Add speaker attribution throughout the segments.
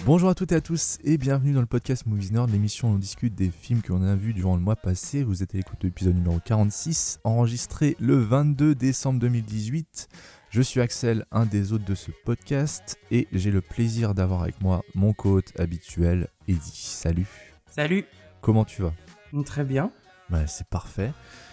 Speaker 1: Bonjour à toutes et à tous et bienvenue dans le podcast Movies Nerd, l'émission où on discute des films qu'on a vus durant le mois passé. Vous êtes à l'écoute de l'épisode numéro 46, enregistré le 22 décembre 2018. Je suis Axel, un des hôtes de ce podcast, et j'ai le plaisir d'avoir avec moi mon co-hôte habituel, Eddy. Salut.
Speaker 2: Salut.
Speaker 1: Comment tu vas ?
Speaker 2: Très bien.
Speaker 1: Bah, c'est parfait.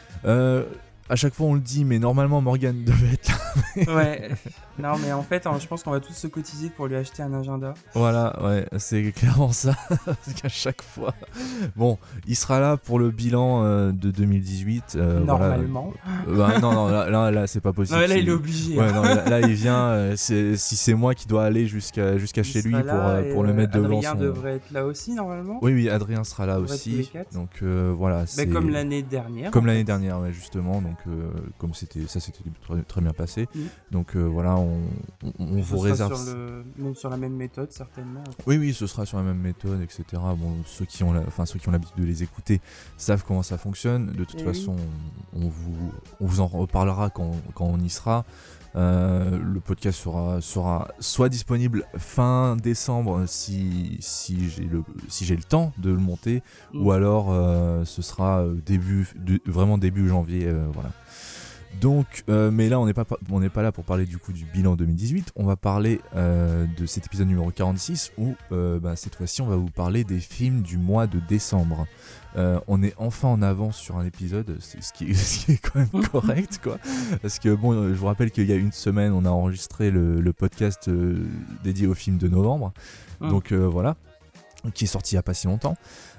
Speaker 1: À chaque fois on le dit, mais normalement Morgane devait être là.
Speaker 2: Ouais. Non, mais en fait, je pense qu'on va tous se cotiser pour lui acheter un agenda.
Speaker 1: Voilà, ouais, c'est clairement ça. Parce qu'à chaque fois. Bon, il sera là pour le bilan de 2018.
Speaker 2: Normalement.
Speaker 1: Voilà. Non, là, c'est pas possible.
Speaker 2: Non, là, il est obligé.
Speaker 1: Ouais, non, là, il vient. Si c'est moi qui dois aller jusqu'à chez lui pour le mettre devant son.
Speaker 2: Adrien devrait être là aussi, normalement.
Speaker 1: Oui, Adrien sera là aussi. Donc voilà.
Speaker 2: C'est comme l'année dernière.
Speaker 1: Comme l'année dernière, ouais, justement. Donc, comme c'était très, très bien passé. Donc voilà, on vous réserve.
Speaker 2: Sur la même méthode, certainement.
Speaker 1: Oui, ce sera sur la même méthode, etc. Bon, ceux qui ont l'habitude de les écouter savent comment ça fonctionne. De toute façon, on vous en reparlera quand on y sera. Le podcast sera soit disponible fin décembre si j'ai le temps de le monter, ou alors ce sera vraiment début janvier, voilà. Donc, mais là on n'est pas là pour parler du coup du bilan 2018, on va parler de cet épisode numéro 46 où cette fois-ci on va vous parler des films du mois de décembre. On est enfin en avance sur un épisode, ce qui est quand même correct, quoi. Parce que bon, je vous rappelle qu'il y a une semaine on a enregistré le podcast dédié au film de novembre, donc voilà, qui est sorti il n'y a pas si longtemps.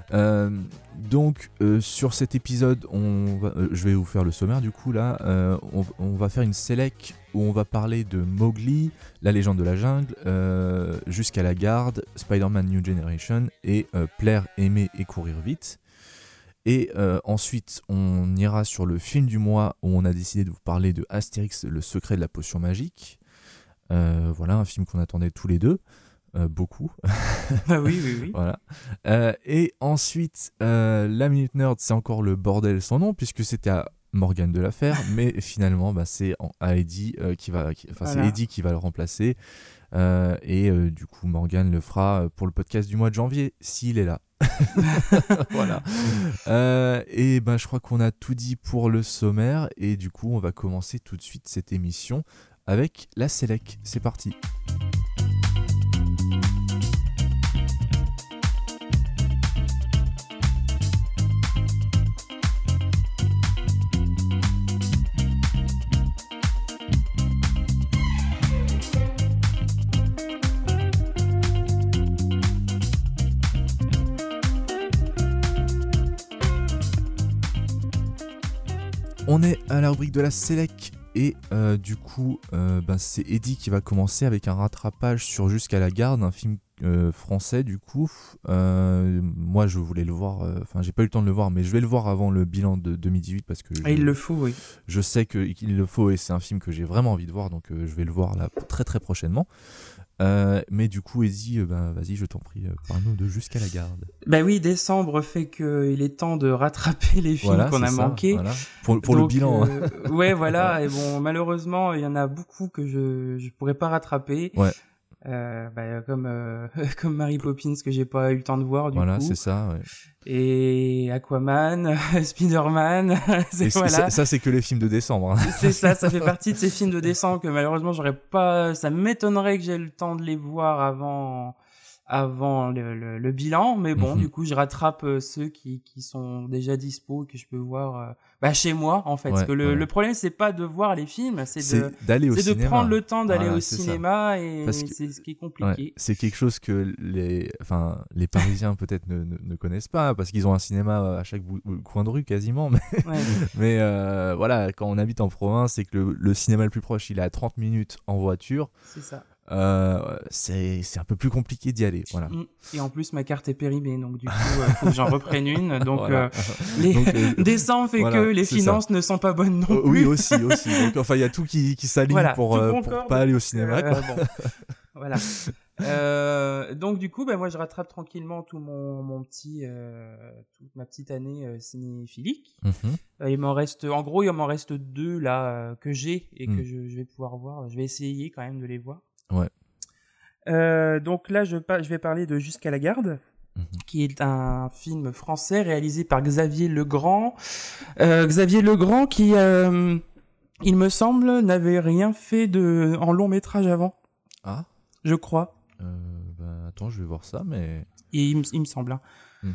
Speaker 1: Donc sur cet épisode je vais vous faire le sommaire du coup là. On va faire une select où on va parler de Mowgli, La légende de la jungle, Jusqu'à la garde, Spider-Man New Generation et Plaire, aimer et courir vite. Et ensuite on ira sur le film du mois où on a décidé de vous parler de Astérix, le secret de la potion magique. Voilà, un film qu'on attendait tous les deux. Beaucoup.
Speaker 2: Oui.
Speaker 1: Voilà. Et ensuite, la Minute Nerd, c'est encore le bordel sans nom, puisque c'était à Morgane de la faire, mais finalement, c'est à Eddy c'est Eddy qui va le remplacer. Et du coup, Morgane le fera pour le podcast du mois de janvier, s'il est là. Voilà. Et je crois qu'on a tout dit pour le sommaire, et du coup, on va commencer tout de suite cette émission avec la Select. C'est parti. On est à la rubrique de la Select et du coup c'est Eddy qui va commencer avec un rattrapage sur Jusqu'à la garde, un film français du coup. Moi je voulais le voir, j'ai pas eu le temps de le voir, mais je vais le voir avant le bilan de 2018 parce que
Speaker 2: il le faut, oui.
Speaker 1: Je sais qu'il le faut et c'est un film que j'ai vraiment envie de voir, donc je vais le voir là très très prochainement. Mais du coup Eddy, vas-y, je t'en prie, parle-nous de Jusqu'à la garde.
Speaker 2: Oui, décembre fait qu'il est temps de rattraper les films qu'on a manqués.
Speaker 1: Voilà. Pour le bilan.
Speaker 2: Ouais, voilà. Et bon, malheureusement, il y en a beaucoup que je pourrais pas rattraper.
Speaker 1: Ouais.
Speaker 2: Comme Mary Poppins que j'ai pas eu le temps de voir du coup.
Speaker 1: Voilà, c'est ça. Ouais.
Speaker 2: Et Aquaman, Spider-Man,
Speaker 1: ça c'est que les films de décembre. Hein.
Speaker 2: C'est ça fait partie de ces films de décembre que malheureusement ça m'étonnerait que j'ai le temps de les voir avant le bilan, mais bon, du coup, je rattrape ceux qui sont déjà dispo et que je peux voir chez moi, en fait.
Speaker 1: Ouais,
Speaker 2: parce que le problème, c'est pas de voir les films, c'est de prendre le temps d'aller au cinéma, et c'est ce qui est compliqué.
Speaker 1: Ouais, c'est quelque chose que les Parisiens peut-être ne connaissent pas, parce qu'ils ont un cinéma à chaque coin de rue quasiment, mais voilà, quand on habite en province, c'est que le cinéma le plus proche, il est à 30 minutes en voiture.
Speaker 2: C'est ça.
Speaker 1: C'est un peu plus compliqué d'y aller, voilà.
Speaker 2: Et en plus ma carte est périmée, donc du coup faut que j'en reprenne une, donc
Speaker 1: voilà.
Speaker 2: décembre fait que les finances ne sont pas bonnes non plus.
Speaker 1: Oui, aussi, donc il y a tout qui s'aligne pour pas aller au cinéma, quoi.
Speaker 2: Voilà. Donc du coup, moi je rattrape tranquillement tout mon petit, toute ma petite année cinéphilique. Il m'en reste 2 là que j'ai et que je vais pouvoir voir. Je vais essayer quand même de les voir.
Speaker 1: Ouais.
Speaker 2: Donc là, je vais parler de Jusqu'à la garde, qui est un film français réalisé par Xavier Legrand. Xavier Legrand qui, il me semble, n'avait rien fait en long métrage avant.
Speaker 1: Ah.
Speaker 2: Je crois.
Speaker 1: Attends, je vais voir ça, mais...
Speaker 2: Et il me semble. Hein.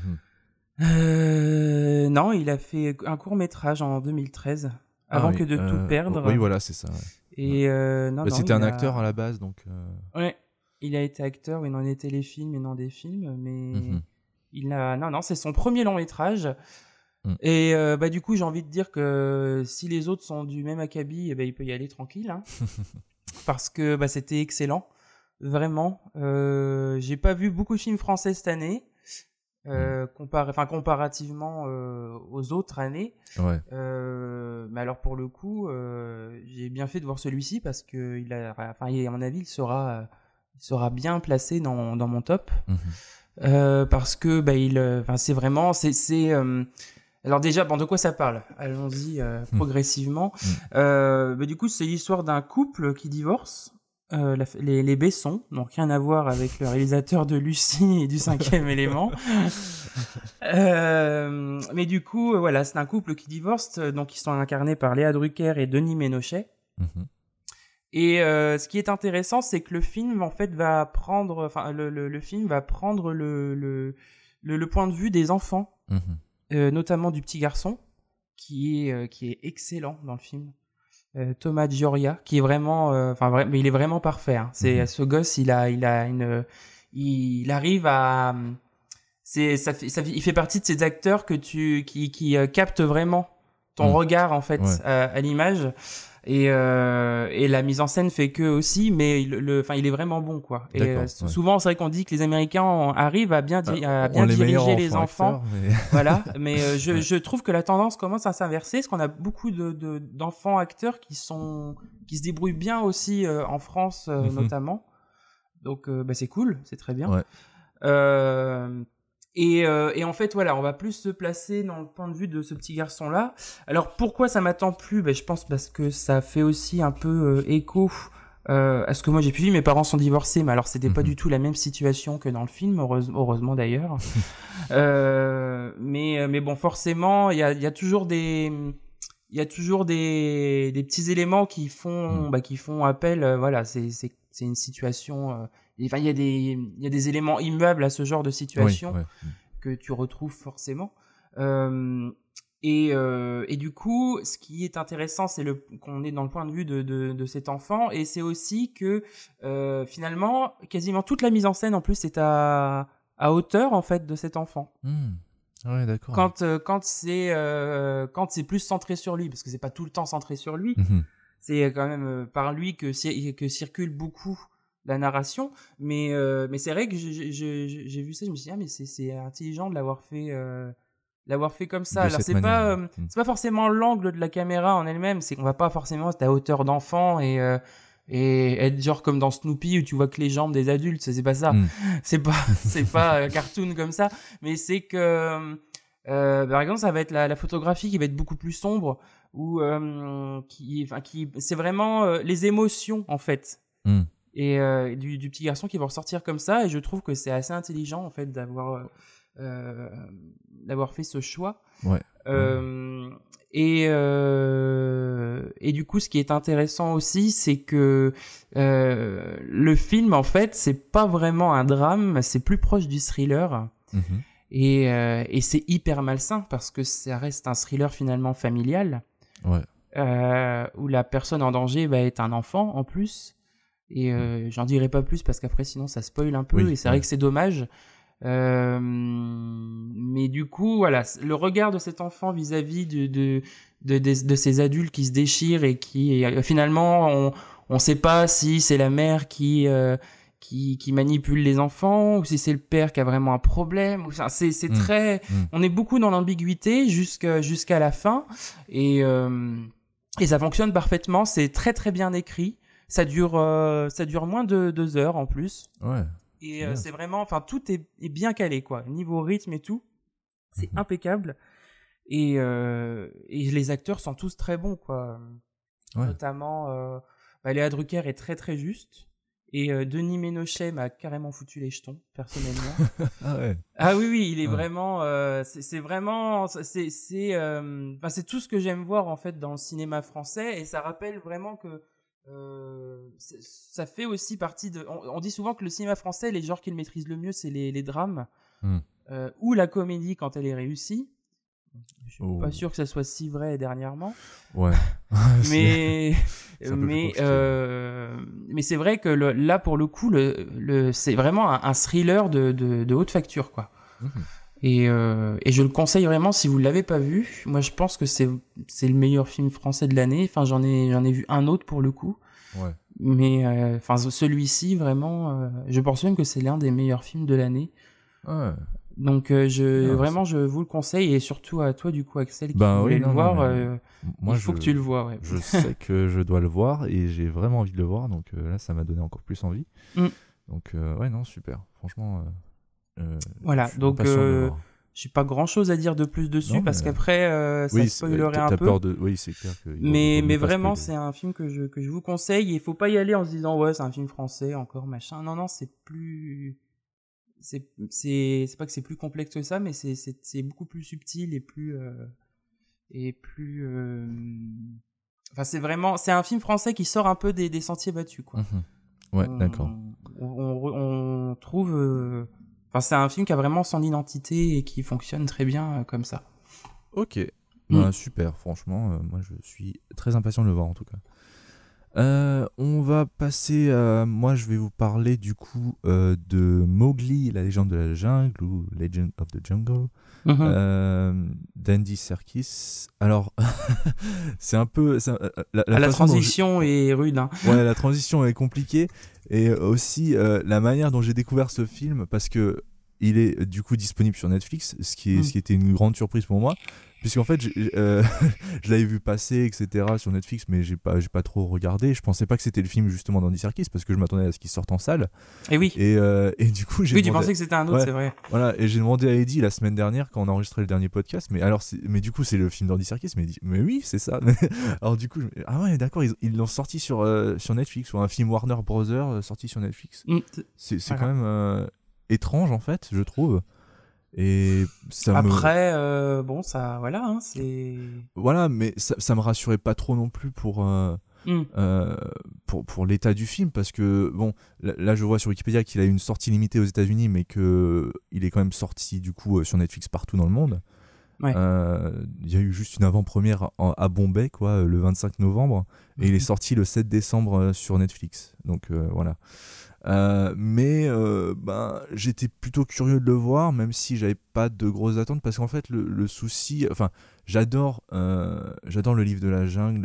Speaker 2: Non, il a fait un court métrage en 2013, avant que de tout perdre.
Speaker 1: Oui, voilà, c'est ça. Ouais.
Speaker 2: Et
Speaker 1: c'était un acteur à la base, donc...
Speaker 2: Ouais, il a été acteur, dans des téléfilms et dans des films, mais c'est son premier long métrage. Et du coup, j'ai envie de dire que si les autres sont du même acabit, il peut y aller tranquille, hein. Parce que c'était excellent, vraiment. J'ai pas vu beaucoup de films français cette année. Comparativement aux autres années. Ouais. Mais alors pour le coup, j'ai bien fait de voir celui-ci parce que à mon avis, il sera bien placé dans mon top. Parce que c'est vraiment alors déjà, de quoi ça parle ? Allons-y progressivement. Du coup, c'est l'histoire d'un couple qui divorce. Les Besson, donc rien à voir avec le réalisateur de Lucie et du 5e élément. Mais du coup, voilà, c'est un couple qui divorce, donc ils sont incarnés par Léa Drucker et Denis Ménochet. Et ce qui est intéressant, c'est que le film en fait va prendre, le film va prendre le point de vue des enfants, notamment du petit garçon, qui est excellent dans le film. Thomas Gioria, qui est vraiment, mais il est vraiment parfait. Hein. Ce gosse, il arrive à, il fait partie de ces acteurs qui captent vraiment ton regard en fait à l'image. Et la mise en scène fait que aussi, mais il est vraiment bon quoi. Et souvent c'est vrai qu'on dit que les Américains arrivent à bien diriger les enfants, voilà. Mais je trouve que la tendance commence à s'inverser, parce qu'on a beaucoup d'enfants acteurs qui se débrouillent bien aussi en France notamment. Donc c'est cool, c'est très bien. Ouais. Et en fait, voilà, on va plus se placer dans le point de vue de ce petit garçon-là. Alors, pourquoi ça m'a tant plu ? Je pense parce que ça fait aussi un peu écho à ce que moi j'ai pu vivre. Mes parents sont divorcés, mais alors c'était pas du tout la même situation que dans le film, heureusement d'ailleurs. Mais bon, forcément, il y a toujours des petits éléments qui font appel. Voilà, c'est une situation. Il y a des éléments immuables à ce genre de situation que tu retrouves forcément. Et du coup, ce qui est intéressant, c'est qu'on est dans le point de vue de cet enfant, et c'est aussi que finalement, quasiment toute la mise en scène en plus est à hauteur en fait de cet enfant.
Speaker 1: Ouais, d'accord.
Speaker 2: Quand c'est plus centré sur lui, parce que c'est pas tout le temps centré sur lui, c'est quand même par lui que circule beaucoup la narration, mais c'est vrai que j'ai vu ça, je me suis dit mais c'est intelligent de l'avoir fait comme ça. Alors c'est pas forcément l'angle de la caméra en elle-même, c'est qu'on va pas forcément être à hauteur d'enfant et être genre comme dans Snoopy où tu vois que les jambes des adultes, c'est pas ça. C'est pas cartoon comme ça, mais c'est que par exemple ça va être la photographie qui va être beaucoup plus sombre, ou c'est vraiment les émotions en fait. Et du petit garçon qui va ressortir comme ça, et je trouve que c'est assez intelligent en fait d'avoir fait ce choix. Et du coup, ce qui est intéressant aussi, c'est que le film en fait c'est pas vraiment un drame, c'est plus proche du thriller. Et c'est hyper malsain parce que ça reste un thriller finalement familial, où la personne en danger est un enfant en plus. Et j'en dirai pas plus parce qu'après sinon ça spoil un peu, et c'est vrai que c'est dommage. Mais du coup, voilà, le regard de cet enfant vis-à-vis de ces adultes qui se déchirent et qui finalement on sait pas si c'est la mère qui manipule les enfants ou si c'est le père qui a vraiment un problème. Enfin, c'est très, on est beaucoup dans l'ambiguïté jusqu'à la fin, et ça fonctionne parfaitement. C'est très très bien écrit. Ça dure moins de 2 heures en plus. Ouais. Et c'est vraiment, tout est bien calé quoi. Niveau rythme et tout, c'est impeccable. Et les acteurs sont tous très bons quoi. Notamment, Léa Drucker est très très juste. Et Denis Ménochet m'a carrément foutu les jetons, personnellement.
Speaker 1: Ah ouais.
Speaker 2: Ah oui, il est vraiment, c'est vraiment, c'est tout ce que j'aime voir en fait dans le cinéma français, et ça rappelle vraiment que ça fait aussi partie de. On dit souvent que le cinéma français, les genres qu'il maîtrise le mieux, c'est les drames ou la comédie quand elle est réussie. Je suis pas sûr que ça soit si vrai dernièrement.
Speaker 1: Ouais.
Speaker 2: mais c'est vrai que là pour le coup c'est vraiment un thriller de haute facture quoi. Et je le conseille vraiment si vous l'avez pas vu. Moi je pense que c'est le meilleur film français de l'année. Enfin j'en ai vu un autre pour le coup.
Speaker 1: Ouais.
Speaker 2: Mais enfin celui-ci vraiment je pense même que c'est l'un des meilleurs films de l'année.
Speaker 1: Ouais.
Speaker 2: Donc vraiment je vous le conseille, et surtout à toi du coup Axel qui voulait le voir,
Speaker 1: moi,
Speaker 2: il faut que tu le vois. Ouais.
Speaker 1: Je sais que je dois le voir et j'ai vraiment envie de le voir, donc là ça m'a donné encore plus envie. Donc ouais non super, franchement.
Speaker 2: Voilà, donc j'ai pas grand chose à dire de plus dessus parce qu'après ça spoilerait un peu.
Speaker 1: Oui c'est clair que.
Speaker 2: Mais vraiment c'est un film que je vous conseille, et il faut pas y aller en se disant ouais c'est un film français encore machin. Non c'est plus. C'est pas que c'est plus complexe que ça, mais c'est beaucoup plus subtil et plus enfin c'est un film français qui sort un peu des sentiers battus quoi.
Speaker 1: Ouais, d'accord.
Speaker 2: On trouve enfin c'est un film qui a vraiment son identité et qui fonctionne très bien comme ça.
Speaker 1: OK. Super, franchement moi je suis très impatient de le voir en tout cas. On va passer à... Moi, je vais vous parler du coup de Mowgli, la légende de la jungle, ou Legend of the Jungle, d'Andy Serkis. Alors, c'est un peu...
Speaker 2: la transition est rude. Hein.
Speaker 1: Ouais, la transition est compliquée. Et aussi, la manière dont j'ai découvert ce film, parce que il est du coup disponible sur Netflix, ce qui était une grande surprise pour moi. Puisqu'en fait, je l'avais vu passer, etc. sur Netflix, mais j'ai pas trop regardé. Je pensais pas que c'était le film justement d'Andy Serkis, parce que je m'attendais à ce qu'il sorte en salle.
Speaker 2: Et oui.
Speaker 1: Et du coup,
Speaker 2: tu pensais que c'était un autre, c'est vrai.
Speaker 1: Voilà, et j'ai demandé à Eddie la semaine dernière quand on a enregistré le dernier podcast, mais du coup, c'est le film d'Andy Serkis. Mais oui, c'est ça. Alors du coup, ah ouais, d'accord, ils l'ont sorti sur Netflix, ou un film Warner Brothers sorti sur Netflix. C'est quand même étrange en fait, je trouve. Et ça
Speaker 2: après bon ça voilà hein, c'est
Speaker 1: voilà, mais ça me rassurait pas trop non plus pour l'état du film, parce que bon là je vois sur Wikipédia qu'il a eu une sortie limitée aux États-Unis, mais que il est quand même sorti du coup sur Netflix partout dans le monde. Il y a eu juste une avant-première à Bombay quoi, le 25 novembre, et il est sorti le 7 décembre sur Netflix, donc voilà. Mais j'étais plutôt curieux de le voir, même si j'avais pas de grosses attentes, parce qu'en fait le souci, enfin j'adore le livre de la jungle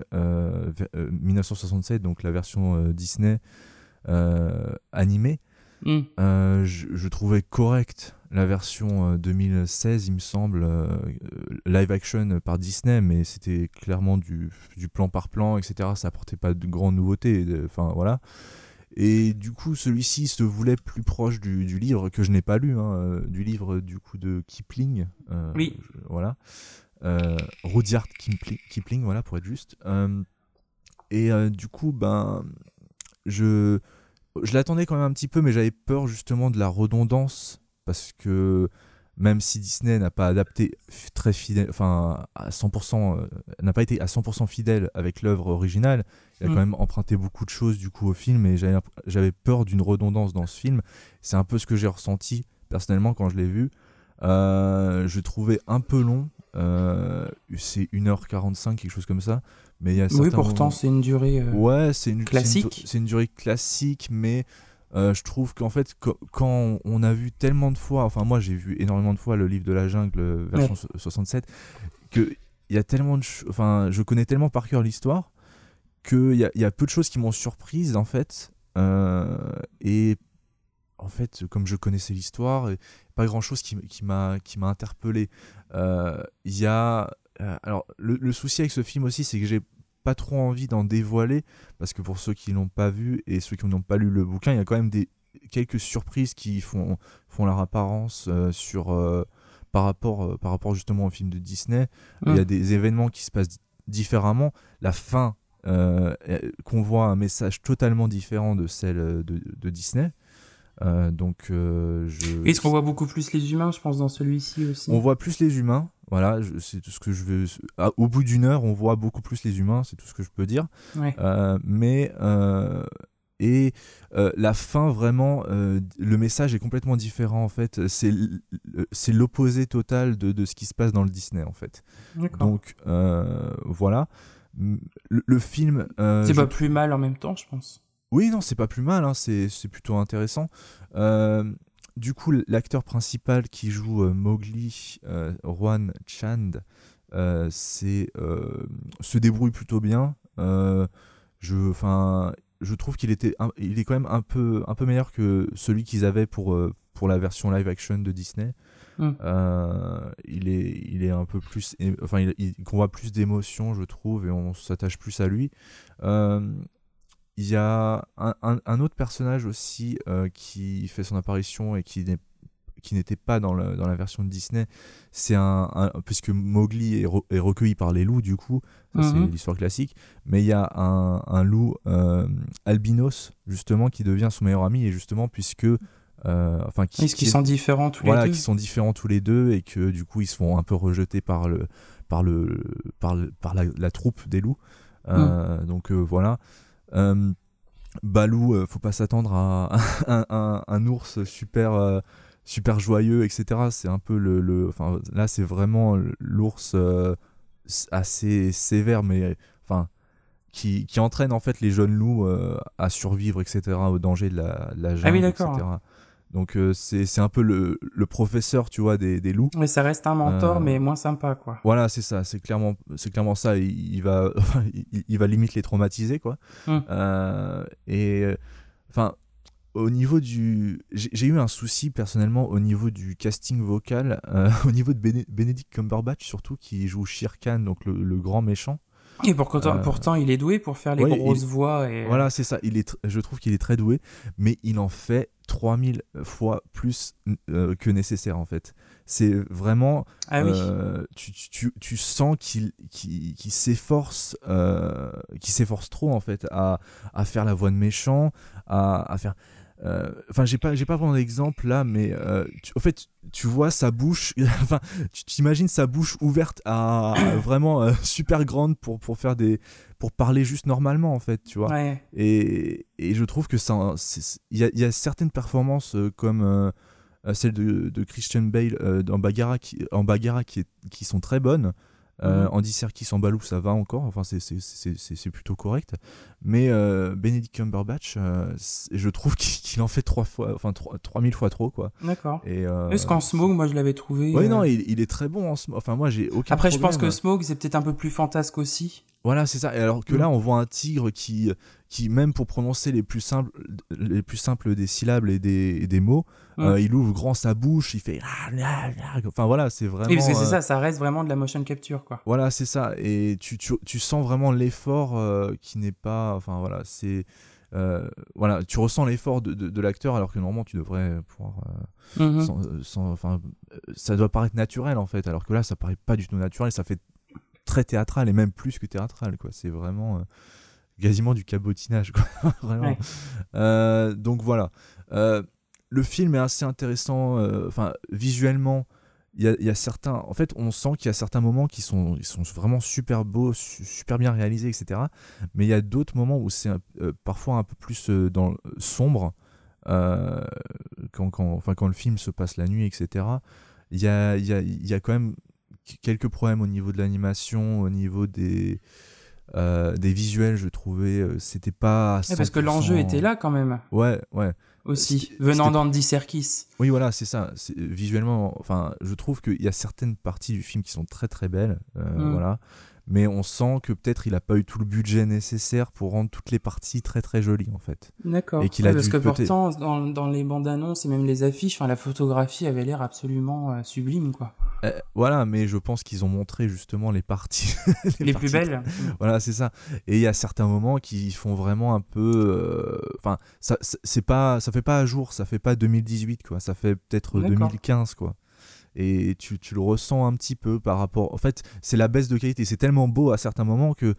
Speaker 1: 1967, donc la version Disney animée. Je trouvais correct la version 2016 il me semble, live action par Disney, mais c'était clairement du plan par plan, etc. Ça apportait pas de grandes nouveautés, enfin voilà. Et du coup, celui-ci se voulait plus proche du livre, que je n'ai pas lu, hein, du livre du coup de Kipling. Voilà. Rudyard Kipling, voilà, pour être juste. Et du coup, je l'attendais quand même un petit peu, mais j'avais peur justement de la redondance, parce que même si Disney n'a pas adapté très fidèle, enfin à 100%, n'a pas été à 100% fidèle avec l'œuvre originale, il a quand même emprunté beaucoup de choses du coup au film, et j'avais peur d'une redondance dans ce film. C'est un peu ce que j'ai ressenti personnellement quand je l'ai vu. Je trouvais un peu long, c'est 1h45, quelque chose comme ça, mais il y a
Speaker 2: oui, pourtant c'est une durée classique.
Speaker 1: C'est une durée classique, mais je trouve qu'en fait quand on a vu tellement de fois, enfin moi j'ai vu énormément de fois le livre de la jungle version 67, que il y a tellement enfin je connais tellement par cœur l'histoire qu'il y a peu de choses qui m'ont surprise en fait, et en fait comme je connaissais l'histoire, pas grand chose qui m'a interpellé. Il y a alors le souci avec ce film aussi, c'est que j'ai pas trop envie d'en dévoiler, parce que pour ceux qui l'ont pas vu et ceux qui n'ont pas lu le bouquin, il y a quand même quelques surprises qui font leur apparence par rapport justement au film de Disney. Il y a des événements qui se passent différemment. La fin qu'on voit un message totalement différent de celle de Disney.
Speaker 2: Est-ce qu'on voit beaucoup plus les humains, je pense, dans celui-ci aussi.
Speaker 1: On voit plus les humains, voilà, c'est tout ce que je veux. Au bout d'une heure, on voit beaucoup plus les humains, c'est tout ce que je peux dire.
Speaker 2: Ouais.
Speaker 1: La fin, vraiment, le message est complètement différent en fait. C'est l'opposé total de ce qui se passe dans le Disney en fait.
Speaker 2: D'accord.
Speaker 1: Donc voilà. Le film.
Speaker 2: C'est pas plus mal en même temps, je pense.
Speaker 1: Oui, non, c'est pas plus mal, hein, c'est plutôt intéressant. Du coup, l'acteur principal qui joue Mowgli, Rowan Chand, se débrouille plutôt bien. Je trouve il est quand même un peu meilleur que celui qu'ils avaient pour la version live action de Disney. Il est un peu plus, il convoit plus d'émotions, je trouve, et on s'attache plus à lui. Il y a un autre personnage aussi qui fait son apparition et qui n'était pas dans la version de Disney. C'est puisque Mowgli est recueilli par les loups, du coup, ça c'est l'histoire classique. Mais il y a un loup albinos, justement, qui devient son meilleur ami, et justement, puisque.
Speaker 2: Qui sont différents tous les deux.
Speaker 1: Voilà, qui sont différents tous les deux, et que du coup, ils se font un peu rejeter par la troupe des loups. Donc voilà. Balou, faut pas s'attendre à un ours super joyeux, etc. C'est un peu là c'est vraiment l'ours assez sévère, mais qui entraîne en fait les jeunes loups à survivre, etc., au danger de la jungle,
Speaker 2: ah oui, d'accord.
Speaker 1: etc. Donc c'est un peu le professeur, tu vois, des loups.
Speaker 2: Mais ça reste un mentor, mais moins sympa, quoi.
Speaker 1: Voilà, c'est ça, c'est clairement ça. Il va limite les traumatiser, quoi. Au niveau j'ai eu un souci personnellement au niveau du casting vocal, au niveau de Benedict Cumberbatch surtout, qui joue Shere Khan, donc le grand méchant.
Speaker 2: Et pourtant, il est doué pour faire les grosses voix.
Speaker 1: Voilà, c'est ça. Je trouve qu'il est très doué, mais il en fait 3000 fois plus que nécessaire, en fait. C'est vraiment... tu sens qu'il s'efforce trop, en fait, à faire la voix de méchant, à faire... j'ai pas vraiment d'exemple là, mais en fait tu vois sa bouche, tu t'imagines sa bouche ouverte à vraiment super grande pour parler juste normalement, en fait, tu vois.
Speaker 2: Ouais.
Speaker 1: Et je trouve que il y a certaines performances comme celle de Christian Bale dans Bagheera qui sont très bonnes. Andy Serkis en Balou, ça va encore, enfin c'est plutôt correct, mais Benedict Cumberbatch, je trouve qu'il en fait 3000 fois trop, quoi.
Speaker 2: D'accord. Est-ce qu'en Smaug, moi je l'avais trouvé...
Speaker 1: Oui, non, il est très bon en Smaug, enfin moi j'ai aucun
Speaker 2: Après
Speaker 1: problème.
Speaker 2: Je pense que Smaug c'est peut-être un peu plus fantasque aussi.
Speaker 1: Voilà, c'est ça. Et alors que là, on voit un tigre qui même pour prononcer les plus simples des syllabes et des mots, il ouvre grand sa bouche, il fait... Enfin voilà, c'est vraiment...
Speaker 2: Oui, parce que ça reste vraiment de la motion capture, quoi.
Speaker 1: Voilà, c'est ça. Et tu sens vraiment l'effort qui n'est pas... Enfin voilà, c'est... voilà, tu ressens l'effort de l'acteur, alors que normalement tu devrais pouvoir... ça doit paraître naturel, en fait, alors que là, ça paraît pas du tout naturel, ça fait très théâtral, et même plus que théâtral, quoi. C'est vraiment quasiment du cabotinage, quoi. Vraiment. Ouais. Donc voilà, le film est assez intéressant, visuellement il y a certains, en fait on sent qu'il y a certains moments qui sont vraiment super beaux, super bien réalisés, etc., mais il y a d'autres moments où c'est parfois un peu plus sombre, quand le film se passe la nuit, etc. Il y a quand même quelques problèmes au niveau de l'animation, au niveau des visuels, je trouvais c'était pas 100%...
Speaker 2: parce que l'enjeu était là quand même.
Speaker 1: Ouais
Speaker 2: aussi venant d'Andy Serkis.
Speaker 1: Oui, voilà, c'est ça. Visuellement, je trouve qu'il y a certaines parties du film qui sont très très belles, voilà, mais on sent que peut-être il a pas eu tout le budget nécessaire pour rendre toutes les parties très très jolies, en fait.
Speaker 2: D'accord.
Speaker 1: Et qu'il
Speaker 2: parce que pourtant dans les bandes annonces et même les affiches, la photographie avait l'air absolument sublime, quoi.
Speaker 1: Voilà, mais je pense qu'ils ont montré justement les parties
Speaker 2: les plus belles.
Speaker 1: Voilà, c'est ça. Et il y a certains moments qui font vraiment un peu... ça fait pas à jour, ça fait pas 2018, quoi. Ça fait peut-être 2015, quoi. Et tu le ressens un petit peu par rapport... En fait, c'est la baisse de qualité. C'est tellement beau à certains moments que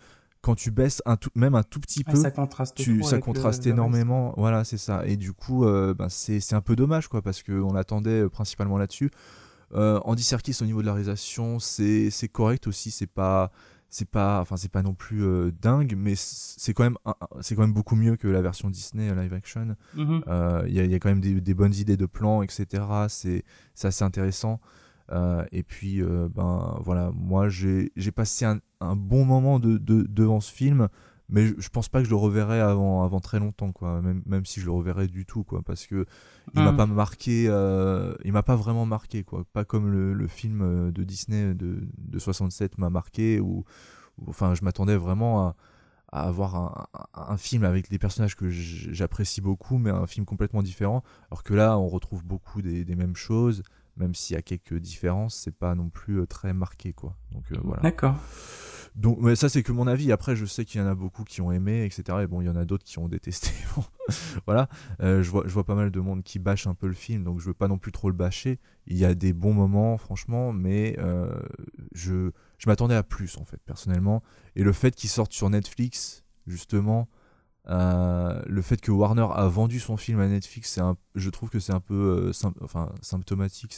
Speaker 1: quand tu baisses même un tout petit peu,
Speaker 2: ça contraste
Speaker 1: ça contraste énormément. Voilà, c'est ça. Et du coup, c'est un peu dommage, quoi, parce qu'on attendait principalement là-dessus. Andy Serkis, au niveau de la réalisation, c'est correct aussi. C'est pas non plus dingue, mais c'est quand même beaucoup mieux que la version Disney live action. Il y a quand même des bonnes idées de plans, etc. C'est assez intéressant. Et puis voilà, moi j'ai passé un bon moment devant ce film, mais je pense pas que je le reverrai avant très longtemps, quoi, même si je le reverrai du tout, quoi, parce que il m'a pas marqué, il m'a pas vraiment marqué, quoi, pas comme le film de Disney de 67 m'a marqué, ou enfin je m'attendais vraiment à avoir un film avec des personnages que j'apprécie beaucoup, mais un film complètement différent, alors que là on retrouve beaucoup des mêmes choses, même s'il y a quelques différences, c'est pas non plus très marqué, quoi. Donc voilà.
Speaker 2: D'accord.
Speaker 1: Donc, mais ça c'est que mon avis. Après, je sais qu'il y en a beaucoup qui ont aimé, etc. Et bon, il y en a d'autres qui ont détesté. Voilà. Je vois pas mal de monde qui bâche un peu le film, donc je veux pas non plus trop le bâcher. Il y a des bons moments, franchement, mais je m'attendais à plus, en fait, personnellement. Et le fait qu'il sorte sur Netflix, justement, le fait que Warner a vendu son film à Netflix, je trouve que c'est un peu symptomatique.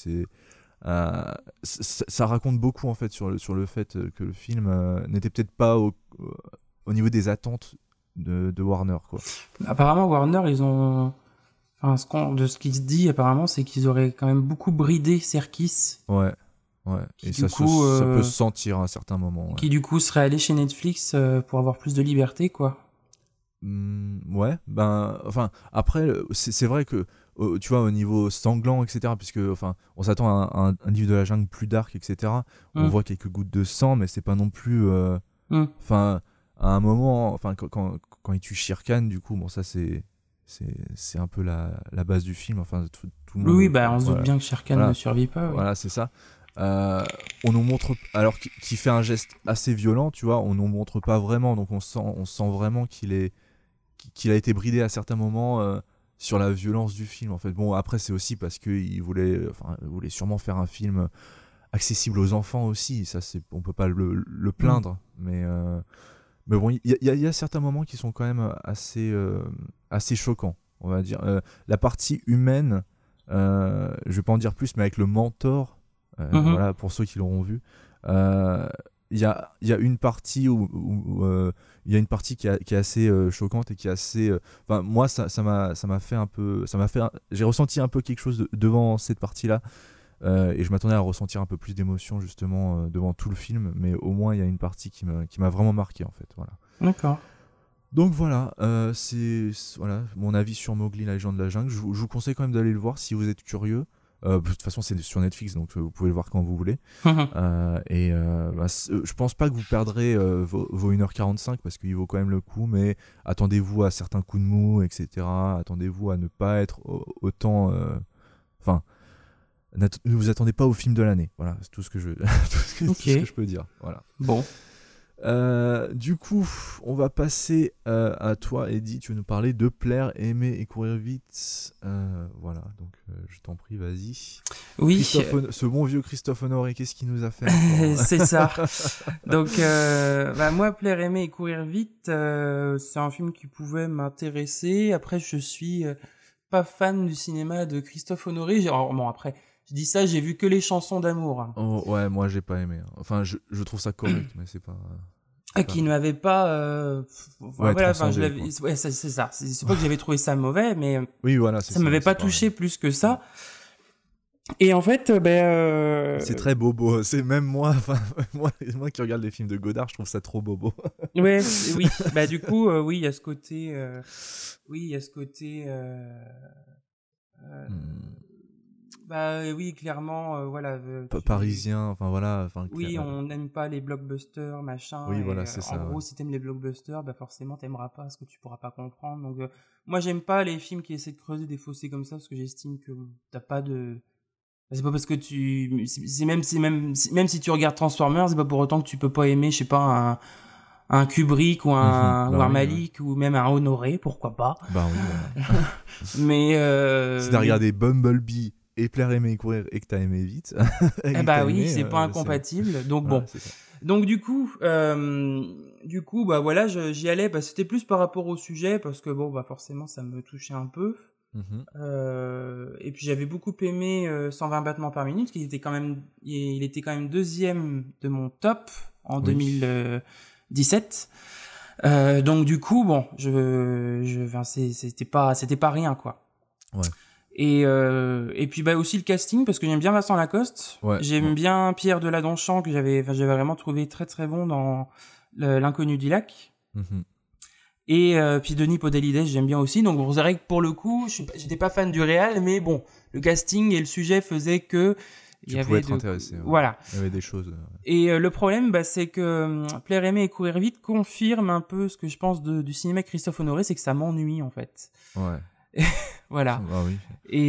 Speaker 1: Ça raconte beaucoup, en fait, sur le fait que le film n'était peut-être pas au niveau des attentes de Warner, quoi.
Speaker 2: Apparemment Warner, ils ont, de ce qui se dit apparemment, c'est qu'ils auraient quand même beaucoup bridé Serkis.
Speaker 1: Ouais. Et ça peut se sentir à un certain moment. Ouais.
Speaker 2: Qui du coup serait allé chez Netflix pour avoir plus de liberté, quoi.
Speaker 1: Ouais, après c'est vrai que tu vois, au niveau sanglant, etc., puisque on s'attend à un livre de la jungle plus dark, etc. On voit quelques gouttes de sang, mais c'est pas non plus à un moment, quand il tue Shere Khan, du coup, bon, ça c'est un peu la base du film, tout le monde,
Speaker 2: on se doute bien que Shere Khan ne survit pas.
Speaker 1: Voilà, c'est ça. On nous montre, alors qu'il fait un geste assez violent, tu vois, on nous montre pas vraiment, donc on sent vraiment qu'il a été bridé à certains moments sur la violence du film, en fait. Bon, après c'est aussi parce qu'il voulait sûrement faire un film accessible aux enfants aussi, ça on peut pas le plaindre, mais bon, il y a certains moments qui sont quand même assez choquants, on va dire. La partie humaine, je vais pas en dire plus, mais avec le mentor, voilà, pour ceux qui l'auront vu, il y a une partie où il y a une partie qui est assez choquante et qui est assez moi ça m'a fait un peu, j'ai ressenti un peu quelque chose devant cette partie-là, et je m'attendais à ressentir un peu plus d'émotion, justement, devant tout le film, mais au moins il y a une partie qui m'a vraiment marqué, en fait. Voilà.
Speaker 2: D'accord.
Speaker 1: Donc voilà, c'est mon avis sur Mowgli, la légende de la jungle. Je vous conseille quand même d'aller le voir si vous êtes curieux. De toute façon, c'est sur Netflix, donc vous pouvez le voir quand vous voulez. Je pense pas que vous perdrez vos 1h45, parce qu'il vaut quand même le coup, mais attendez-vous à certains coups de mou, etc. Attendez-vous à ne pas être autant... ne vous attendez pas au film de l'année. Voilà, c'est tout ce que tout ce que je peux dire. Voilà.
Speaker 2: Bon.
Speaker 1: Du coup, on va passer à toi, Eddie. Tu veux nous parler de Plaire, Aimer et Courir Vite. Voilà, donc je t'en prie, vas-y.
Speaker 2: Oui.
Speaker 1: Ce bon vieux Christophe Honoré, qu'est-ce qu'il nous a fait?
Speaker 2: C'est ça. Donc, moi, Plaire, Aimer et Courir Vite, c'est un film qui pouvait m'intéresser. Après, je suis pas fan du cinéma de Christophe Honoré. Après, je dis ça, j'ai vu que les chansons d'amour.
Speaker 1: Oh, ouais, moi j'ai pas aimé. Enfin, je trouve ça correct, mais c'est pas.
Speaker 2: Qui ne m'avait pas. Voilà, je l'avais. Ouais, c'est ça. C'est pas que j'avais trouvé ça mauvais, mais.
Speaker 1: Oui, voilà, c'est ça.
Speaker 2: Ça m'avait pas touché plus que ça. Et en fait,
Speaker 1: c'est très bobo. C'est même moi qui regarde les films de Godard, je trouve ça trop bobo.
Speaker 2: Ouais, oui. Du coup, oui, il y a ce côté. Oui, clairement, voilà.
Speaker 1: Parisien,
Speaker 2: oui, on n'aime pas les blockbusters, machin.
Speaker 1: Oui, voilà, c'est ça.
Speaker 2: En gros, si t'aimes les blockbusters, forcément t'aimeras pas ce que tu pourras pas comprendre. Donc, moi, j'aime pas les films qui essaient de creuser des fossés comme ça, parce que j'estime que t'as pas de. C'est pas parce que même si tu regardes Transformers, c'est pas pour autant que tu peux pas aimer, je sais pas, un Kubrick ou un Malik, ou même un Honoré, pourquoi pas.
Speaker 1: Bah oui, voilà.
Speaker 2: Mais
Speaker 1: si t'as regardé Bumblebee et Plaire, Aimer et Courir et que t'as aimé Vite.
Speaker 2: Oui, c'est pas incompatible. Donc bon. Donc du coup, bah voilà, j'y allais. Bah c'était plus par rapport au sujet parce que bon, bah forcément, ça me touchait un peu. Et puis j'avais beaucoup aimé 120 battements par minute, il était quand même deuxième de mon top en 2017. Donc du coup, bon, c'était pas rien quoi.
Speaker 1: Ouais.
Speaker 2: Et puis bah aussi le casting parce que j'aime bien Vincent Lacoste, j'aime bien Pierre Deladonchamp que j'avais vraiment trouvé très très bon dans L'Inconnu du lac. Et puis Denis Podalides, j'aime bien aussi. Donc vous verrez que pour le coup, j'étais pas fan du réal, mais bon, le casting et le sujet faisaient que
Speaker 1: tu pouvais être intéressé. Ouais.
Speaker 2: Voilà.
Speaker 1: Il y avait des choses.
Speaker 2: Et le problème, bah, c'est que Plaire, aimer et courir vite confirme un peu ce que je pense du cinéma Christophe Honoré, c'est que ça m'ennuie en fait.
Speaker 1: Ouais.
Speaker 2: Voilà.
Speaker 1: Ah oui.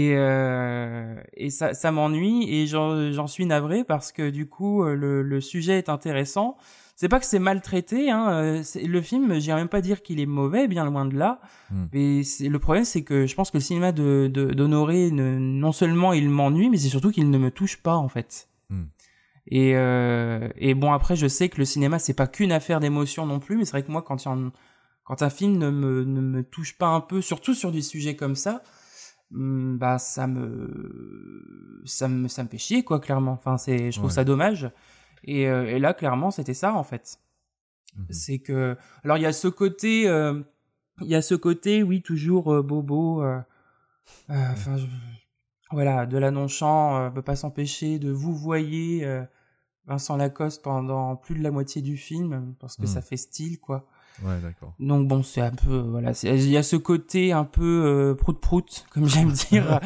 Speaker 2: Et ça m'ennuie et j'en suis navré parce que du coup le sujet est intéressant. C'est pas que c'est maltraité, hein. Le film, j'irais même pas dire qu'il est mauvais, bien loin de là. Mais le problème, c'est que je pense que le cinéma d'Honoré, non seulement il m'ennuie, mais c'est surtout qu'il ne me touche pas, en fait. Et bon, après, je sais que le cinéma, c'est pas qu'une affaire d'émotion non plus, mais c'est vrai que moi, quand un film ne me touche pas un peu, surtout sur des sujets comme ça, bah, ça me fait chier, quoi, clairement. Enfin, je trouve ça dommage. Et là, clairement, c'était ça, en fait. C'est que, alors, il y a ce côté, oui, toujours bobo, enfin, voilà, Deladonchamp peut pas s'empêcher de vouvoyer Vincent Lacoste pendant plus de la moitié du film, parce que ça fait style, quoi.
Speaker 1: Ouais, d'accord.
Speaker 2: Donc bon, c'est un peu, voilà, il y a ce côté un peu prout-prout, comme j'aime dire,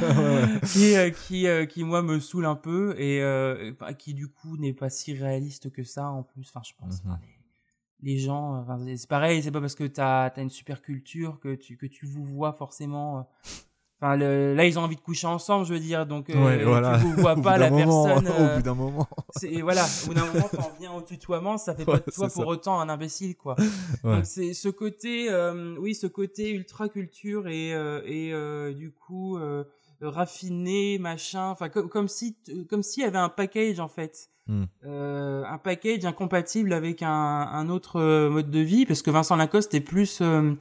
Speaker 2: qui moi me saoule un peu et qui du coup n'est pas si réaliste que ça en plus. Enfin, je pense. Les gens, c'est pareil, c'est pas parce que t'as une super culture que tu vous vois forcément. Enfin, là, ils ont envie de coucher ensemble, je veux dire, donc
Speaker 1: voilà.
Speaker 2: tu ne vois pas la personne.
Speaker 1: Au bout d'un moment.
Speaker 2: Voilà, au bout d'un moment, t'en viens au tutoiement, ça fait pas de toi pour autant un imbécile, quoi. Donc c'est ce côté, ce côté ultra culture et du coup raffiné, machin. Enfin, comme s'il y avait un package en fait. Un package incompatible avec un autre mode de vie, parce que Vincent Lacoste est plus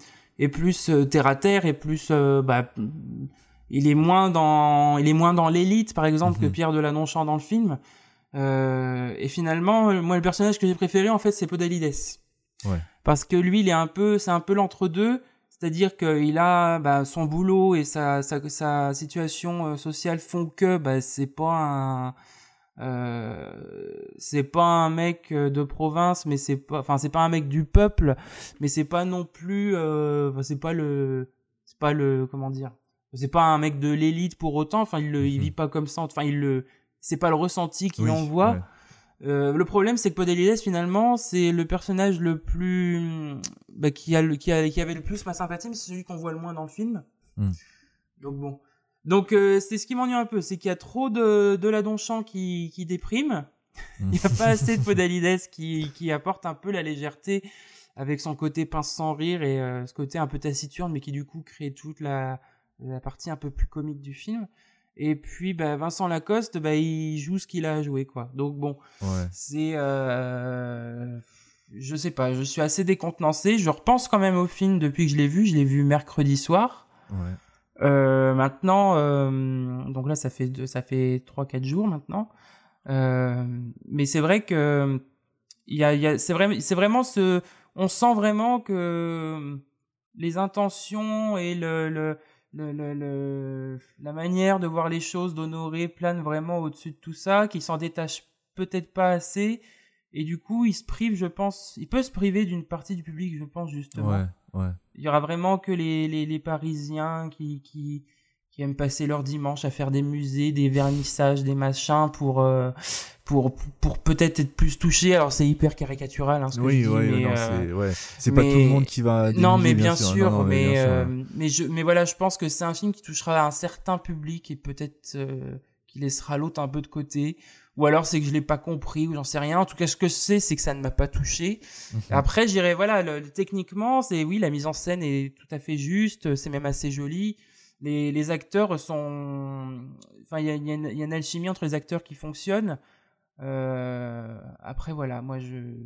Speaker 2: terre à terre et plus il est moins dans l'élite par exemple que Pierre Deladonchamp dans le film. Et finalement, moi le personnage que j'ai préféré en fait c'est Podalides. Parce que lui c'est un peu l'entre-deux, c'est-à-dire qu'il a son boulot et sa situation sociale font que c'est pas un mec de province, mais c'est pas un mec du peuple, mais c'est pas non plus c'est pas le comment dire, c'est pas un mec de l'élite pour autant. Enfin, il vit pas comme ça. Enfin, c'est pas le ressenti qu'il envoie. Le problème, c'est que Podalides finalement, c'est le personnage le plus qui avait le plus ma sympathie, mais c'est celui qu'on voit le moins dans le film. Donc bon. Donc c'est ce qui m'ennuie un peu, c'est qu'il y a trop de Deladonchamp qui déprime. Il n'y a pas assez de Podalides qui apporte un peu la légèreté avec son côté pince sans rire et ce côté un peu taciturne, mais qui du coup crée toute la partie un peu plus comique du film. Et puis Vincent Lacoste, il joue ce qu'il a à jouer, quoi. Donc bon, c'est je sais pas, je suis assez décontenancé. Je repense quand même au film depuis que je l'ai vu mercredi soir. Maintenant, donc là ça fait 3-4 jours maintenant. Mais c'est vrai que c'est vraiment on sent vraiment que les intentions et la manière de voir les choses d'Honoré planent vraiment au-dessus de tout ça, qu'il s'en détache peut-être pas assez, et du coup il peut se priver d'une partie du public, je pense, justement. Il y aura vraiment que les Parisiens qui aiment passer leur dimanche à faire des musées, des vernissages, des machins pour peut-être être plus touchés. Alors c'est hyper caricatural, hein, ce que je dis, mais
Speaker 1: c'est pas tout le monde qui va.
Speaker 2: Non, mais bien sûr, mais voilà, je pense que c'est un film qui touchera un certain public et peut-être qui laissera l'autre un peu de côté. Ou alors c'est que je l'ai pas compris, ou j'en sais rien. En tout cas, ce que je sais, c'est que ça ne m'a pas touché. Après, je dirais, techniquement, la mise en scène est tout à fait juste, c'est même assez joli. Les acteurs sont, il y a une alchimie entre les acteurs qui fonctionne. Après voilà, moi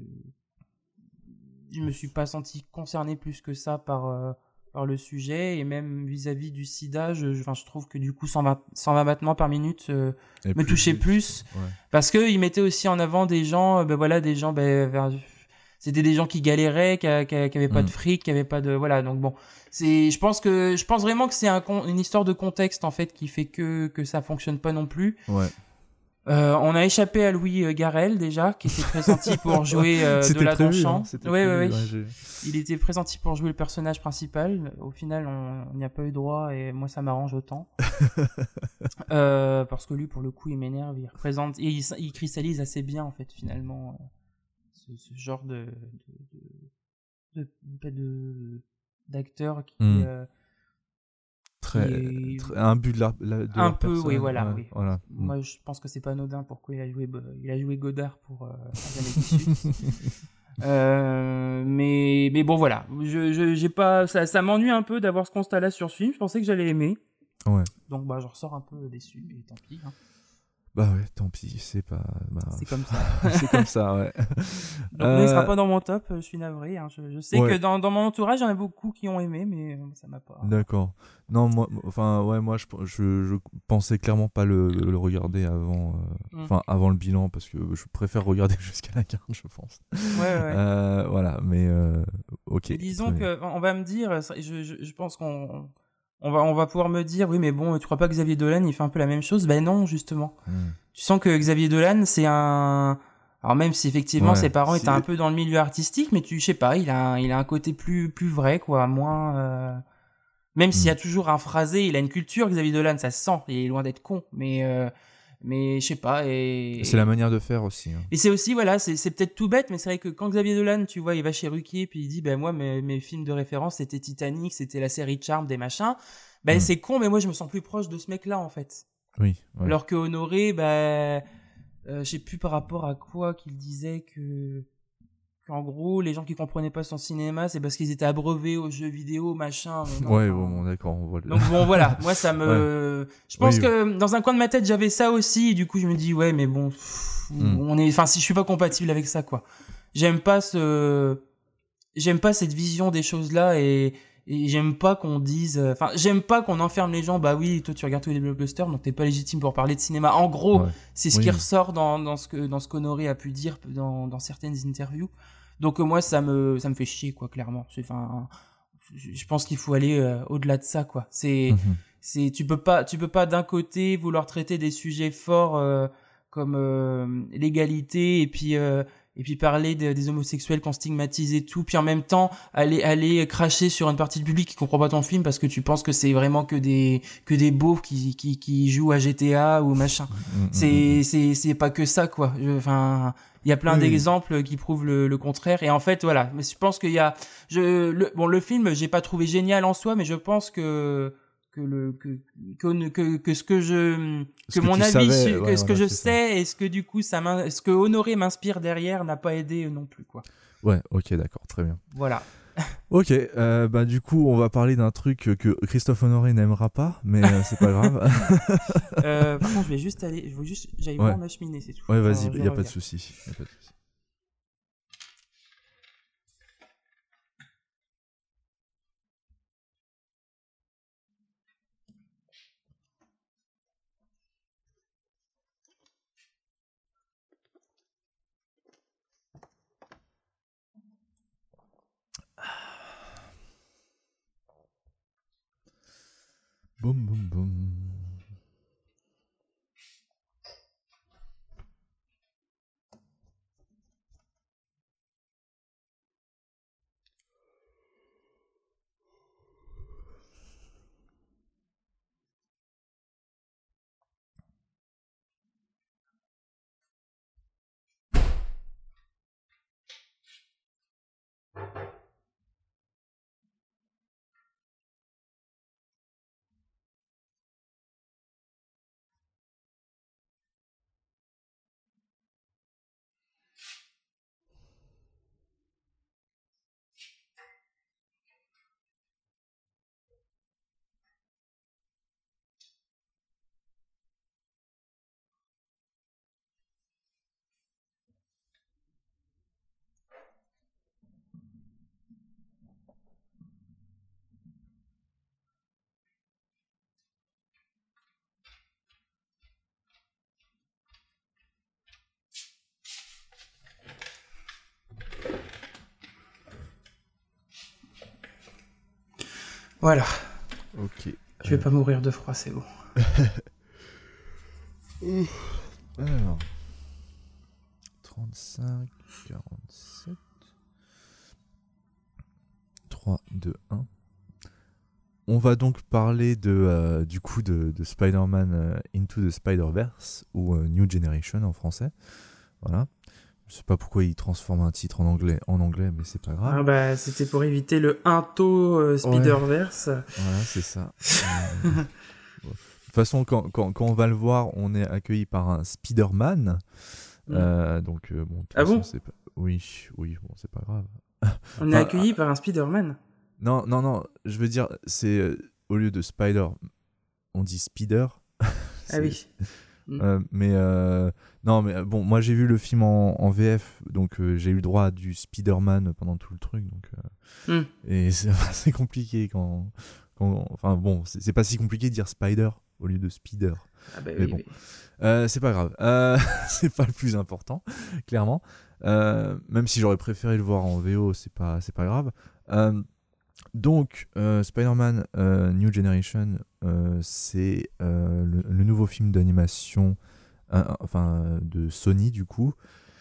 Speaker 2: je me suis pas senti concerné plus que ça par le sujet, et même vis-à-vis du sida, enfin, je trouve que du coup 120 battements par minute me touchait plus
Speaker 1: ouais.
Speaker 2: parce que il mettait aussi en avant des gens, c'était des gens qui galéraient, qui avaient pas de fric, qui avaient pas de voilà, donc bon, je pense vraiment que c'est une histoire de contexte en fait qui fait que ça fonctionne pas non plus.
Speaker 1: Ouais.
Speaker 2: On a échappé à Louis Garrel déjà, qui était pressenti pour jouer Dola Donchamp.
Speaker 1: Ouais.
Speaker 2: Il était pressenti pour jouer le personnage principal. Au final, on n'y a pas eu droit, et moi ça m'arrange autant. Parce que lui, pour le coup, il m'énerve, il représente, et il cristallise assez bien en fait finalement ce genre d'acteur qui
Speaker 1: un but de
Speaker 2: un
Speaker 1: leur
Speaker 2: peu,
Speaker 1: personne.
Speaker 2: oui, voilà,
Speaker 1: ouais,
Speaker 2: oui.
Speaker 1: Voilà.
Speaker 2: Moi, je pense que c'est pas anodin pourquoi il a joué Godard pour Jamais déçu. Mais bon, voilà. J'ai pas, ça m'ennuie un peu d'avoir ce constat-là sur ce film. Je pensais que j'allais aimer.
Speaker 1: Ouais.
Speaker 2: Donc, bah, je ressors un peu déçu, et tant pis. Hein.
Speaker 1: Bah ouais, tant pis, c'est pas.
Speaker 2: C'est comme ça.
Speaker 1: C'est comme ça, ouais.
Speaker 2: Donc, non, il sera pas dans mon top, je suis navré. Hein. Je sais
Speaker 1: ouais.
Speaker 2: que dans mon entourage, il y en a beaucoup qui ont aimé, mais ça m'a pas.
Speaker 1: D'accord. Non, moi, enfin, ouais, moi, je pensais clairement pas le regarder avant le bilan, parce que je préfère regarder jusqu'à la carte, je pense.
Speaker 2: Ouais.
Speaker 1: Voilà, mais ok.
Speaker 2: Mais disons que on va me dire, je pense on va pouvoir me dire, oui, mais bon, tu crois pas que Xavier Dolan, il fait un peu la même chose? Ben non, justement. Tu sens que Xavier Dolan, alors même si effectivement ses parents étaient un peu dans le milieu artistique, mais je sais pas, il a un côté plus vrai, quoi, moins, même s'il y a toujours un phrasé, il a une culture, Xavier Dolan, ça se sent, il est loin d'être con, mais je sais pas,
Speaker 1: c'est la manière de faire aussi. Hein.
Speaker 2: Et c'est aussi, voilà, c'est peut-être tout bête, mais c'est vrai que quand Xavier Dolan, tu vois, il va chez Ruquier, puis il dit, ben moi, mes films de référence, c'était Titanic, c'était la série Charmed, des machins. Ben c'est con, mais moi, je me sens plus proche de ce mec-là, en fait.
Speaker 1: Oui. Ouais.
Speaker 2: Alors que Honoré, je sais plus par rapport à quoi qu'il disait qu'en gros, les gens qui comprenaient pas son cinéma, c'est parce qu'ils étaient abreuvés aux jeux vidéo, machin. Non,
Speaker 1: ouais, bon, d'accord.
Speaker 2: Donc bon, voilà, moi ça me... Je pense que dans un coin de ma tête, j'avais ça aussi, et du coup je me dis, ouais, mais bon, si je suis pas compatible avec ça, quoi. J'aime pas cette vision des choses-là, et j'aime pas qu'on dise... j'aime pas qu'on enferme les gens, bah oui, toi tu regardes tous les blockbusters, donc t'es pas légitime pour parler de cinéma. En gros, c'est ce qui ressort dans ce qu'Honoré a pu dire dans certaines interviews. Donc moi ça me fait chier, quoi, clairement. Je pense qu'il faut aller au-delà de ça, quoi. Tu peux pas d'un côté vouloir traiter des sujets forts comme l'égalité, et puis parler des homosexuels qu'on stigmatise et tout, puis en même temps aller cracher sur une partie du public qui comprend pas ton film parce que tu penses que c'est vraiment que des beaufs qui jouent à GTA ou machin. C'est pas que ça, quoi. Il y a plein d'exemples qui prouvent le contraire, et en fait voilà, mais je pense qu'il y a le film, j'ai pas trouvé génial en soi, mais je pense que ce que je sais, et ce que du coup ce que Honoré m'inspire derrière n'a pas aidé non plus, quoi.
Speaker 1: Ouais, ok, d'accord, très bien.
Speaker 2: Voilà.
Speaker 1: Ok, du coup, on va parler d'un truc que Christophe Honoré n'aimera pas, mais c'est pas grave.
Speaker 2: Par contre, j'aille voir ma cheminée, c'est tout.
Speaker 1: Ouais, vas-y, y a pas de souci. Boum, boum, boum.
Speaker 2: Voilà.
Speaker 1: Ok.
Speaker 2: Je vais pas mourir de froid, c'est bon.
Speaker 1: Alors, 35, 47, 3, 2, 1. On va donc parler du coup de Spider-Man Into the Spider-Verse, ou New Generation en français. Voilà. Je sais pas pourquoi ils transforment un titre en anglais, mais c'est pas grave.
Speaker 2: Ah bah, c'était pour éviter le Into Spider-Verse.
Speaker 1: Voilà, c'est ça. De toute façon, quand on va le voir, on est accueilli par un Spider-Man. Donc, bon, de toute façon, c'est pas... Oui, bon, c'est pas grave.
Speaker 2: On est accueilli par un Spider-Man.
Speaker 1: Non, je veux dire, c'est au lieu de Spider, on dit Spider.
Speaker 2: Ah oui.
Speaker 1: Mais non, mais bon, moi j'ai vu le film en VF, donc j'ai eu le droit à du Spider-Man pendant tout le truc, donc et c'est compliqué quand enfin bon, c'est pas si compliqué de dire Spider au lieu de Spider.
Speaker 2: Ah bah
Speaker 1: mais
Speaker 2: oui,
Speaker 1: bon,
Speaker 2: oui.
Speaker 1: c'est pas grave, c'est pas le plus important, clairement. Même si j'aurais préféré le voir en VO, c'est pas grave. Donc, Spider-Man New Generation, c'est le nouveau film d'animation de Sony, du coup.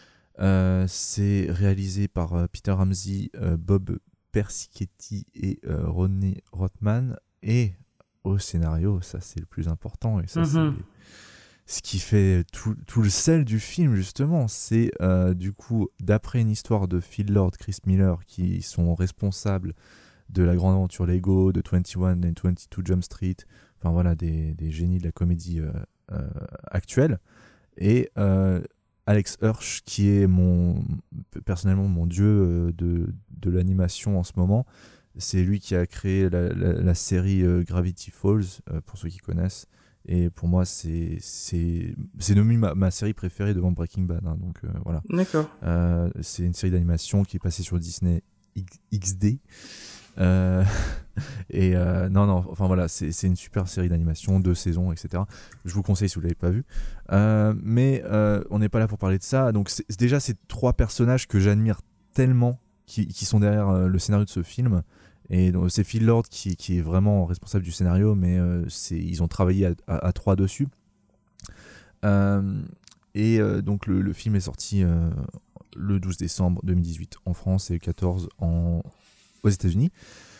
Speaker 1: C'est réalisé par Peter Ramsey, Bob Persichetti et Rodney Rothman. Et au scénario, ça c'est le plus important, et ça c'est ce qui fait tout le sel du film, justement. C'est du coup, d'après une histoire de Phil Lord, Chris Miller, qui sont responsables de la grande aventure Lego, de 21 et 22 Jump Street, enfin voilà, des génies de la comédie actuelle. Et Alex Hirsch, qui est personnellement mon dieu de l'animation en ce moment. C'est lui qui a créé la série Gravity Falls, pour ceux qui connaissent. Et pour moi, c'est nommé ma série préférée devant Breaking Bad. Hein, donc voilà.
Speaker 2: D'accord.
Speaker 1: C'est une série d'animation qui est passée sur Disney XD. Et non, enfin voilà, c'est une super série d'animation, 2 saisons, etc. Je vous conseille si vous l'avez pas vu. Mais on n'est pas là pour parler de ça. Donc déjà, c'est 3 personnages que j'admire tellement, qui sont derrière le scénario de ce film. Et donc, c'est Phil Lord qui est vraiment responsable du scénario, mais ils ont travaillé à 3 dessus. Donc le film est sorti le 12 décembre 2018 en France et le 14 aux États-Unis.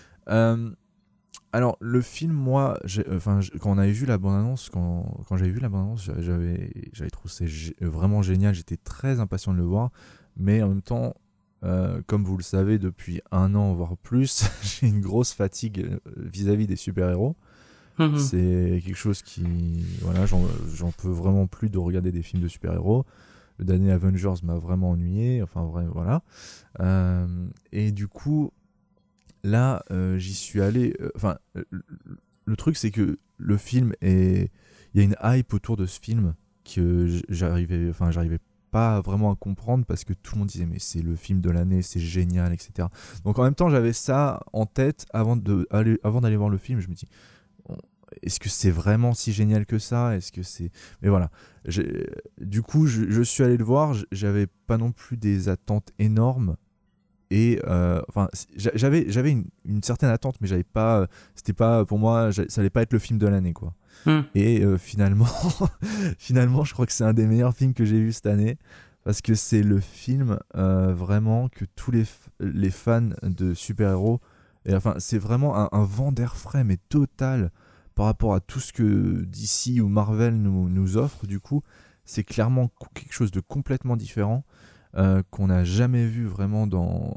Speaker 1: Alors le film, moi, quand on avait vu la bande-annonce, quand j'avais vu la bande-annonce, j'avais trouvé ça vraiment génial. J'étais très impatient de le voir, mais en même temps, comme vous le savez, depuis 1 an voire plus, j'ai une grosse fatigue vis-à-vis des super-héros. C'est quelque chose qui, voilà, j'en peux vraiment plus de regarder des films de super-héros. Le dernier Avengers m'a vraiment ennuyé, enfin voilà. Et du coup, là, j'y suis allé. Le truc, c'est que le film il y a une hype autour de ce film que j'arrivais pas vraiment à comprendre, parce que tout le monde disait mais c'est le film de l'année, c'est génial, etc. Donc en même temps, j'avais ça en tête avant d'aller voir le film. Je me dis, est-ce que c'est vraiment si génial que ça? Est-ce que c'est... Mais voilà. Du coup, je suis allé le voir. J'avais pas non plus des attentes énormes. Et j'avais une certaine attente, mais j'avais pas... C'était pas... Pour moi, ça allait pas être le film de l'année, quoi. Et finalement, je crois que c'est un des meilleurs films que j'ai vu cette année. Parce que c'est le film vraiment que tous les fans de super-héros... Et enfin, c'est vraiment un vent d'air frais, mais total, par rapport à tout ce que DC ou Marvel nous offre. Du coup, c'est clairement quelque chose de complètement différent, qu'on n'a jamais vu vraiment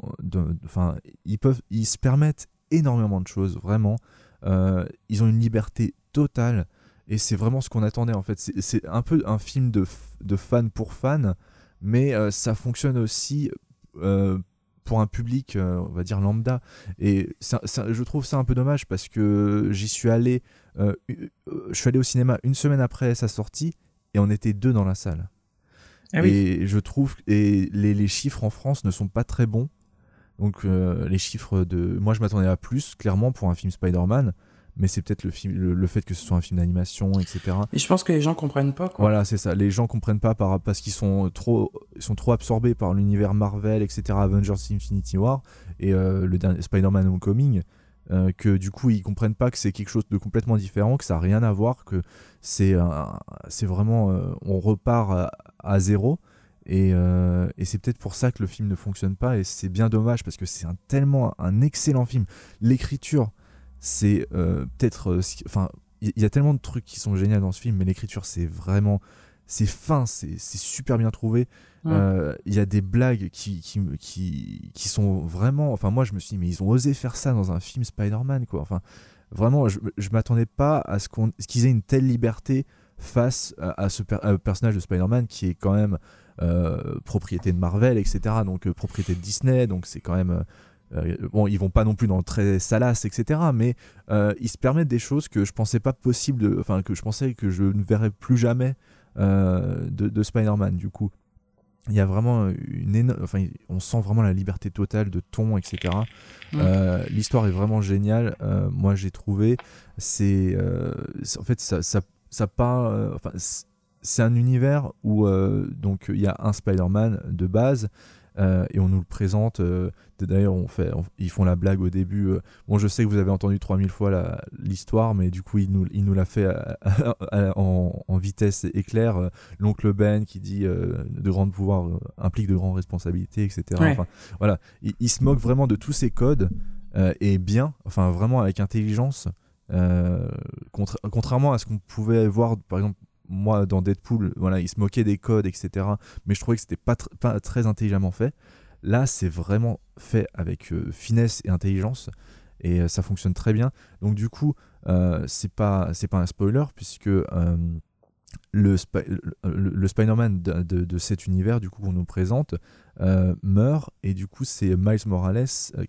Speaker 1: ils se permettent énormément de choses, vraiment. Ils ont une liberté totale, et c'est vraiment ce qu'on attendait, en fait. C'est un peu un film de fan pour fan, mais ça fonctionne aussi pour un public, on va dire lambda. Et je trouve ça un peu dommage, parce que j'y suis allé, je suis allé au cinéma 1 semaine après sa sortie, et on était 2 dans la salle. Ah oui. Et je trouve que les chiffres en France ne sont pas très bons. Donc les chiffres moi je m'attendais à plus, clairement, pour un film Spider-Man. Mais c'est peut-être le fait que ce soit un film d'animation, etc.
Speaker 2: Et je pense que les gens comprennent pas, quoi.
Speaker 1: Voilà, c'est ça. Les gens comprennent pas parce qu'ils sont trop absorbés par l'univers Marvel, etc. Avengers Infinity War et le dernier Spider-Man Homecoming. que du coup ils comprennent pas que c'est quelque chose de complètement différent, que ça n'a rien à voir, que c'est vraiment on repart à zéro. Et c'est peut-être pour ça que le film ne fonctionne pas, et c'est bien dommage parce que c'est tellement un excellent film. L'écriture, c'est peut-être enfin il y a tellement de trucs qui sont géniaux dans ce film, mais l'écriture c'est fin, c'est super bien trouvé. Il y a des blagues qui sont vraiment, enfin moi je me suis dit mais ils ont osé faire ça dans un film Spider-Man quoi. Enfin vraiment je m'attendais pas à qu'ils aient une telle liberté face à au personnage de Spider-Man qui est quand même propriété de Marvel, etc. Donc propriété de Disney, donc c'est quand même bon, ils vont pas non plus dans le très salace, etc. Mais ils se permettent des choses que je pensais pas possible, enfin que je pensais que je ne verrais plus jamais de Spider-Man. Du coup, il y a vraiment enfin, on sent vraiment la liberté totale de ton, etc. L'histoire est vraiment géniale. Moi, j'ai trouvé, en fait, ça part. Enfin, c'est un univers où donc il y a un Spider-Man de base. Et on nous le présente. D'ailleurs, ils font la blague au début. Bon, je sais que vous avez entendu 3000 fois l'histoire, mais du coup, il nous l'a fait en vitesse éclair. L'oncle Ben qui dit de grands pouvoirs impliquent de grandes responsabilités, etc.
Speaker 2: Ouais.
Speaker 1: Enfin, voilà, il se moque vraiment de tous ces codes et bien, enfin vraiment avec intelligence. Contrairement à ce qu'on pouvait voir, par exemple, moi dans Deadpool, voilà, il se moquait des codes, etc. Mais je trouvais que c'était pas très intelligemment fait. Là, c'est vraiment fait avec finesse et intelligence, et ça fonctionne très bien. Donc du coup, c'est pas un spoiler, puisque le Spider-Man de cet univers, du coup, qu'on nous présente, meurt, et du coup c'est Miles Morales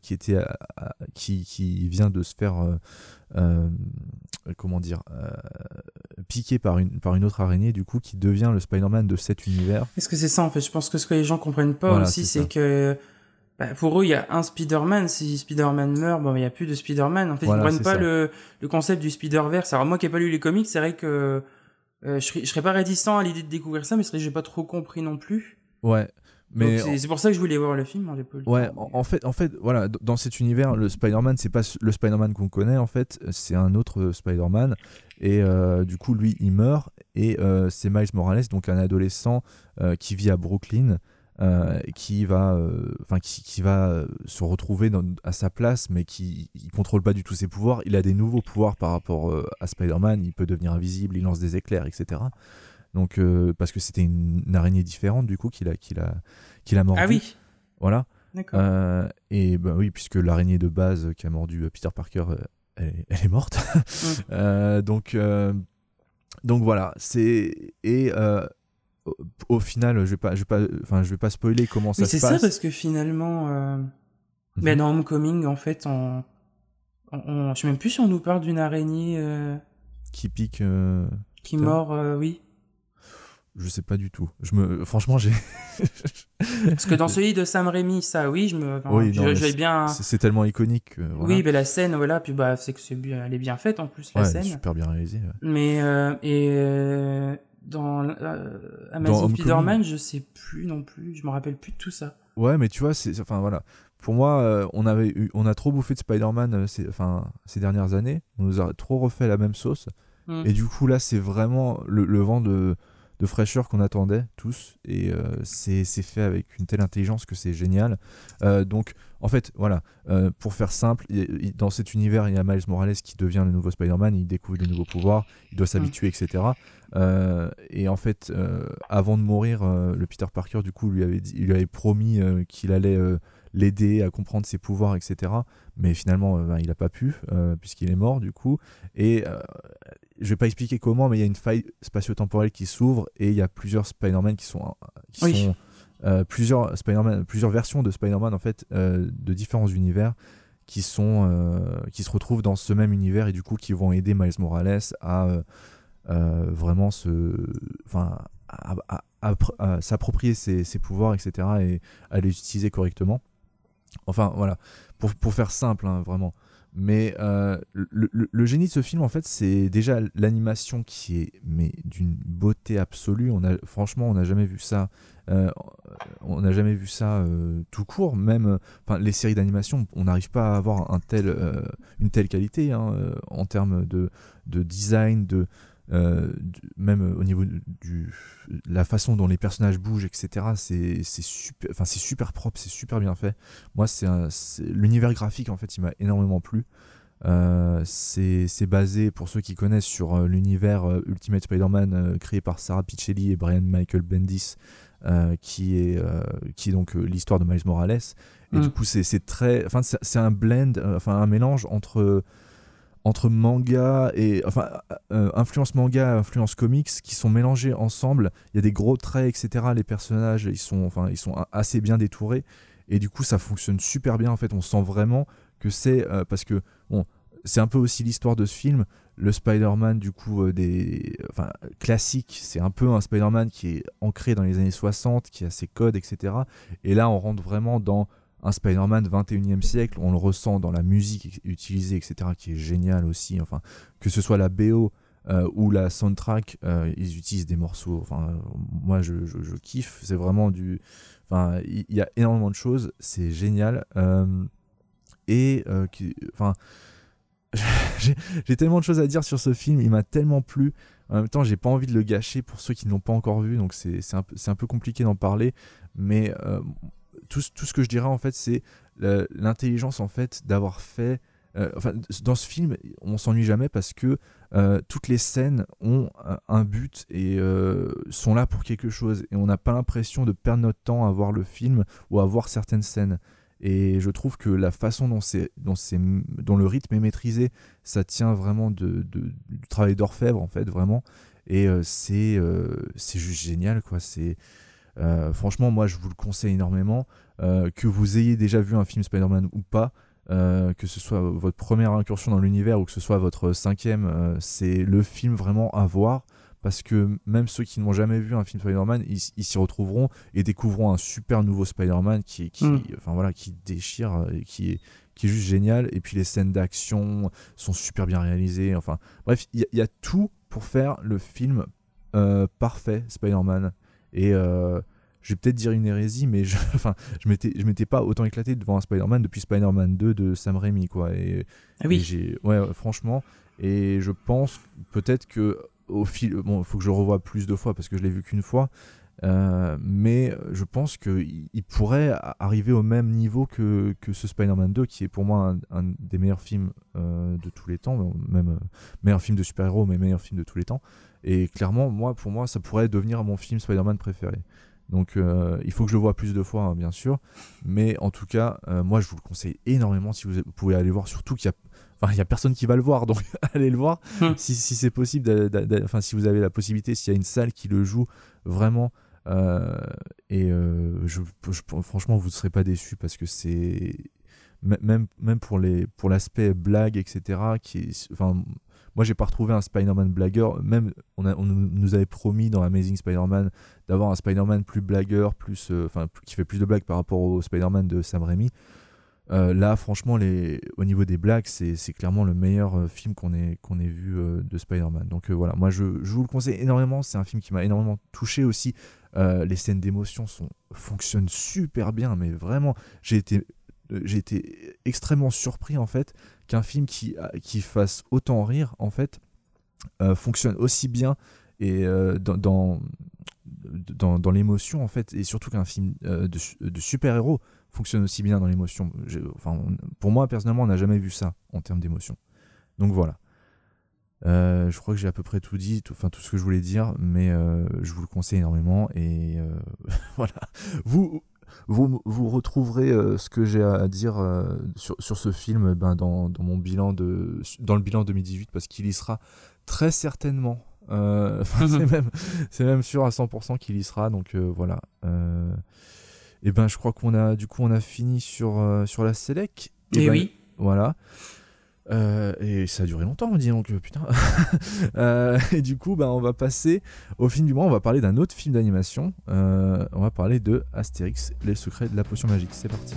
Speaker 1: qui vient de se faire comment dire, piqué par une autre araignée, du coup, qui devient le Spider-Man de cet univers.
Speaker 2: Est-ce que c'est ça en fait? Je pense que ce que les gens comprennent pas
Speaker 1: Voilà,
Speaker 2: aussi,
Speaker 1: c'est
Speaker 2: c'est que pour eux, il y a un Spider-Man. Si Spider-Man meurt, bon, il n'y a plus de Spider-Man. En fait,
Speaker 1: voilà,
Speaker 2: ils comprennent pas
Speaker 1: ça.
Speaker 2: le concept du Spider-Verse. Alors moi qui n'ai pas lu les comics, c'est vrai que je serais pas réticent à l'idée de découvrir ça, mais c'est vrai que j'ai pas trop compris non plus.
Speaker 1: Ouais. Mais
Speaker 2: c'est pour ça que je voulais voir le film, hein, j'ai pas eu le
Speaker 1: ouais,
Speaker 2: temps,
Speaker 1: en fait, voilà, dans cet univers, le Spider-Man, c'est pas le Spider-Man qu'on connaît, en fait, c'est un autre Spider-Man, et du coup, lui, il meurt, et c'est Miles Morales, donc un adolescent qui vit à Brooklyn, qui va se retrouver à sa place, mais qui il contrôle pas du tout ses pouvoirs. Il a des nouveaux pouvoirs par rapport à Spider-Man, il peut devenir invisible, il lance des éclairs, etc. Donc, parce que c'était une araignée différente, du coup, qu'il a mordu.
Speaker 2: Ah oui.
Speaker 1: Voilà.
Speaker 2: D'accord.
Speaker 1: Et bah oui, puisque l'araignée de base qui a mordu Peter Parker, elle est morte. Donc voilà. Au final, je vais pas spoiler comment ça se passe.
Speaker 2: Mais c'est ça, parce que finalement, mais dans Homecoming, en fait, je sais même plus si on nous parle d'une araignée
Speaker 1: qui pique.
Speaker 2: Qui mord, oui.
Speaker 1: Je sais pas du tout. Franchement, j'ai.
Speaker 2: Parce que dans celui de Sam Raimi, ça, oui, j'avais bien.
Speaker 1: C'est tellement iconique. Voilà.
Speaker 2: Oui, mais la scène, voilà, puis c'est que elle est bien faite en plus, la scène.
Speaker 1: Super bien réalisée. Ouais.
Speaker 2: Mais dans Amazing Spider-Man, je sais plus non plus, je me rappelle plus de tout ça.
Speaker 1: Ouais, mais tu vois, enfin voilà. Pour moi, on a trop bouffé de Spider-Man ces dernières années. On nous a trop refait la même sauce. Et du coup, là, c'est vraiment le vent de fraîcheur qu'on attendait tous, et c'est fait avec une telle intelligence que c'est génial. Donc en fait voilà, pour faire simple, dans cet univers, il y a Miles Morales qui devient le nouveau Spider-Man, il découvre de nouveaux pouvoirs, il doit s'habituer, etc. Et en fait, avant de mourir, le Peter Parker du coup il lui avait promis qu'il allait l'aider à comprendre ses pouvoirs, etc. Mais finalement, il n'a pas pu, puisqu'il est mort du coup. Et je vais pas expliquer comment, mais il y a une faille spatio-temporelle qui s'ouvre, et il y a plusieurs Spider-Man qui sont plusieurs versions de Spider-Man en fait, de différents univers qui se retrouvent dans ce même univers, et du coup qui vont aider Miles Morales à vraiment à s'approprier ses pouvoirs, etc., et à les utiliser correctement. Enfin voilà, pour faire simple, hein, vraiment. Mais le génie de ce film, en fait, c'est déjà l'animation qui est d'une beauté absolue. Franchement, on n'a jamais vu ça On n'a jamais vu ça tout court. Même les séries d'animation, on n'arrive pas à avoir une telle qualité en termes de design, même au niveau la façon dont les personnages bougent, etc. C'est super propre, c'est super bien fait. Moi, c'est l'univers graphique, en fait, il m'a énormément plu. C'est basé, pour ceux qui connaissent, sur l'univers Ultimate Spider-Man créé par Sarah Pichelli et Brian Michael Bendis, qui est donc l'histoire de Miles Morales. Et du coup, c'est un blend, un mélange entre manga et influence manga, influence comics qui sont mélangés ensemble. Il y a des gros traits, etc. Les personnages, ils sont assez bien détourés, et du coup, ça fonctionne super bien. En fait, on sent vraiment que c'est parce que c'est un peu aussi l'histoire de ce film. Le Spider-Man du coup classique, c'est un peu un Spider-Man qui est ancré dans les années 60, qui a ses codes, etc. Et là, on rentre vraiment dans un Spider-Man 21e siècle. On le ressent dans la musique utilisée, etc., qui est géniale aussi. Que ce soit la BO ou la soundtrack, ils utilisent des morceaux. Moi, je kiffe. C'est vraiment il y a énormément de choses. C'est génial. J'ai tellement de choses à dire sur ce film. Il m'a tellement plu. En même temps, j'ai pas envie de le gâcher pour ceux qui ne l'ont pas encore vu. Donc, c'est un peu compliqué d'en parler. Mais tout ce que je dirais, en fait, c'est l'intelligence, en fait, d'avoir fait... dans ce film, on s'ennuie jamais parce que toutes les scènes ont un but et sont là pour quelque chose. Et on n'a pas l'impression de perdre notre temps à voir le film ou à voir certaines scènes. Et je trouve que la façon dont le rythme est maîtrisé, ça tient vraiment du travail d'orfèvre, en fait, vraiment. Et c'est juste génial, quoi. Franchement, moi, je vous le conseille énormément. Que vous ayez déjà vu un film Spider-Man ou pas, que ce soit votre première incursion dans l'univers ou que ce soit votre 5e, c'est le film vraiment à voir. Parce que même ceux qui n'ont jamais vu un film Spider-Man, ils s'y retrouveront et découvriront un super nouveau Spider-Man qui déchire, et qui est juste génial. Et puis les scènes d'action sont super bien réalisées. Bref, il y a tout pour faire le film parfait Spider-Man. Et je vais peut-être dire une hérésie, mais je m'étais pas autant éclaté devant un Spider-Man depuis Spider-Man 2 de Sam Raimi, quoi. Franchement. Et je pense peut-être que il faut que je le revoie plus de fois parce que je l'ai vu qu'une fois, mais je pense qu'il pourrait arriver au même niveau que ce Spider-Man 2, qui est pour moi un des meilleurs films de tous les temps, même meilleur film de super-héros, mais meilleur film de tous les temps. Et clairement, pour moi, ça pourrait devenir mon film Spider-Man préféré. Donc il faut que je le voie plus de fois, bien sûr, mais en tout cas, moi je vous le conseille énormément si vous pouvez aller voir, surtout qu'il y a personne qui va le voir, donc allez le voir si c'est possible, si vous avez la possibilité, s'il y a une salle qui le joue vraiment, franchement vous ne serez pas déçus parce que c'est même pour l'aspect blague, etc., moi j'ai pas retrouvé un Spider-Man blagueur. Même on nous avait promis dans Amazing Spider-Man d'avoir un Spider-Man plus blagueur, qui fait plus de blagues par rapport au Spider-Man de Sam Raimi. Là franchement au niveau des blagues c'est clairement le meilleur film qu'on ait vu de Spider-Man. Donc voilà, moi je vous le conseille énormément. C'est un film qui m'a énormément touché aussi. Les scènes d'émotion fonctionnent super bien, mais vraiment j'ai été extrêmement surpris, en fait, qu'un film qui fasse autant rire, en fait, fonctionne aussi bien et dans l'émotion, en fait, et surtout qu'un film de super-héros fonctionne aussi bien dans l'émotion. Pour moi, personnellement, on n'a jamais vu ça en termes d'émotion. Donc voilà. Je crois que j'ai à peu près tout dit, tout ce que je voulais dire, mais je vous le conseille énormément. Et voilà. Vous retrouverez ce que j'ai à dire sur ce film dans le bilan 2018, parce qu'il y sera très certainement. C'est même sûr à 100% qu'il y sera. Donc voilà. Et je crois qu'on a fini sur la Sélec.
Speaker 2: Et oui.
Speaker 1: Voilà. Et ça a duré longtemps, on dit, donc putain. Et du coup, on va passer au film du mois. On va parler d'un autre film d'animation. On va parler de Astérix, les secrets de la potion magique. C'est parti.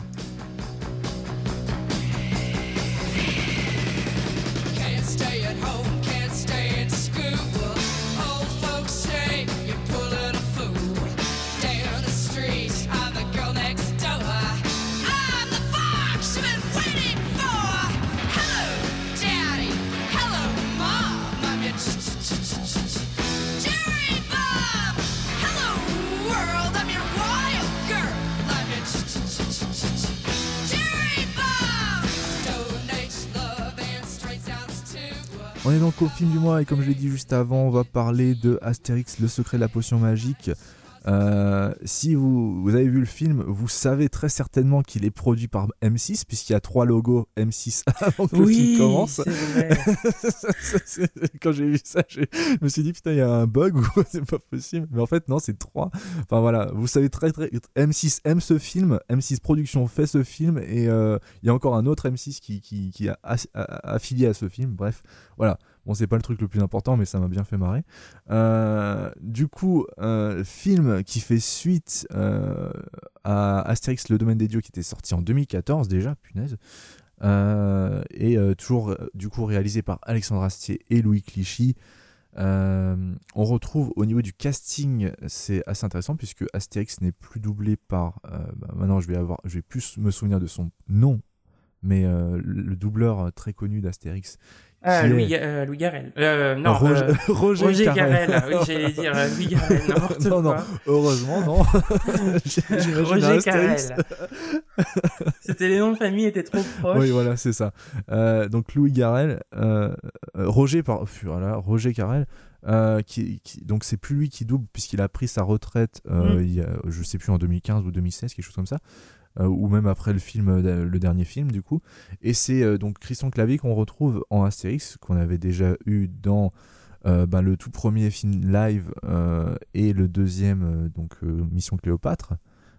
Speaker 1: On est donc au film du mois et comme je l'ai dit juste avant, on va parler de Astérix, le secret de la potion magique. Si vous avez vu le film, vous savez très certainement qu'il est produit par M6 puisqu'il y a 3 logos M6 avant que le film commence.
Speaker 2: C'est vrai.
Speaker 1: Quand j'ai vu ça, je me suis dit putain, il y a un bug ou c'est pas possible. Mais en fait non, c'est 3. Enfin voilà, vous savez très M6 aime ce film, M6 Productions fait ce film et il y a encore un autre M6 qui a affilié à ce film. Bref, voilà. Bon, c'est pas le truc le plus important, mais ça m'a bien fait marrer. Du coup, film qui fait suite à Astérix, le domaine des dieux, qui était sorti en 2014 déjà, punaise. Et toujours, du coup, réalisé par Alexandre Astier et Louis Clichy. On retrouve au niveau du casting, c'est assez intéressant, puisque Astérix n'est plus doublé par... maintenant, je vais plus me souvenir de son nom, mais le doubleur très connu d'Astérix...
Speaker 2: Louis Garrel. Non,
Speaker 1: Roger
Speaker 2: Garrel. Oui, j'allais dire Louis Garrel, n'importe quoi.
Speaker 1: Non, heureusement, non.
Speaker 2: Roger Garrel. C'était les noms de famille étaient trop proches.
Speaker 1: Oui, voilà, c'est ça. Donc Louis Garrel, Roger Garrel, donc c'est plus lui qui double puisqu'il a pris sa retraite, je sais plus en 2015 ou 2016, quelque chose comme ça. Ou même après le dernier film du coup, et c'est donc Christian Clavier qu'on retrouve en Astérix, qu'on avait déjà eu dans le tout premier film live et le deuxième Mission Cléopâtre,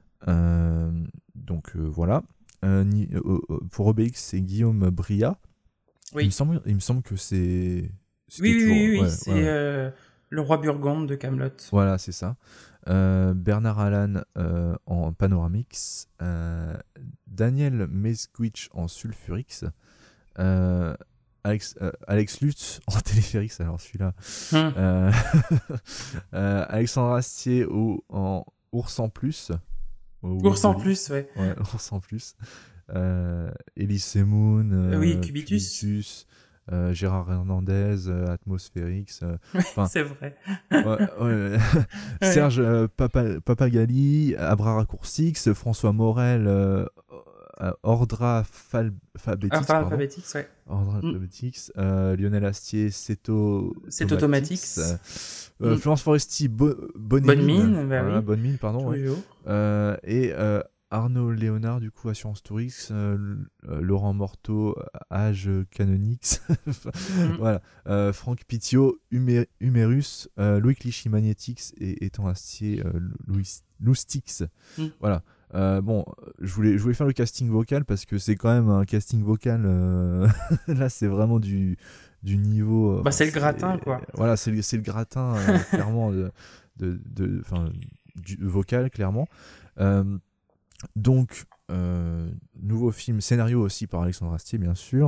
Speaker 1: voilà. Pour Obélix c'est Guillaume Briat.
Speaker 2: Oui.
Speaker 1: Il me semble que c'est
Speaker 2: oui, c'est le roi Burgonde de Kaamelott.
Speaker 1: Voilà, c'est ça. Bernard Allan en Panoramix, Daniel Mesquich en Sulfurix, Alex Lutz en Téléphérix, alors celui-là, Alexandre Astier en Ours en Plus.
Speaker 2: Ours en Plus, ouais.
Speaker 1: Ours en Plus. Elise Semoun,
Speaker 2: Cubitus.
Speaker 1: Gérard Hernandez, Atmosphérix,
Speaker 2: c'est vrai.
Speaker 1: Serge Papagali, Abra Raccourcix, François Morel, Ordra Alphabetix,
Speaker 2: ouais.
Speaker 1: Ordra Alphabetix, Lionel Astier, Cétotomatics, Florence Foresti, Bonne Mine, Bonne Mine, pardon, ouais. Et Arnaud Léonard, du coup, Assurance Tourix, Laurent Morteau, Age Canonix, voilà, Franck Pitio, Humérus, Louis Clichy Magnétix et Étant Astier, Loustix. Voilà. Je voulais faire le casting vocal parce que c'est quand même un casting vocal. Là, c'est vraiment du niveau.
Speaker 2: C'est le gratin, quoi.
Speaker 1: Voilà, c'est le gratin, clairement, du vocal, clairement. Donc, nouveau film, scénario aussi par Alexandre Astier, bien sûr.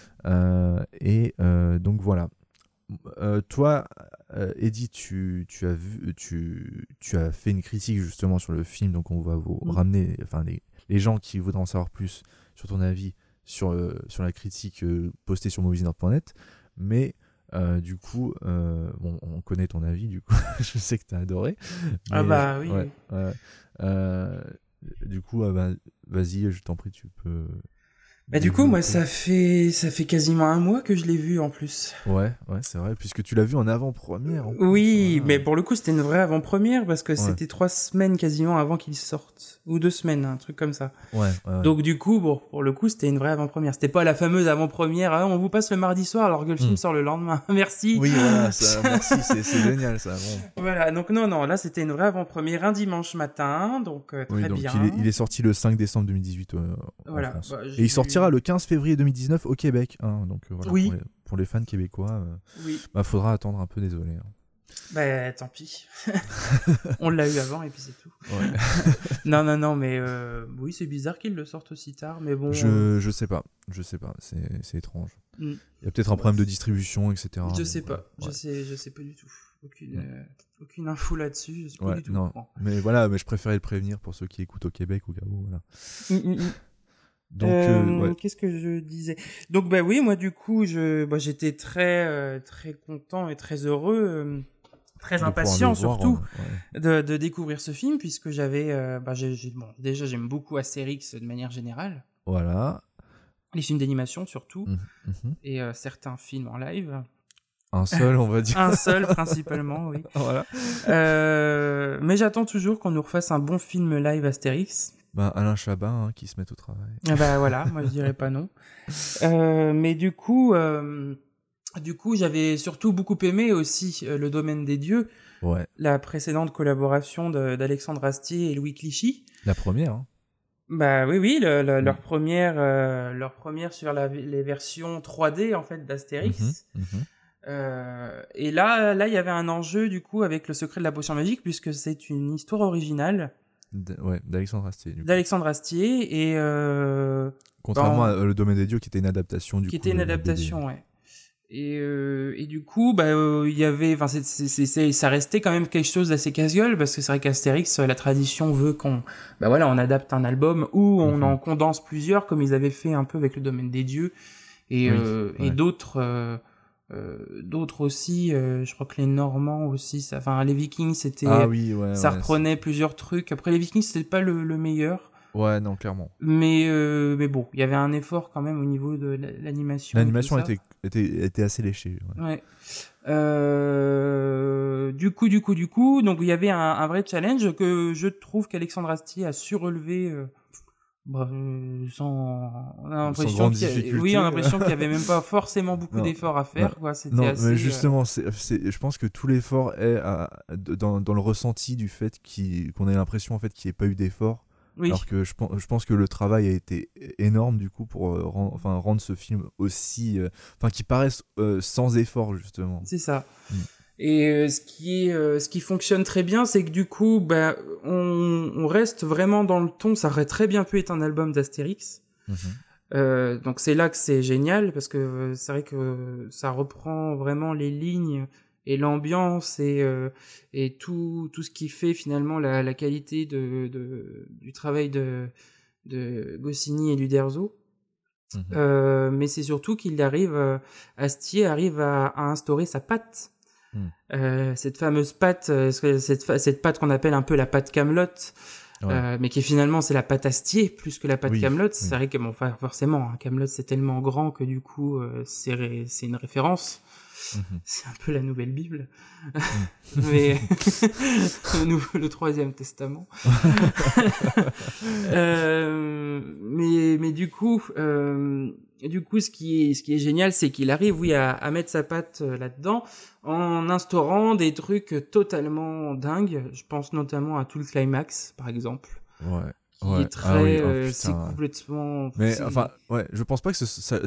Speaker 1: Donc voilà. Toi, Eddy, tu as fait une critique justement sur le film, donc on va vous ramener, les gens qui voudraient en savoir plus sur ton avis sur la critique postée sur moviesnerd.net, mais du coup, on connaît ton avis, du coup, je sais que tu as adoré.
Speaker 2: Mais, oui.
Speaker 1: Ouais, du coup, vas-y, je t'en prie, tu peux.
Speaker 2: Du coup, moi, ça fait quasiment un mois que je l'ai vu en plus.
Speaker 1: Ouais, c'est vrai, puisque tu l'as vu en avant-première.
Speaker 2: Oui, mais pour le coup, c'était une vraie avant-première parce que c'était 3 semaines quasiment avant qu'il sorte. Ou 2 semaines, un truc comme ça.
Speaker 1: Ouais.
Speaker 2: Donc du coup, pour le coup, c'était une vraie avant-première. C'était pas la fameuse avant-première, on vous passe le mardi soir alors que le film sort le lendemain. Merci.
Speaker 1: Oui, voilà, merci, c'est génial ça. Bon.
Speaker 2: Voilà, donc non, là c'était une vraie avant-première, un dimanche matin, donc très bien.
Speaker 1: Il est sorti le 5 décembre 2018
Speaker 2: voilà,
Speaker 1: en France. Et il sortira le 15 février 2019 au Québec. Donc voilà,
Speaker 2: oui.
Speaker 1: pour les fans québécois,
Speaker 2: oui.
Speaker 1: Faudra attendre un peu, désolé.
Speaker 2: Tant pis. On l'a eu avant et puis c'est tout.
Speaker 1: Ouais.
Speaker 2: non, mais oui, c'est bizarre qu'ils le sortent aussi tard, mais bon.
Speaker 1: Je sais pas, c'est étrange. Il y a peut-être un problème de distribution, etc.
Speaker 2: Je sais pas, je sais pas du tout. Aucune info là-dessus, je sais pas du tout.
Speaker 1: Non. Mais voilà, je préférais le prévenir pour ceux qui écoutent au Québec au cas où, voilà. Donc,
Speaker 2: qu'est-ce que je disais? Donc oui, moi du coup, j'étais très très content et très heureux, très impatient surtout de découvrir ce film puisque j'avais déjà j'aime beaucoup Astérix de manière générale.
Speaker 1: Voilà.
Speaker 2: Les films d'animation surtout et certains films en live.
Speaker 1: Un seul, on va dire.
Speaker 2: Un seul, principalement, oui.
Speaker 1: Voilà.
Speaker 2: Mais j'attends toujours qu'on nous refasse un bon film live Astérix.
Speaker 1: Bah, Alain Chabat, qui se met au travail.
Speaker 2: Ah bah voilà, moi je dirais pas non. Mais du coup, j'avais surtout beaucoup aimé aussi Le Domaine des Dieux,
Speaker 1: Ouais.
Speaker 2: la précédente collaboration d'Alexandre Astier et Louis Clichy.
Speaker 1: La première, hein.
Speaker 2: Bah oui, leur première sur les versions 3D en fait d'Astérix. Et là, il y avait un enjeu du coup avec Le Secret de la Potion Magique puisque c'est une histoire originale.
Speaker 1: D'Alexandre Astier.
Speaker 2: D'Alexandre Astier et
Speaker 1: contrairement à Le Domaine des Dieux qui était une adaptation du coup.
Speaker 2: Qui était une adaptation, ouais. Et du coup, il y avait, enfin, ça restait quand même quelque chose d'assez casse-gueule parce que c'est vrai qu'Astérix, la tradition veut qu'on, on adapte un album où on en condense plusieurs, comme ils avaient fait un peu avec Le Domaine des Dieux et d'autres aussi. Je crois que les Normands aussi, les Vikings, c'était, ça reprenait plusieurs trucs. Après, les Vikings, c'était pas le meilleur.
Speaker 1: Ouais, non, clairement.
Speaker 2: Mais bon, il y avait un effort quand même au niveau de l'animation.
Speaker 1: L'animation était assez léchée.
Speaker 2: Ouais. Du coup, donc il y avait un vrai challenge que je trouve qu'Alexandre Astier a su relever sans l'impression qu'il y avait même pas forcément beaucoup d'efforts à faire. Quoi. C'était
Speaker 1: non,
Speaker 2: assez,
Speaker 1: mais justement, je pense que tout l'effort est dans le ressenti du fait qu'on ait l'impression en fait qu'il n'y ait pas eu d'effort. Oui. Alors que je pense que le travail a été énorme du coup pour rendre ce film aussi, qui paraisse sans effort justement.
Speaker 2: C'est ça. Et ce qui fonctionne très bien, c'est que du coup, on reste vraiment dans le ton. Ça aurait très bien pu être un album d'Astérix. Donc c'est là que c'est génial parce que c'est vrai que ça reprend vraiment les lignes et l'ambiance et tout ce qui fait finalement la qualité du travail de Goscinny et d'Uderzo. Mais c'est surtout Astier arrive à instaurer sa patte. Cette fameuse patte, cette patte qu'on appelle un peu la patte Kaamelott, mais qui finalement c'est la patte Astier plus que la patte Kaamelott. C'est vrai que forcément, Kaamelott c'est tellement grand que du coup c'est une référence. C'est un peu la nouvelle Bible, mais le troisième testament. Mais du coup, ce qui est génial, c'est qu'il arrive, à mettre sa patte là-dedans, en instaurant des trucs totalement dingues. Je pense notamment à tout le climax, par exemple.
Speaker 1: Ouais.
Speaker 2: Qui est très, c'est complètement.
Speaker 1: Mais je pense pas que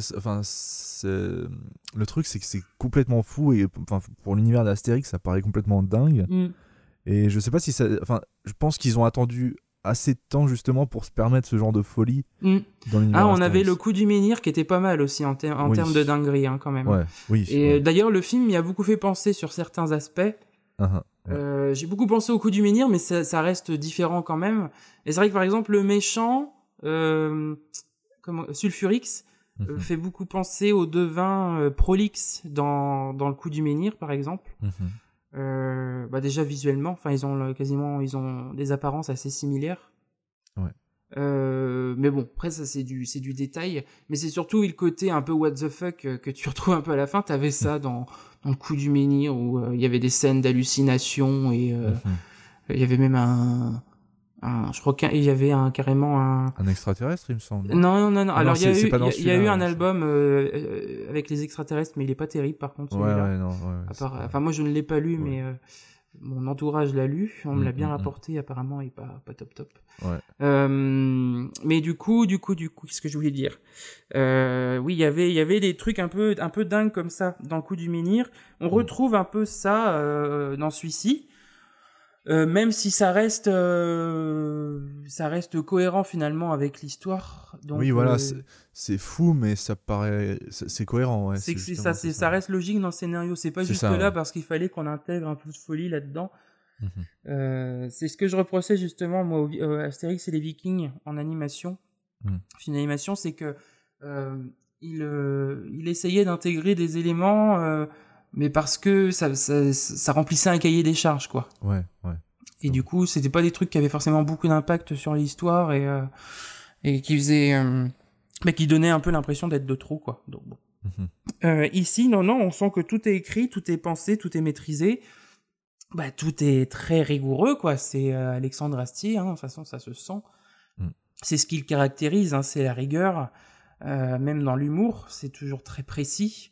Speaker 1: le truc c'est que c'est complètement fou et pour l'univers d'Astérix ça paraît complètement dingue. Et je sais pas si ça, je pense qu'ils ont attendu assez de temps justement pour se permettre ce genre de folie dans l'univers
Speaker 2: on
Speaker 1: d'Astérix.
Speaker 2: avait le coup du menhir qui était pas mal aussi en termes de dinguerie quand même. D'ailleurs le film y a beaucoup fait penser sur certains aspects. J'ai beaucoup pensé au coup du menhir, mais ça reste différent quand même. Et c'est vrai que par exemple le méchant Sulfurix fait beaucoup penser au devin Prolix dans le coup du menhir par exemple. Déjà visuellement, ils ont des apparences assez similaires. Mais bon, après ça c'est du détail, mais c'est surtout le côté un peu what the fuck que tu retrouves un peu à la fin. T'avais ça dans le coup du menhir où il y avait des scènes d'hallucination et il y avait même je crois qu'il y avait carrément un
Speaker 1: extraterrestre, il me semble.
Speaker 2: Non. Alors il y a eu un album avec les extraterrestres, mais il est pas terrible par contre. Moi je ne l'ai pas lu, mais mon entourage l'a lu, on me l'a bien rapporté, apparemment il est pas top. Mais du coup, qu'est-ce que je voulais dire? Il y avait des trucs un peu dingues comme ça dans le coup du menhir. On retrouve un peu ça dans celui-ci. Même si ça reste cohérent finalement avec l'histoire. Donc,
Speaker 1: c'est fou, mais ça paraît, c'est cohérent. Ouais,
Speaker 2: ça reste logique dans le scénario. C'est pas juste là parce qu'il fallait qu'on intègre un peu de folie là-dedans. C'est ce que je reprochais justement moi à Astérix et les Vikings en animation. Une animation, c'est que il essayait d'intégrer des éléments. Mais parce que ça remplissait un cahier des charges, quoi. Et du coup, c'était pas des trucs qui avaient forcément beaucoup d'impact sur l'histoire et qui faisaient, qui donnaient un peu l'impression d'être de trop, quoi. Donc bon. Ici, non, on sent que tout est écrit, tout est pensé, tout est maîtrisé. Bah, tout est très rigoureux, quoi. C'est Alexandre Astier, hein, de toute façon, ça se sent. C'est ce qui le caractérise, hein, c'est la rigueur. Même dans l'humour, c'est toujours très précis.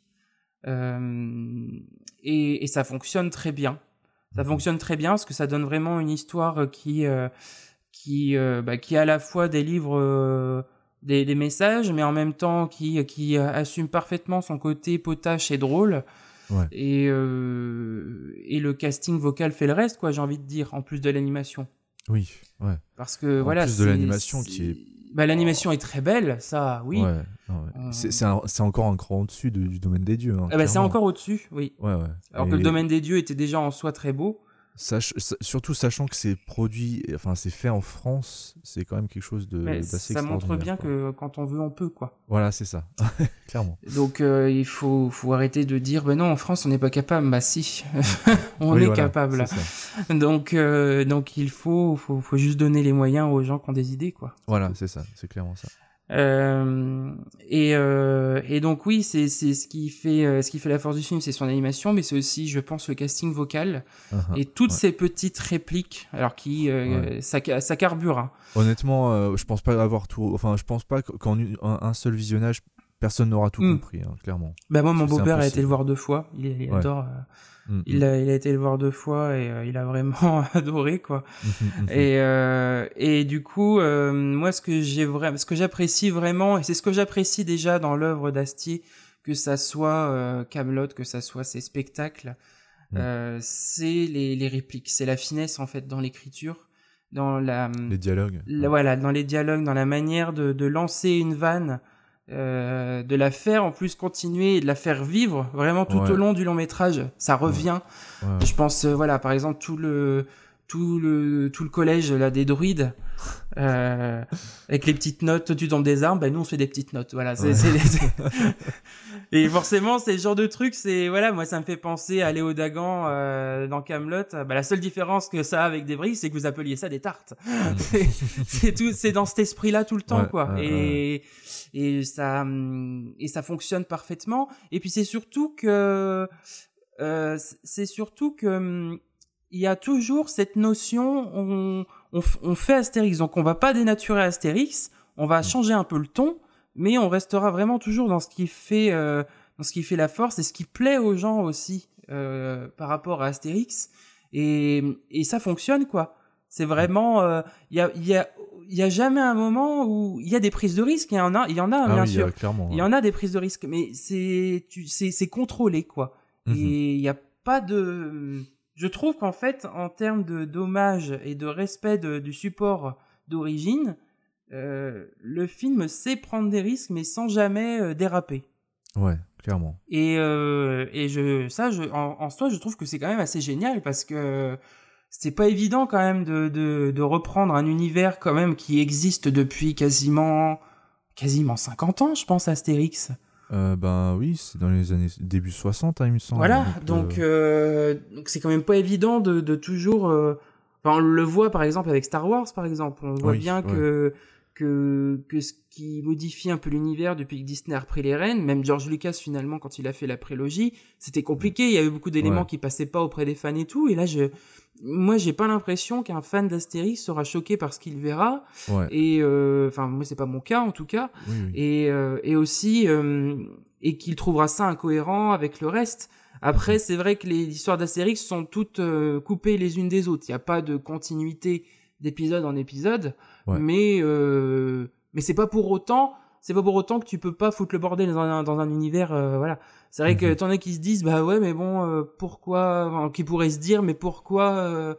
Speaker 2: Et ça fonctionne très bien. Ça fonctionne très bien parce que ça donne vraiment une histoire qui à la fois délivre des messages, mais en même temps qui assume parfaitement son côté potache et drôle.
Speaker 1: Ouais.
Speaker 2: Et le casting vocal fait le reste, quoi, j'ai envie de dire, en plus de l'animation.
Speaker 1: Oui, ouais.
Speaker 2: Parce que
Speaker 1: en plus de l'animation qui est...
Speaker 2: l'animation est très belle, ça, oui.
Speaker 1: Ouais. C'est encore un cran au-dessus du domaine des dieux. Hein,
Speaker 2: c'est encore au-dessus, oui.
Speaker 1: Ouais.
Speaker 2: Alors que le domaine des dieux était déjà en soi très beau.
Speaker 1: Surtout sachant que c'est produit, enfin c'est fait en France, c'est quand même quelque chose d'assez extraordinaire.
Speaker 2: Ça montre bien que quand on veut, on peut, quoi.
Speaker 1: Voilà, c'est ça, clairement.
Speaker 2: Donc il faut arrêter de dire, non, en France on n'est pas capable. Bah si, on est capable. Donc il faut juste donner les moyens aux gens qui ont des idées, quoi.
Speaker 1: Voilà, c'est ça, c'est clairement ça.
Speaker 2: Et donc oui, c'est ce qui fait la force du film, c'est son animation, mais c'est aussi, je pense, le casting vocal et toutes ces petites répliques, alors qui ça carbure. Hein.
Speaker 1: Honnêtement, je pense pas avoir tout, enfin je pense pas qu'en un seul visionnage personne n'aura tout compris, hein, clairement.
Speaker 2: Bah moi, mon beau-père a été le voir 2 fois, il adore. Il a été le voir 2 fois et il a vraiment adoré, quoi. Et du coup, moi, ce que j'apprécie vraiment, et c'est ce que j'apprécie déjà dans l'œuvre d'Astier, que ça soit Kaamelott, que ça soit ses spectacles, c'est les répliques, c'est la finesse en fait dans l'écriture, dans
Speaker 1: les dialogues.
Speaker 2: Voilà, dans les dialogues, dans la manière de lancer une vanne. De la faire en plus continuer et de la faire vivre vraiment tout au long du long métrage, ça revient. Je pense par exemple tout le collège là des druides avec les petites notes, tu tombes des arbres, nous on fait des petites notes, voilà. Et forcément c'est ce genre de truc, moi ça me fait penser à Léo Dagan dans Kaamelott. La seule différence que ça a avec des briques, c'est que vous appeliez ça des tartes. C'est dans cet esprit là tout le temps, quoi. Et ça fonctionne parfaitement. Et puis c'est surtout que il y a toujours cette notion, on fait Astérix, donc on va pas dénaturer Astérix, on va changer un peu le ton, mais on restera vraiment toujours dans ce qui fait la force et ce qui plaît aux gens aussi par rapport à Astérix. Et ça fonctionne, quoi. C'est vraiment, il y a jamais un moment où il y a des prises de risque. Il y en a bien sûr.
Speaker 1: Clairement,
Speaker 2: il y en a des prises de risque, mais c'est contrôlé, quoi. Et il y a pas de, je trouve qu'en fait, en termes d'hommage et de respect du support d'origine, le film sait prendre des risques, mais sans jamais déraper.
Speaker 1: Ouais, clairement.
Speaker 2: Et en soi, je trouve que c'est quand même assez génial parce que c'est pas évident quand même de reprendre un univers quand même qui existe depuis quasiment 50 ans, je pense, Astérix.
Speaker 1: Oui, c'est dans les années début 60, il me semble.
Speaker 2: Voilà, donc c'est quand même pas évident de toujours... on le voit par exemple avec Star Wars, par exemple. On voit bien que ce qui modifie un peu l'univers depuis que Disney a repris les rênes, même George Lucas finalement quand il a fait la prélogie, c'était compliqué, il y avait beaucoup d'éléments qui passaient pas auprès des fans et tout, et là moi j'ai pas l'impression qu'un fan d'Astérix sera choqué par ce qu'il verra, et moi c'est pas mon cas en tout cas, et aussi et qu'il trouvera ça incohérent avec le reste. Après c'est vrai que les histoires d'Astérix sont toutes coupées les unes des autres, il y a pas de continuité d'épisode en épisode, mais c'est pas pour autant que tu peux pas foutre le bordel dans un univers, voilà. C'est vrai que t'en as qui se disent mais bon, pourquoi, qui pourraient se dire mais pourquoi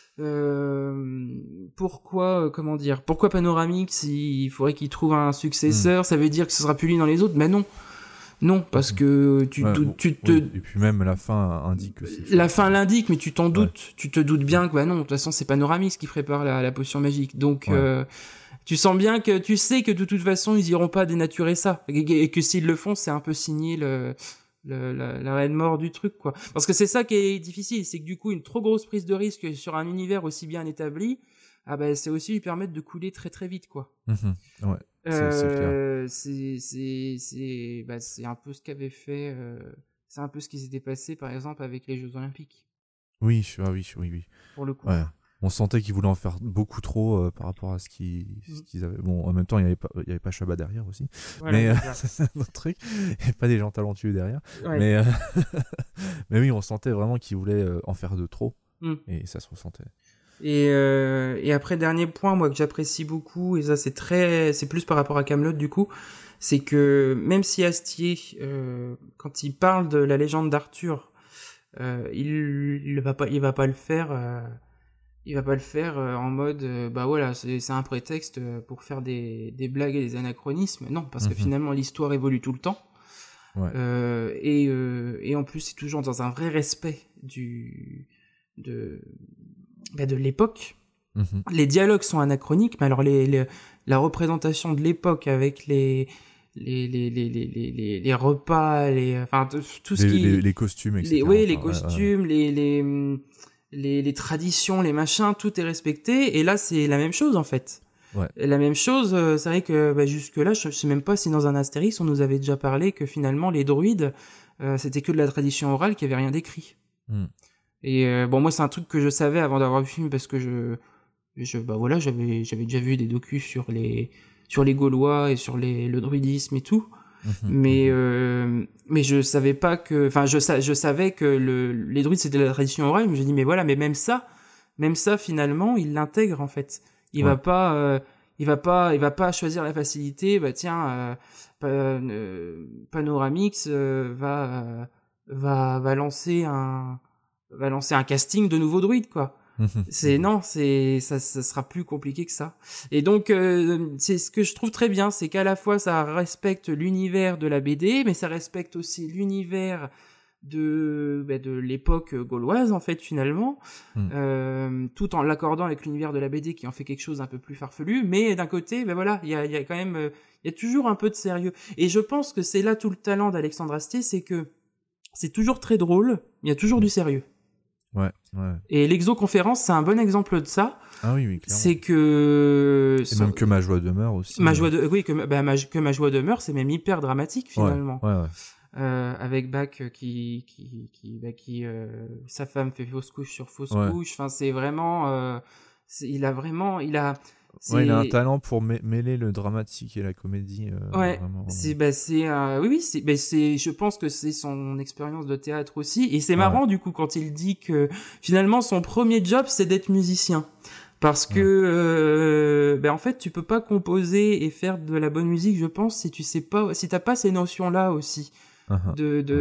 Speaker 2: comment dire, pourquoi Panoramix, il faudrait qu'il trouve un successeur, ça veut dire que ce sera plus lui dans les autres. Mais non, parce que tu te...
Speaker 1: Et puis même la fin indique que c'est...
Speaker 2: La fin l'indique, mais tu t'en doutes. Tu te doutes bien que non, de toute façon, c'est Panoramix qui prépare la potion magique. Donc, tu sens bien que tu sais que de toute façon, ils iront pas dénaturer ça. Et que s'ils le font, c'est un peu signer la reine mort du truc, quoi. Parce que c'est ça qui est difficile, c'est que du coup, une trop grosse prise de risque sur un univers aussi bien établi, c'est aussi lui permettre de couler très très vite, quoi.
Speaker 1: clair.
Speaker 2: C'est un peu ce qu'avait fait, c'est un peu ce qui s'était passé par exemple avec les Jeux Olympiques.
Speaker 1: Oui, oui.
Speaker 2: Pour le coup.
Speaker 1: Ouais. On sentait qu'ils voulaient en faire beaucoup trop par rapport à ce qu'ils avaient. Bon, en même temps, il n'y avait pas Chabat derrière aussi.
Speaker 2: Voilà,
Speaker 1: Mais c'est un autre truc. Il n'y a pas des gens talentueux derrière.
Speaker 2: ouais.
Speaker 1: Mais oui, on sentait vraiment qu'ils voulaient en faire de trop. Et ça se ressentait.
Speaker 2: Et après, dernier point, moi, que j'apprécie beaucoup, et ça, c'est plus par rapport à Kaamelott, du coup, c'est que même si Astier, quand il parle de la légende d'Arthur, il va pas le faire en mode bah voilà, c'est un prétexte pour faire des blagues et des anachronismes. Non, parce que finalement l'histoire évolue tout le temps.
Speaker 1: Ouais.
Speaker 2: Et en plus c'est toujours dans un vrai respect de l'époque. Les dialogues sont anachroniques, mais alors la représentation de l'époque avec les repas, enfin tout ce
Speaker 1: les costumes, etc.
Speaker 2: Les costumes, les traditions, les machins, tout est respecté. Et là, c'est la même chose en fait.
Speaker 1: Ouais.
Speaker 2: Et la même chose, c'est vrai que jusque-là, je sais même pas si dans un Astérix, on nous avait déjà parlé que finalement les druides, c'était que de la tradition orale, qu'il y avait rien d'écrit. Et bon, moi, c'est un truc que je savais avant d'avoir vu le film parce que j'avais déjà vu des docus sur les Gaulois et sur le druidisme et tout. Mais je savais pas que, enfin, je savais que les druides c'était de la tradition orale. Je me suis dit, mais voilà, mais même ça, finalement, il l'intègre en fait. Il va pas choisir la facilité. Bah tiens, Panoramix va lancer un casting de nouveaux druides, quoi. Ça sera plus compliqué que ça. Et donc c'est ce que je trouve très bien, c'est qu'à la fois ça respecte l'univers de la BD, mais ça respecte aussi l'univers de l'époque gauloise en fait finalement, tout en l'accordant avec l'univers de la BD qui en fait quelque chose un peu plus farfelu. Mais d'un côté, voilà, il y a quand même il y a toujours un peu de sérieux. Et je pense que c'est là tout le talent d'Alexandre Astier, c'est que c'est toujours très drôle, il y a toujours du sérieux.
Speaker 1: Ouais.
Speaker 2: Et l'exoconférence, c'est un bon exemple de ça.
Speaker 1: Ah oui, clairement.
Speaker 2: C'est que...
Speaker 1: Et même que Ma Joie demeure aussi.
Speaker 2: Que Ma Joie demeure, c'est même hyper dramatique finalement.
Speaker 1: Ouais.
Speaker 2: Avec Bach qui sa femme fait fausse couche sur fausse couche. Enfin, c'est vraiment... il a
Speaker 1: il a un talent pour mêler le dramatique et la comédie. Vraiment.
Speaker 2: Je pense que c'est son expérience de théâtre aussi. Et c'est marrant du coup quand il dit que finalement son premier job c'est d'être musicien. Parce que en fait tu peux pas composer et faire de la bonne musique, je pense, si t'as pas ces notions là aussi parce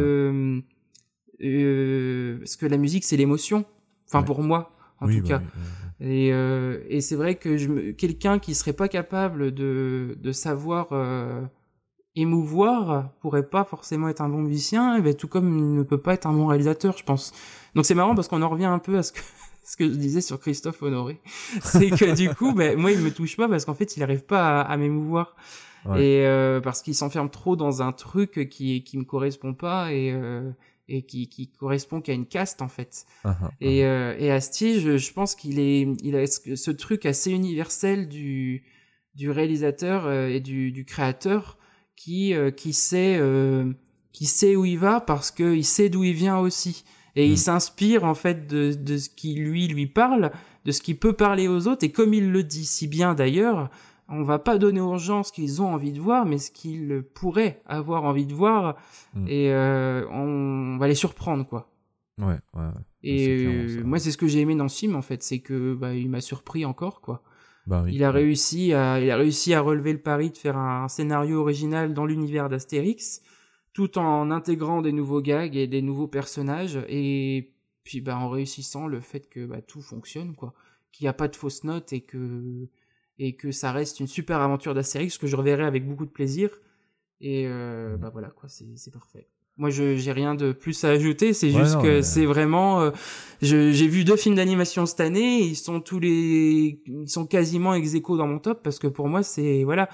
Speaker 2: que la musique c'est l'émotion. Enfin pour moi en tout cas. Et c'est vrai que quelqu'un qui serait pas capable de savoir émouvoir pourrait pas forcément être un bon musicien, tout comme il ne peut pas être un bon réalisateur, je pense. Donc c'est marrant parce qu'on en revient un peu à ce que je disais sur Christophe Honoré. C'est que du coup, moi il me touche pas parce qu'en fait il arrive pas à m'émouvoir. Et parce qu'il s'enferme trop dans un truc qui me correspond pas et qui correspond qu'à une caste en fait. Et Astier, je pense qu'il a ce truc assez universel du réalisateur et du créateur qui sait où il va parce que il sait d'où il vient aussi. Et il s'inspire en fait de ce qui lui parle, de ce qui peut parler aux autres. Et comme il le dit si bien d'ailleurs, on va pas donner aux gens ce qu'ils ont envie de voir, mais ce qu'ils pourraient avoir envie de voir, et on va les surprendre, quoi.
Speaker 1: Ouais.
Speaker 2: Et moi, c'est ce que j'ai aimé dans ce film, en fait, c'est que il m'a surpris encore, quoi. Il a réussi à relever le pari de faire un scénario original dans l'univers d'Astérix, tout en intégrant des nouveaux gags et des nouveaux personnages, et puis en réussissant le fait que tout fonctionne, quoi, qu'il n'y a pas de fausses notes et que ça reste une super aventure d'Astérix que je reverrai avec beaucoup de plaisir. Et voilà, quoi, c'est parfait. Moi, j'ai rien de plus à ajouter, c'est juste que c'est vraiment... j'ai vu 2 films d'animation cette année, ils sont quasiment ex-aequo dans mon top, parce que pour moi, c'est... Voilà,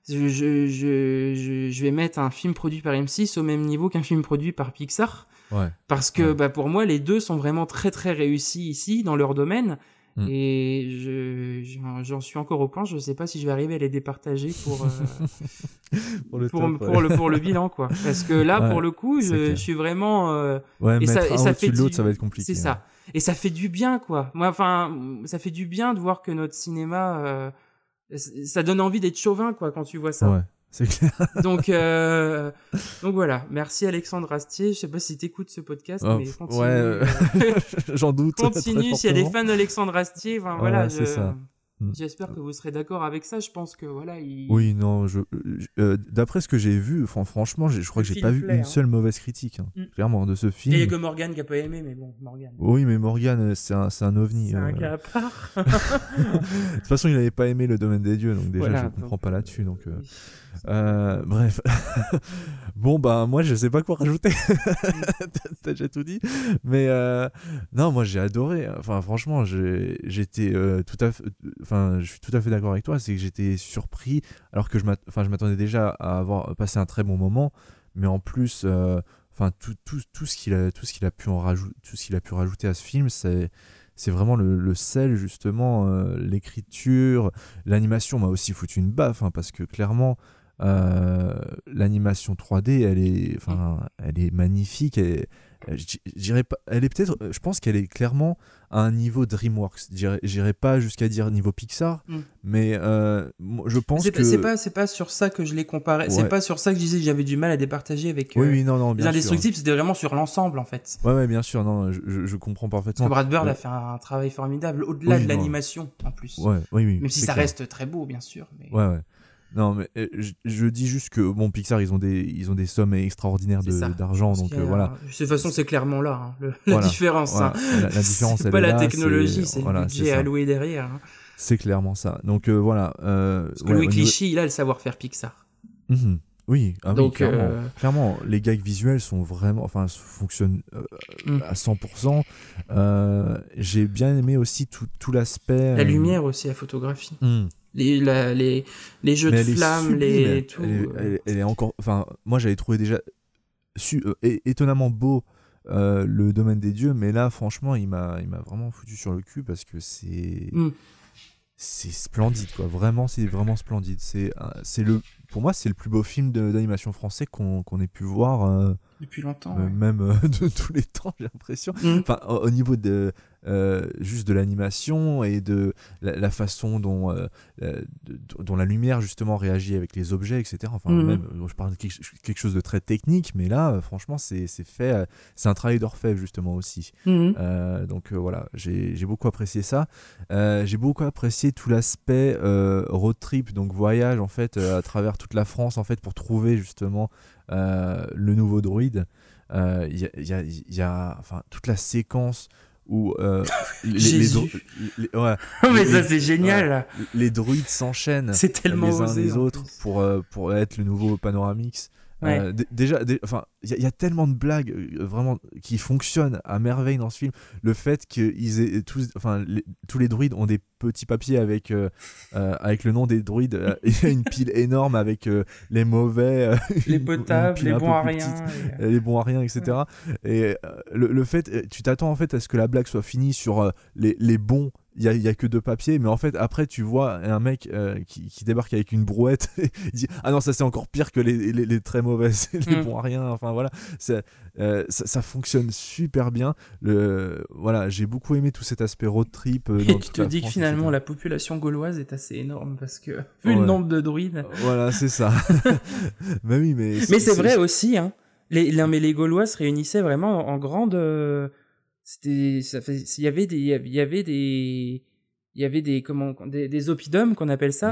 Speaker 2: je vais mettre un film produit par M6 au même niveau qu'un film produit par Pixar. Parce que pour moi, les deux sont vraiment très très réussis ici, dans leur domaine. Et j'en suis encore au point, je sais pas si je vais arriver à les départager pour pour le bilan, quoi. Parce que là, pour le coup, je suis vraiment
Speaker 1: et ça fait de l'autre, ça va être compliqué.
Speaker 2: C'est ça. Et ça fait du bien, quoi. Moi, enfin, ça fait du bien de voir que notre cinéma, ça donne envie d'être chauvin, quoi, quand tu vois ça.
Speaker 1: Ouais, c'est clair.
Speaker 2: Donc voilà. Merci Alexandre Astier. Je sais pas si t'écoutes ce podcast, mais continue.
Speaker 1: Ouais, j'en doute.
Speaker 2: Continue. S'il y a des fans d'Alexandre Astier, enfin voilà.
Speaker 1: C'est ça.
Speaker 2: J'espère que vous serez d'accord avec ça. Je pense que voilà.
Speaker 1: Oui, non, d'après ce que j'ai vu, franchement, je crois que j'ai pas vu une seule mauvaise critique, clairement, de ce film.
Speaker 2: Il y a que Morgane qui a pas aimé, mais bon, Morgane.
Speaker 1: Oui, mais Morgane, c'est un ovni.
Speaker 2: C'est un cas à part.
Speaker 1: De toute façon, il avait pas aimé Le Domaine des Dieux, donc déjà, je comprends pas là-dessus. Donc, bref. Bon, bah, moi, je sais pas quoi rajouter. T'as déjà tout dit. Mais non, moi, j'ai adoré. Enfin, franchement, j'étais je suis tout à fait d'accord avec toi. C'est que j'étais surpris, alors que je m'attendais déjà à avoir passé un très bon moment. Mais en plus, tout ce qu'il a pu rajouter à ce film, c'est vraiment le sel, justement, l'écriture, l'animation m'a aussi foutu une baffe, parce que clairement, l'animation 3D, elle est magnifique. Je dirais pas, elle est peut-être, je pense qu'elle est clairement à un niveau DreamWorks. J'irais pas jusqu'à dire niveau Pixar, mais je pense que
Speaker 2: c'est pas sur ça que je l'ai comparé. Ouais. C'est pas sur ça que je disais que j'avais du mal à départager avec
Speaker 1: non,
Speaker 2: Les Indestructibles. C'était vraiment sur l'ensemble, en fait.
Speaker 1: Ouais, bien sûr. Non, je comprends parfeitement.
Speaker 2: Parce que Brad Bird a fait un travail formidable au-delà de l'animation, en plus.
Speaker 1: Oui,
Speaker 2: même si ça reste très beau, bien sûr. Mais...
Speaker 1: Ouais. Non, mais je dis juste que bon, Pixar, ils ont des sommes extraordinaires d'argent, donc voilà.
Speaker 2: De toute façon, c'est clairement là, la différence.
Speaker 1: Voilà. La différence,
Speaker 2: c'est pas la technologie, c'est le budget alloué derrière.
Speaker 1: C'est clairement ça. Donc voilà.
Speaker 2: Parce que Louis Clichy, il a le savoir-faire Pixar.
Speaker 1: Oui, donc, clairement, les gags visuels sont vraiment, fonctionnent à 100%. J'ai bien aimé aussi tout l'aspect.
Speaker 2: La lumière aussi, la photographie. Les jeux de flammes, tout.
Speaker 1: Elle est encore. Moi, j'avais trouvé déjà étonnamment beau Le Domaine des Dieux, mais là, franchement, il m'a vraiment foutu sur le cul parce que c'est splendide, quoi. Vraiment, c'est vraiment splendide. Pour moi, c'est le plus beau film d'animation français qu'on ait pu voir
Speaker 2: depuis longtemps,
Speaker 1: même de tous les temps, j'ai l'impression. Au niveau de juste de l'animation et de la façon dont la lumière justement réagit avec les objets, etc. Même, je parle de quelque chose de très technique, mais là, franchement, c'est fait. C'est un travail d'orfèvre justement aussi. Donc voilà, j'ai beaucoup apprécié ça. J'ai beaucoup apprécié tout l'aspect road trip, donc voyage en fait à travers toute la France en fait pour trouver justement le nouveau droïde. Il y a toute la séquence où
Speaker 2: mais ça c'est génial.
Speaker 1: Les droïdes s'enchaînent les uns les autres pour être le nouveau Panoramix. Déjà, il y a tellement de blagues vraiment qui fonctionnent à merveille dans ce film. Le fait qu'ils aient tous les droïdes ont des petits papiers avec le nom des droïdes. Il y a une pile énorme avec les mauvais,
Speaker 2: les potables, les bons à rien,
Speaker 1: les bons à rien, etc. Et le fait, tu t'attends en fait à ce que la blague soit finie sur les bons. Il y a que 2 papiers, mais en fait après tu vois un mec qui débarque avec une brouette et il dit ah non, ça c'est encore pire que les très mauvais, les bons à rien. Voilà, ça fonctionne super bien. Voilà, j'ai beaucoup aimé tout cet aspect road trip.
Speaker 2: Et tu te dis que finalement la population gauloise est assez énorme parce que vu le nombre de druides.
Speaker 1: Voilà, c'est ça. Mais oui, mais
Speaker 2: c'est vrai aussi, hein. Les Gaulois se réunissaient vraiment en grande. Il y avait des oppidums qu'on appelle ça,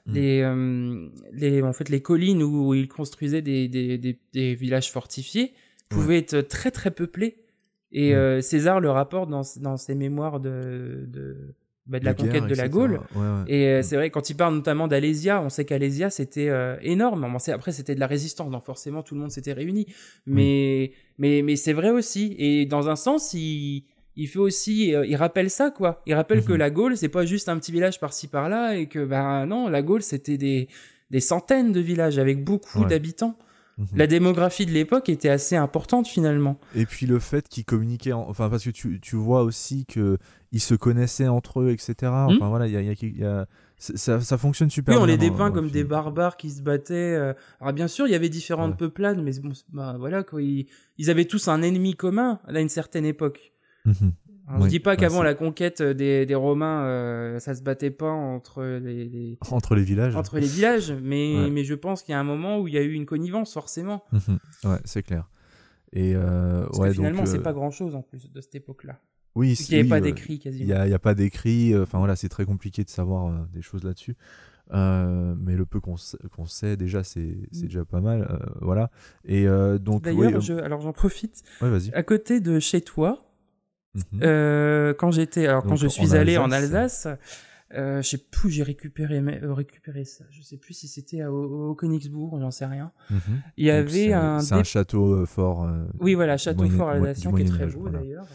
Speaker 2: en fait les collines où ils construisaient des villages fortifiés pouvaient être très très peuplés et César le rapporte dans ses mémoires de la conquête de la Gaule. Et c'est vrai, quand il parle notamment d'Alésia, on sait qu'Alésia c'était énorme. Après c'était de la résistance, donc forcément tout le monde s'était réuni. Mais c'est vrai aussi. Et dans un sens, il fait aussi, il rappelle ça, quoi. Il rappelle que la Gaule, c'est pas juste un petit village par-ci par-là et que non, la Gaule c'était des centaines de villages avec beaucoup d'habitants. La démographie de l'époque était assez importante finalement.
Speaker 1: Et puis le fait qu'ils communiquaient, enfin parce que tu vois aussi que ils se connaissaient entre eux, etc. Enfin voilà, ça fonctionne super bien.
Speaker 2: Oui, on les dépeint comme des barbares qui se battaient. Alors bien sûr, il y avait différentes peuplades, mais bon, voilà quoi, ils avaient tous un ennemi commun à une certaine époque. Alors, je dis pas qu'avant la conquête des Romains, ça se battait pas entre les
Speaker 1: villages.
Speaker 2: Entre les villages, mais je pense qu'il y a un moment où il y a eu une connivence forcément.
Speaker 1: Ouais, c'est clair. Et
Speaker 2: parce que finalement, c'est pas grand-chose en plus de cette époque-là.
Speaker 1: Oui,
Speaker 2: il n'y avait pas d'écrit quasiment.
Speaker 1: Il y a pas d'écrit. Enfin voilà, c'est très compliqué de savoir des choses là-dessus. Mais le peu qu'on sait déjà, c'est déjà pas mal. Voilà. Et donc.
Speaker 2: D'ailleurs, alors j'en profite.
Speaker 1: Ouais, vas-y.
Speaker 2: À côté de chez toi. Quand je suis allé en Alsace, je sais plus où j'ai récupéré ça. Je sais plus si c'était au Königsbourg, j'en sais rien. Il y avait
Speaker 1: c'est un château fort.
Speaker 2: Oui, voilà, château fort alsacien qui est très beau d'ailleurs.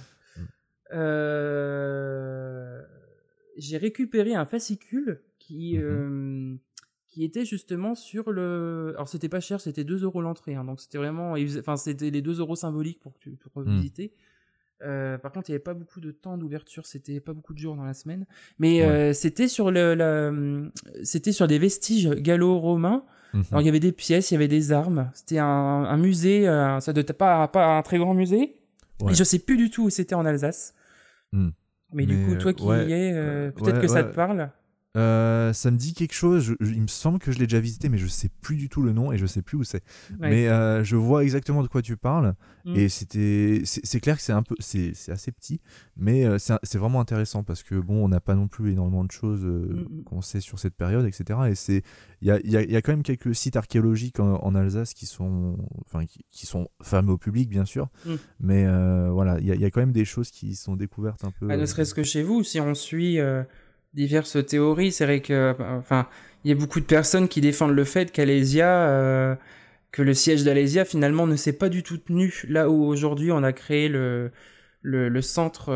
Speaker 2: J'ai récupéré un fascicule qui était justement sur le. Alors c'était pas cher, c'était 2 € l'entrée, hein, donc c'était vraiment. Enfin, c'était les 2 € symboliques pour visiter. Par contre, il n'y avait pas beaucoup de temps d'ouverture, c'était pas beaucoup de jours dans la semaine, mais c'était sur c'était sur des vestiges gallo-romains. Alors il y avait des pièces, il y avait des armes. C'était un musée, ça devait pas un très grand musée. Et je sais plus du tout où c'était en Alsace. Mais du coup, toi qui y es, peut-être que ça te parle.
Speaker 1: Ça me dit quelque chose, il me semble que je l'ai déjà visité, mais je sais plus du tout le nom et je sais plus où c'est. Mais je vois exactement de quoi tu parles. Et c'est clair que c'est assez petit, mais c'est vraiment intéressant parce que bon, on n'a pas non plus énormément de choses qu'on sait sur cette période, etc. Et il y a quand même quelques sites archéologiques en Alsace qui sont fameux au public, bien sûr. Mais voilà, il y a quand même des choses qui sont découvertes un peu.
Speaker 2: Ne serait-ce que chez vous, si on suit diverses théories, c'est vrai que, enfin, il y a beaucoup de personnes qui défendent le fait qu'Alésia, que le siège d'Alésia finalement ne s'est pas du tout tenu là où aujourd'hui on a créé le centre,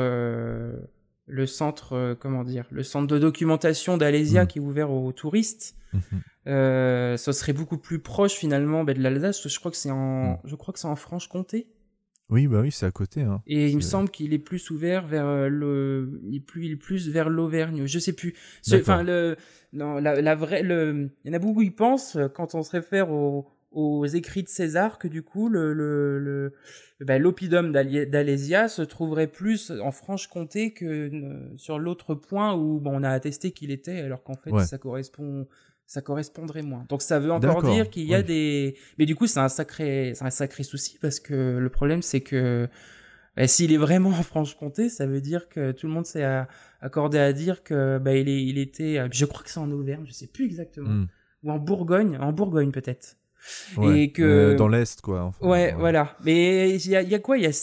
Speaker 2: comment dire, le centre de documentation d'Alésia qui est ouvert aux touristes. Ça serait beaucoup plus proche finalement de l'Alsace. Je crois que c'est en Franche-Comté.
Speaker 1: Oui, bah oui, c'est à côté. Hein.
Speaker 2: Et il me semble qu'il est plus ouvert vers il est plus vers l'Auvergne. Je sais plus. Enfin, il y en a beaucoup qui pensent quand on se réfère aux écrits de César que du coup l'oppidum d'Alésia se trouverait plus en Franche-Comté que sur l'autre point où on a attesté qu'il était, alors qu'en fait ça correspondrait moins. Donc ça veut encore dire qu'il y a des... Mais du coup, c'est un sacré souci parce que le problème, c'est que s'il est vraiment en Franche-Comté, ça veut dire que tout le monde s'est accordé à dire que il était... Je crois que c'est en Auvergne, je sais plus exactement. Ou en Bourgogne peut-être.
Speaker 1: Ouais,
Speaker 2: et que
Speaker 1: dans l'Est, quoi. Enfin,
Speaker 2: voilà. Mais il y a quoi? Il y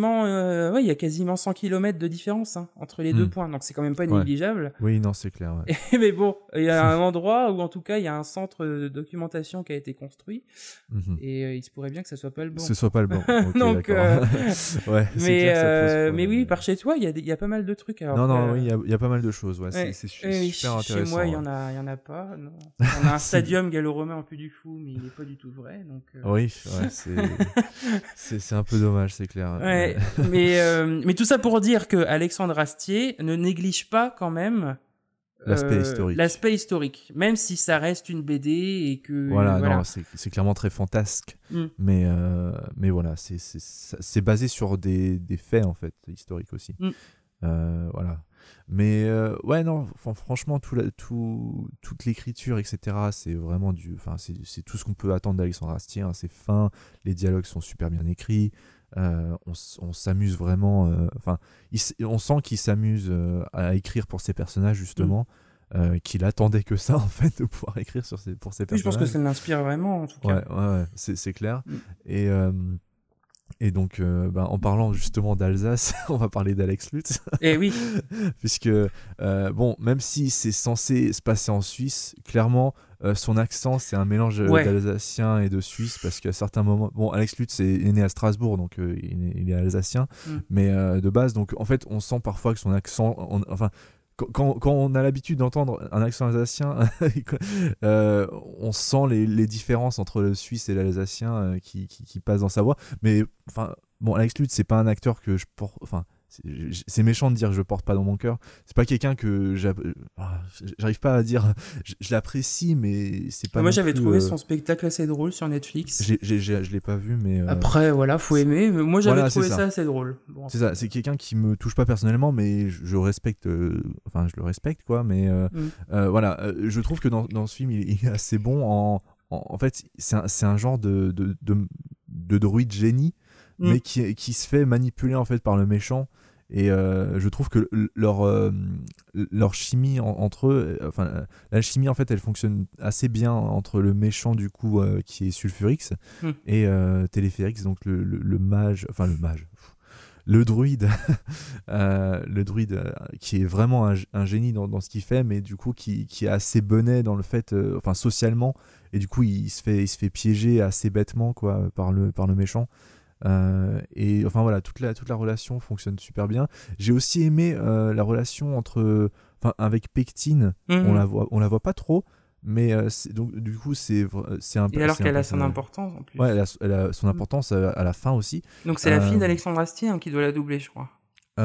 Speaker 2: a quasiment 100 km de différence entre les deux points. Donc c'est quand même pas négligeable.
Speaker 1: Oui, non, c'est clair. Ouais.
Speaker 2: Mais bon, il y a un endroit où en tout cas il y a un centre de documentation qui a été construit. Et il se pourrait bien que ça soit pas le bon.
Speaker 1: Ce soit pas le bon. Okay,
Speaker 2: donc,
Speaker 1: ouais.
Speaker 2: Mais oui, par chez toi, il y a pas mal de trucs. Alors
Speaker 1: oui, il y a pas mal de choses. Ouais, c'est super intéressant.
Speaker 2: Chez moi, il y en a pas. Non. On a un stadium gallo-romain en Puy du Fou, mais il est pas du tout vrai. Donc,
Speaker 1: oui, c'est un peu dommage, c'est clair.
Speaker 2: Ouais, mais tout ça pour dire que Alexandre Astier ne néglige pas quand même l'aspect historique, même si ça reste une BD et que
Speaker 1: voilà. Non, c'est clairement très fantasque, mais voilà, c'est basé sur des faits en fait historiques aussi. Voilà. Mais non, franchement, toute l'écriture, etc., c'est vraiment c'est tout ce qu'on peut attendre d'Alexandre Astier. Hein, c'est fin, les dialogues sont super bien écrits, on s'amuse vraiment. On sent qu'il s'amuse à écrire pour ses personnages, justement, qu'il attendait que ça, en fait, de pouvoir écrire pour ses personnages.
Speaker 2: Je pense que ça l'inspire vraiment, en tout cas.
Speaker 1: Ouais, c'est clair. Et donc, en parlant justement d'Alsace, on va parler d'Alex Lutz.
Speaker 2: Eh oui.
Speaker 1: Puisque, même si c'est censé se passer en Suisse, clairement, son accent, c'est un mélange d'alsacien et de suisse, parce qu'à certains moments... Bon, Alex Lutz est né à Strasbourg, donc il est alsacien, mais de base, donc en fait, on sent parfois que son accent... quand on a l'habitude d'entendre un accent alsacien, on sent les différences entre le suisse et l'alsacien qui passent dans sa voix. Mais enfin, bon, Alex Lutz, c'est pas un acteur que je porte. Enfin, c'est méchant de dire que je porte pas dans mon cœur. C'est pas quelqu'un que j'arrive pas à dire. Je l'apprécie, mais c'est pas.
Speaker 2: Moi, j'avais trouvé son spectacle assez drôle sur Netflix.
Speaker 1: Je l'ai pas vu, mais.
Speaker 2: Après, voilà, faut aimer. Mais moi, j'avais trouvé ça assez drôle.
Speaker 1: Bon, c'est ça. C'est quelqu'un qui me touche pas personnellement, mais je respecte. Enfin, je le respecte, quoi. Mais voilà, je trouve que dans ce film, il est assez bon. En fait, c'est un genre de druide génie, mais qui se fait manipuler en fait par le méchant. Et je trouve que leur chimie entre eux, enfin la chimie en fait elle fonctionne assez bien entre le méchant du coup qui est Sulfurix et Téléphérix, donc le mage, enfin le druide qui est vraiment un génie dans ce qu'il fait, mais du coup qui est assez bonnet dans le fait, enfin socialement, et du coup il se fait piéger assez bêtement quoi par le méchant. Et enfin voilà, toute la relation fonctionne super bien. J'ai aussi aimé la relation avec Pectine. On la voit pas trop, mais donc du coup c'est un peu.
Speaker 2: Et alors qu'elle a son importance en plus.
Speaker 1: Ouais, elle a son importance à la fin aussi.
Speaker 2: Donc c'est la fille d'Alexandre Astier qui doit la doubler, je crois.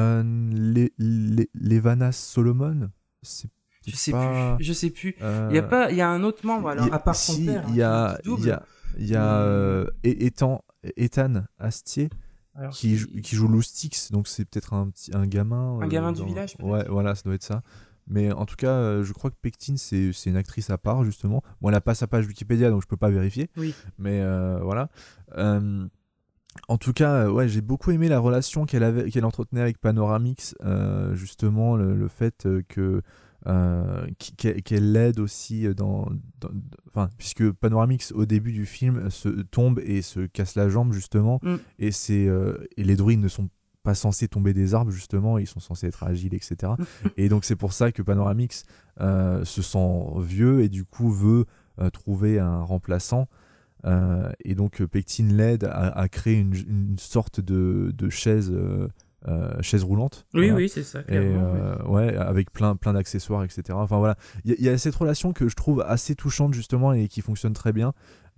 Speaker 1: Levana Solomon,
Speaker 2: je sais plus. Il y a un autre membre alors à part son père.
Speaker 1: Il y a Ethan Astier qui joue Loustix, donc c'est peut-être un gamin.
Speaker 2: Un gamin du village. Peut-être.
Speaker 1: Ouais, voilà, ça doit être ça. Mais en tout cas, je crois que Pectine, c'est une actrice à part, justement. Bon, elle n'a pas sa page Wikipédia, donc je peux pas vérifier.
Speaker 2: Oui.
Speaker 1: Mais voilà. En tout cas, ouais, j'ai beaucoup aimé la relation qu'elle entretenait avec Panoramix, justement, le fait qu'elle l'aide aussi puisque Panoramix au début du film se tombe et se casse la jambe justement, et les druides ne sont pas censés tomber des arbres justement, ils sont censés être agiles, etc. Et donc c'est pour ça que Panoramix se sent vieux et du coup veut trouver un remplaçant. Et donc Pectine l'aide à créer une sorte de chaise roulante.
Speaker 2: Oui,
Speaker 1: voilà.
Speaker 2: Oui, c'est ça, clairement.
Speaker 1: Et, ouais, avec plein d'accessoires, etc. Enfin voilà, il y a cette relation que je trouve assez touchante justement et qui fonctionne très bien.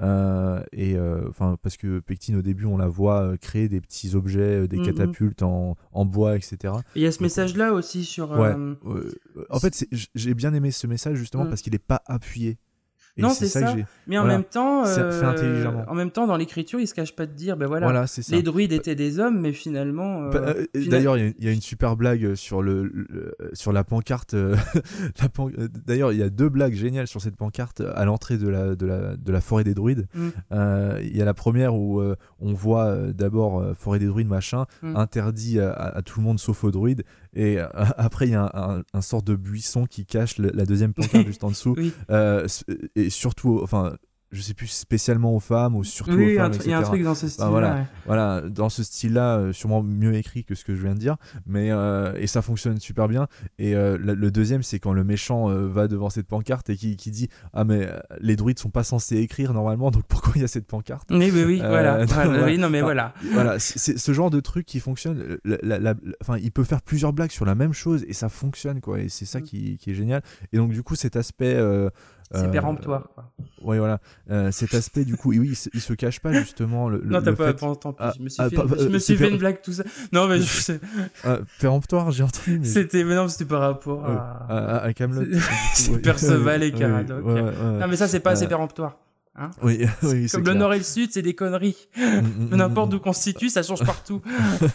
Speaker 1: Parce que Pectine au début on la voit créer des petits objets, des catapultes en bois, etc.
Speaker 2: Il y a ce message-là aussi sur.
Speaker 1: En fait, j'ai bien aimé ce message justement parce qu'il n'est pas appuyé. Et
Speaker 2: non, c'est ça. Mais en même temps,
Speaker 1: fait intelligemment.
Speaker 2: En même temps, dans l'écriture, il se cache pas de dire, voilà les druides étaient des hommes, mais finalement.
Speaker 1: D'ailleurs, il y a une super blague sur la pancarte. D'ailleurs, il y a 2 blagues géniales sur cette pancarte à l'entrée de la forêt des druides. Il y a la première où on voit d'abord forêt des druides machin, interdit à tout le monde sauf aux druides. Et après, il y a un sort de buisson qui cache la deuxième pancarte juste en dessous.
Speaker 2: Oui.
Speaker 1: Et surtout, enfin, je sais plus spécialement aux femmes ou surtout aux femmes, etc.
Speaker 2: Il y a un truc dans ce style-là.
Speaker 1: Voilà, dans ce style-là, sûrement mieux écrit que ce que je viens de dire, mais et ça fonctionne super bien. Et le deuxième, c'est quand le méchant va devant cette pancarte et qui dit mais les druides sont pas censés écrire normalement, donc pourquoi il y a cette pancarte?
Speaker 2: Oui, voilà.
Speaker 1: Oui,
Speaker 2: non, mais voilà.
Speaker 1: Voilà, c'est ce genre de truc qui fonctionne. Enfin, il peut faire plusieurs blagues sur la même chose et ça fonctionne, quoi. Et c'est ça qui est génial. Et donc du coup, cet aspect
Speaker 2: c'est péremptoire, quoi.
Speaker 1: Ouais, voilà. Cet aspect, du coup, il se cache pas, justement.
Speaker 2: Non, t'as pas. Tant pis. Je me suis fait une blague, tout ça. Non, mais je sais.
Speaker 1: Péremptoire, j'ai entendu. Mais...
Speaker 2: C'était par rapport
Speaker 1: à Kaamelott.
Speaker 2: C'est Perceval et Caradoc. Non, mais ça, c'est pas assez péremptoire. Hein,
Speaker 1: oui,
Speaker 2: comme le Nord et le Sud, c'est des conneries. N'importe d'où qu'on se situe, ça change partout.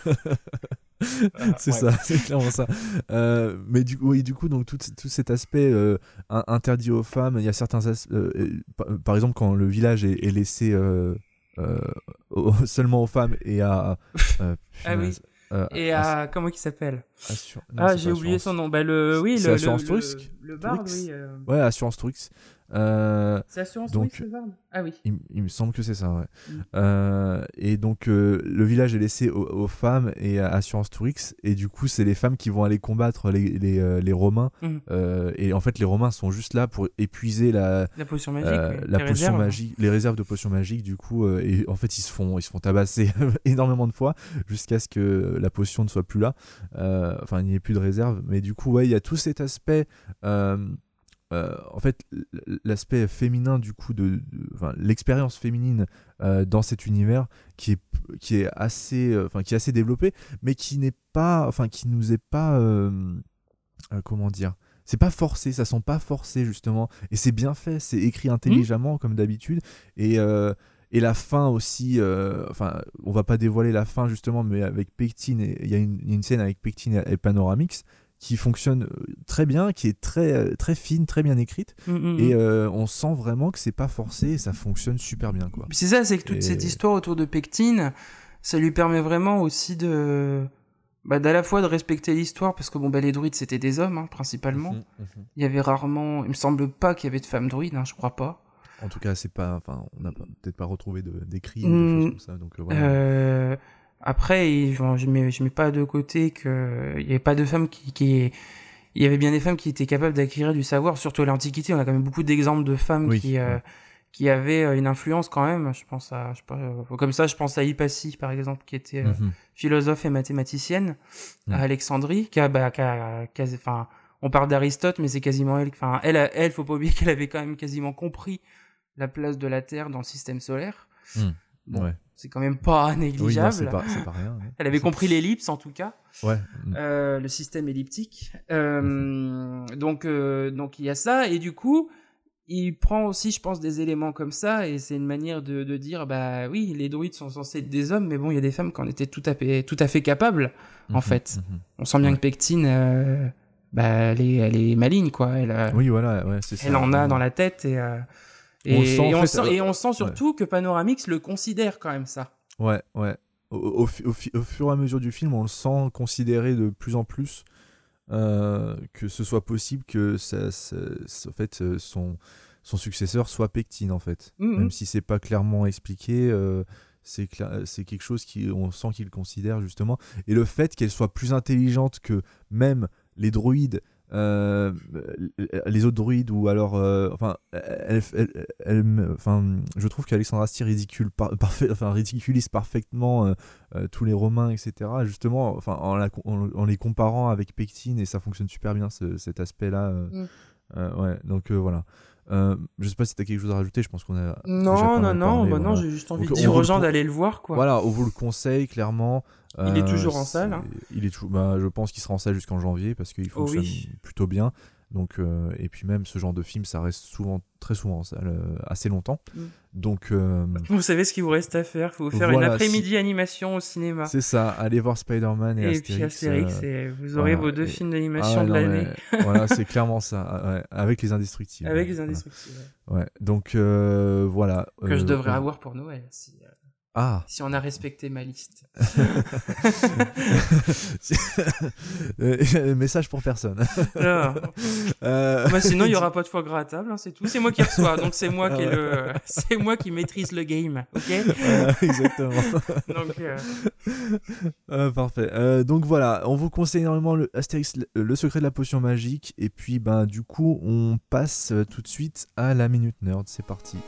Speaker 1: C'est ça, c'est clairement ça. Mais du coup, donc tout cet aspect interdit aux femmes, il y a certains par exemple quand le village est laissé seulement aux femmes et à
Speaker 2: et à comment il s'appelle
Speaker 1: j'ai
Speaker 2: oublié son nom.
Speaker 1: C'est Assurance Trux.
Speaker 2: le barde, oui.
Speaker 1: Ouais, Assurance Trux.
Speaker 2: C'est Assurance
Speaker 1: donc,
Speaker 2: Tourix, le Varn ? Ah oui.
Speaker 1: Il me semble que c'est ça, ouais. Et donc, le village est laissé aux femmes et à Assurance Tourix. Et du coup, c'est les femmes qui vont aller combattre les Romains. Et en fait, les Romains sont juste là pour épuiser la
Speaker 2: potion magique,
Speaker 1: la potion magique, les réserves de potions magiques. Du coup, et en fait, ils se font tabasser énormément de fois jusqu'à ce que la potion ne soit plus là. Enfin, il n'y ait plus de réserve. Mais du coup, ouais, il y a tout cet aspect. En fait, l'aspect féminin du coup l'expérience féminine dans cet univers qui est assez développé, mais qui n'est pas, enfin qui nous est pas, comment dire, c'est pas forcé, ça sent pas forcé justement, et c'est bien fait, c'est écrit intelligemment comme d'habitude, et la fin aussi, enfin on va pas dévoiler la fin justement, mais avec Pectine, il y a une scène avec Pectine et Panoramix qui fonctionne très bien, qui est très fine, très bien écrite, et on sent vraiment que c'est pas forcé et ça fonctionne super bien, quoi.
Speaker 2: C'est ça, c'est que toute cette histoire autour de Pectine, ça lui permet vraiment aussi d'à la fois de respecter l'histoire, parce que les druides c'était des hommes, principalement. Il y avait rarement, il me semble pas qu'il y avait de femmes druides, je crois pas.
Speaker 1: En tout cas, c'est pas, enfin, on n'a peut-être pas retrouvé d'écrits ou de choses comme ça, donc voilà.
Speaker 2: Après, je mets pas de côté que il y avait pas de femmes il y avait bien des femmes qui étaient capables d'acquérir du savoir, surtout à l'Antiquité. On a quand même beaucoup d'exemples de femmes qui avaient une influence quand même. Je pense à Hypatie, par exemple, qui était philosophe et mathématicienne à Alexandrie, on parle d'Aristote, mais c'est quasiment elle. Enfin, elle, faut pas oublier qu'elle avait quand même quasiment compris la place de la Terre dans le système solaire.
Speaker 1: Ouais.
Speaker 2: C'est quand même pas négligeable.
Speaker 1: Oui, non, c'est pas rien. Ouais.
Speaker 2: Elle avait compris l'ellipse, en tout cas.
Speaker 1: Ouais.
Speaker 2: Le système elliptique. Donc il y a ça. Et du coup, il prend aussi, je pense, des éléments comme ça. Et c'est une manière de dire, oui, les druides sont censés être des hommes, mais bon, il y a des femmes qui en étaient tout à fait capables, en fait. On sent bien que Pectine, elle est maligne, quoi.
Speaker 1: Oui, voilà, ouais, c'est ça.
Speaker 2: Elle en a dans la tête on sent surtout que Panoramix le considère quand même ça.
Speaker 1: Ouais. Au fur et à mesure du film, on le sent considéré de plus en plus, que ce soit possible que en fait, son successeur soit Pectine, en fait. Même si c'est pas clairement expliqué, c'est quelque chose on sent qu'il considère justement. Et le fait qu'elle soit plus intelligente que même les druides, les autres druides, ou alors je trouve qu'Alexandre Astier ridiculise parfaitement tous les Romains, etc., justement, en les comparant avec Pectine, et ça fonctionne super bien, cet aspect là. Ouais, donc voilà. Je sais pas si t'as quelque chose à rajouter, je pense qu'on a
Speaker 2: non, j'ai juste envie de dire aux gens d'aller le voir, quoi.
Speaker 1: Voilà, on vous le conseille clairement.
Speaker 2: Il est toujours en salle.
Speaker 1: Il est je pense qu'il sera en salle jusqu'en janvier, parce qu'il fonctionne plutôt bien. Donc, et puis même ce genre de film, ça reste très souvent en salle, assez longtemps. Donc,
Speaker 2: vous savez ce qu'il vous reste à faire. Il faut vous faire une après-midi animation au cinéma.
Speaker 1: C'est ça, allez voir Spider-Man et
Speaker 2: puis Astérix, et vous aurez vos 2 films d'animation de l'année.
Speaker 1: Voilà, c'est clairement ça, avec les Indestructibles.
Speaker 2: Avec les Indestructibles.
Speaker 1: Ouais, donc voilà.
Speaker 2: Que je devrais avoir pour Noël, si on a respecté ma liste.
Speaker 1: Message pour personne.
Speaker 2: Sinon, il n'y aura pas de foie gras à table, c'est tout. C'est moi qui reçois, donc c'est moi c'est moi qui maîtrise le game, ok.
Speaker 1: Exactement.
Speaker 2: Donc,
Speaker 1: parfait. Donc voilà, on vous conseille énormément le Astérix, le secret de la potion magique. Et puis, du coup, on passe tout de suite à la Minute Nerd. C'est parti.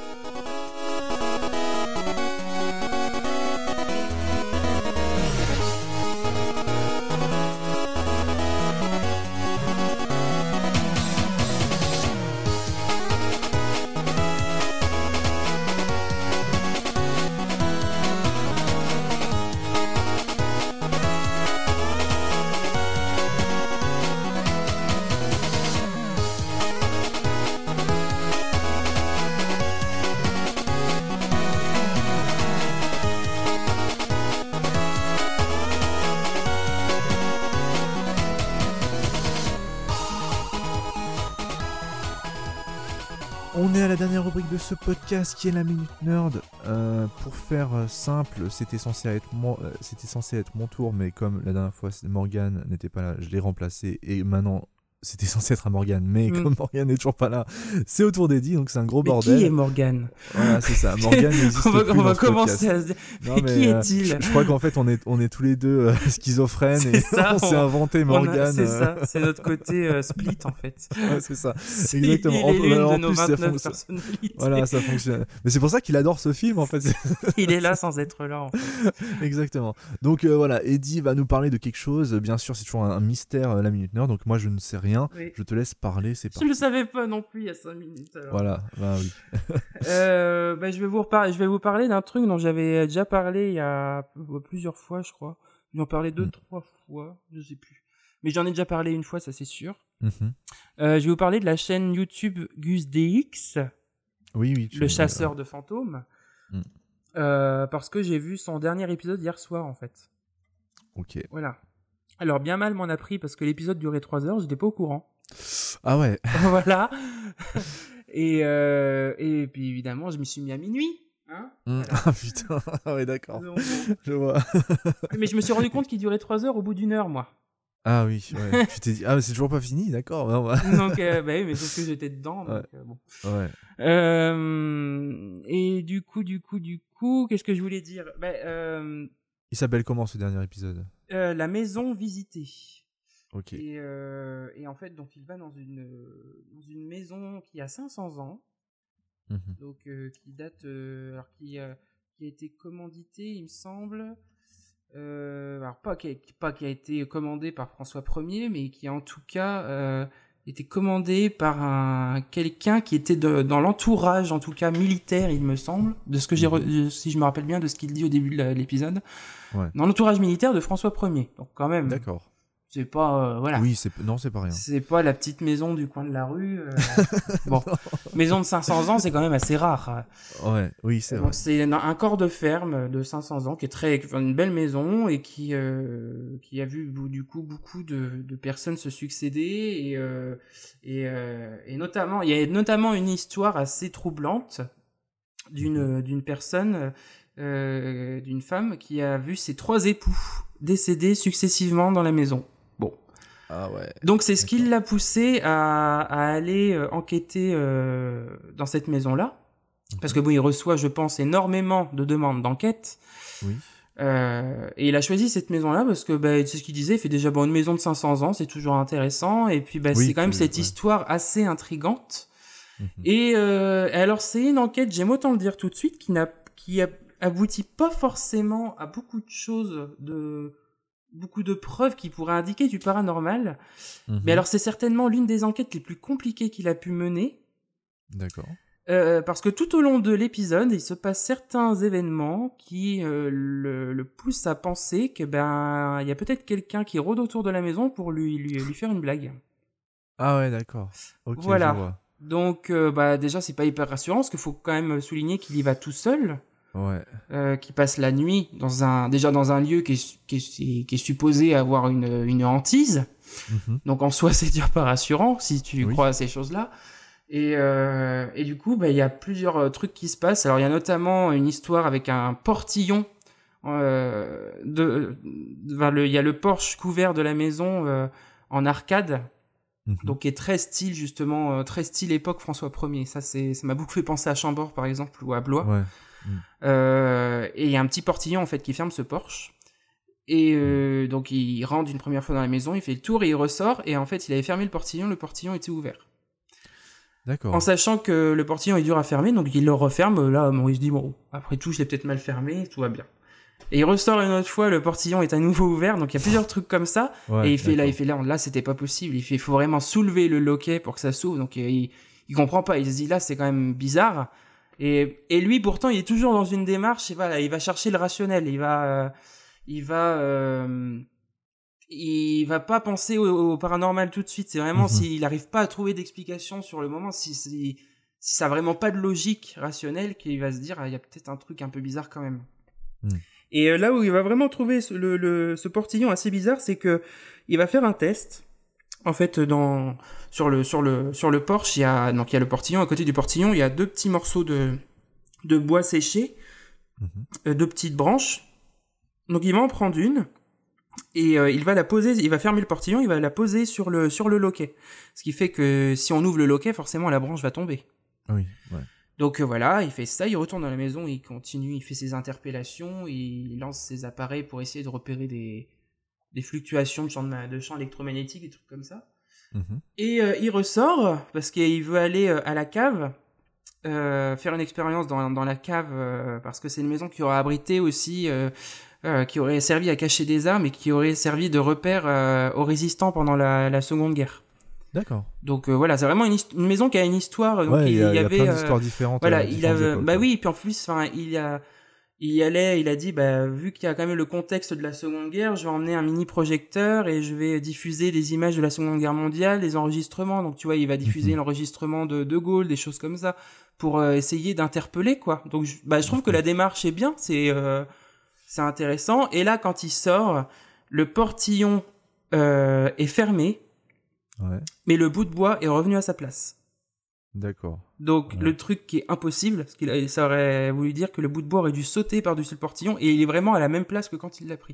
Speaker 1: On est à la dernière rubrique de ce podcast qui est la Minute Nerd. Pour faire simple, c'était censé être mon tour, mais comme la dernière fois Morgane n'était pas là, je l'ai remplacé, et maintenant c'était censé être à Morgane, mais comme Morgane n'est toujours pas là, c'est au tour d'Eddie, donc c'est un gros bordel.
Speaker 2: Qui est Morgane?
Speaker 1: Voilà, c'est ça. Morgane n'existe plus
Speaker 2: on va
Speaker 1: dans ce
Speaker 2: commencer
Speaker 1: podcast.
Speaker 2: à se dire,
Speaker 1: Non,
Speaker 2: mais qui est-il?
Speaker 1: Je crois qu'en fait, on est tous les deux schizophrènes et
Speaker 2: ça,
Speaker 1: on s'est inventé Morgane.
Speaker 2: C'est ça, c'est notre côté split en fait.
Speaker 1: Ouais, c'est ça.
Speaker 2: C'est
Speaker 1: Exactement.
Speaker 2: Il est l'une de nos
Speaker 1: plus,
Speaker 2: 29 personnalités.
Speaker 1: Voilà, ça fonctionne. Mais c'est pour ça qu'il adore ce film en fait.
Speaker 2: Il est là sans être là en fait.
Speaker 1: Exactement. Donc voilà, Eddie va nous parler de quelque chose. Bien sûr, c'est toujours un mystère, la Minute Nerd. Donc moi, je ne sais rien.
Speaker 2: Oui.
Speaker 1: Je te laisse parler. C'est parti.
Speaker 2: Je ne le savais pas non plus il y a 5 minutes. Alors.
Speaker 1: Voilà, bah oui.
Speaker 2: Je vais vous parler d'un truc dont j'avais déjà parlé il y a plusieurs fois, je crois. J'en parlais 2-3 fois, je sais plus. Mais j'en ai déjà parlé une fois, ça c'est sûr. Je vais vous parler de la chaîne YouTube GusDX.
Speaker 1: Oui,
Speaker 2: le chasseur de fantômes. Parce que j'ai vu son dernier épisode hier soir, en fait.
Speaker 1: Ok.
Speaker 2: Voilà. Alors, bien mal m'en a pris parce que l'épisode durait 3 heures, j'étais pas au courant.
Speaker 1: Ah ouais.
Speaker 2: Voilà. Et puis, évidemment, je m'y suis mis à minuit. Hein voilà.
Speaker 1: Ah putain, ouais, d'accord.
Speaker 2: Donc, bon.
Speaker 1: Je vois.
Speaker 2: Mais je me suis rendu compte qu'il durait 3 heures au bout d'1 heure, moi.
Speaker 1: Ah oui, ouais. Tu t'es dit, ah mais c'est toujours pas fini, d'accord.
Speaker 2: Donc, bah oui, mais sauf que j'étais dedans. Donc, bon.
Speaker 1: Ouais.
Speaker 2: Et du coup, qu'est-ce que je voulais dire?
Speaker 1: Il s'appelle comment ce dernier épisode?
Speaker 2: La maison visitée.
Speaker 1: Ok.
Speaker 2: Et en fait, donc il va dans une maison qui a 500 ans. Donc qui date, alors qui a été commanditée, il me semble. Alors pas qui a été commandée par François Ier, mais qui a en tout cas été commandée par quelqu'un qui était dans l'entourage, en tout cas militaire, il me semble, de ce que si je me rappelle bien de ce qu'il dit au début de l'épisode. Ouais. Dans l'entourage militaire de François Ier. Donc quand même.
Speaker 1: D'accord.
Speaker 2: C'est pas voilà.
Speaker 1: Oui, c'est pas rien.
Speaker 2: C'est pas la petite maison du coin de la rue. Bon, maison de 500 ans, c'est quand même assez rare.
Speaker 1: Ouais, oui, c'est vrai.
Speaker 2: C'est un corps de ferme de 500 ans qui est une belle maison et qui a vu du coup beaucoup de personnes se succéder et notamment il y a notamment une histoire assez troublante d'une personne d'une femme qui a vu ses 3 époux décéder successivement dans la maison. Bon.
Speaker 1: Ah ouais.
Speaker 2: Donc c'est ce qui l'a poussé à aller enquêter dans cette maison-là. Parce que bon, il reçoit, je pense, énormément de demandes d'enquête.
Speaker 1: Oui.
Speaker 2: Et il a choisi cette maison-là parce que c'est ce qu'il disait, il fait déjà une maison de 500 ans, c'est toujours intéressant. Et puis oui, c'est quand même cette histoire assez intrigante. Et alors c'est une enquête, j'aime autant le dire tout de suite, qui aboutit pas forcément à beaucoup de choses, beaucoup de preuves qui pourraient indiquer du paranormal. Mais alors c'est certainement l'une des enquêtes les plus compliquées qu'il a pu mener.
Speaker 1: D'accord.
Speaker 2: Parce que tout au long de l'épisode, il se passe certains événements qui le poussent à penser que il y a peut-être quelqu'un qui rôde autour de la maison pour lui faire une blague.
Speaker 1: Ah ouais, d'accord. Ok,
Speaker 2: voilà.
Speaker 1: Je vois.
Speaker 2: Donc déjà c'est pas hyper rassurant parce qu'il faut quand même souligner qu'il y va tout seul.
Speaker 1: Ouais.
Speaker 2: Qui passe la nuit dans un lieu qui est supposé avoir une hantise. Donc en soi c'est déjà pas rassurant si tu crois à ces choses-là. Et du coup il y a plusieurs trucs qui se passent. Alors il y a notamment une histoire avec un portillon. Il y a le porche couvert de la maison en arcade. Donc qui est très style justement, très style époque François Ier. Ça m'a beaucoup fait penser à Chambord par exemple ou à Blois.
Speaker 1: Ouais.
Speaker 2: Et il y a un petit portillon en fait qui ferme ce porche. Et donc il rentre une première fois dans la maison, il fait le tour et il ressort. Et en fait il avait fermé le portillon était ouvert.
Speaker 1: D'accord.
Speaker 2: En sachant que le portillon est dur à fermer, donc il le referme. Là, il se dit bon, après tout, je l'ai peut-être mal fermé, tout va bien. Et il ressort une autre fois, le portillon est à nouveau ouvert, donc il y a plusieurs trucs comme ça. Ouais, et il fait là, c'était pas possible. Il faut vraiment soulever le loquet pour que ça s'ouvre. Donc il comprend pas. Il se dit là, c'est quand même bizarre. Et lui, pourtant, il est toujours dans une démarche. Et voilà, il va chercher le rationnel. Il va pas penser au paranormal tout de suite. C'est vraiment s'il arrive pas à trouver d'explication sur le moment, si ça a vraiment pas de logique rationnelle, qu'il va se dire il y a peut-être un truc un peu bizarre quand même. Et là où il va vraiment trouver ce portillon assez bizarre, c'est que il va faire un test. En fait, sur le porche, il y a le portillon. À côté du portillon, il y a 2 petits morceaux de bois séché, 2 petites branches. Donc il va en prendre une. Et il va la poser, il va fermer le portillon, il va la poser sur le loquet. Ce qui fait que si on ouvre le loquet, forcément la branche va tomber.
Speaker 1: Oui, ouais.
Speaker 2: Donc voilà, il fait ça, il retourne dans la maison, il continue, il fait ses interpellations, il lance ses appareils pour essayer de repérer des fluctuations de champs électromagnétiques, des trucs comme ça. Et il ressort parce qu'il veut aller à la cave, faire une expérience dans la cave, parce que c'est une maison qui aura abrité aussi, qui aurait servi à cacher des armes et qui aurait servi de repère aux résistants pendant la Seconde Guerre.
Speaker 1: D'accord.
Speaker 2: Donc voilà, c'est vraiment une maison qui a une histoire. Donc
Speaker 1: ouais,
Speaker 2: il y
Speaker 1: avait
Speaker 2: plein
Speaker 1: d'histoires différentes.
Speaker 2: Voilà, il a bah oui, et puis en plus, enfin, il a dit, bah vu qu'il y a quand même le contexte de la Seconde Guerre, je vais emmener un mini projecteur et je vais diffuser des images de la Seconde Guerre mondiale, des enregistrements. Donc tu vois, il va diffuser l'enregistrement de Gaulle, des choses comme ça, pour essayer d'interpeller quoi. Donc je trouve que la démarche est bien, c'est intéressant. Et là, quand il sort, le portillon est fermé.
Speaker 1: Ouais.
Speaker 2: Mais le bout de bois est revenu à sa place.
Speaker 1: D'accord.
Speaker 2: Donc le truc qui est impossible, parce que ça aurait voulu dire que le bout de bois aurait dû sauter par-dessus le portillon, et il est vraiment à la même place que quand il l'a pris.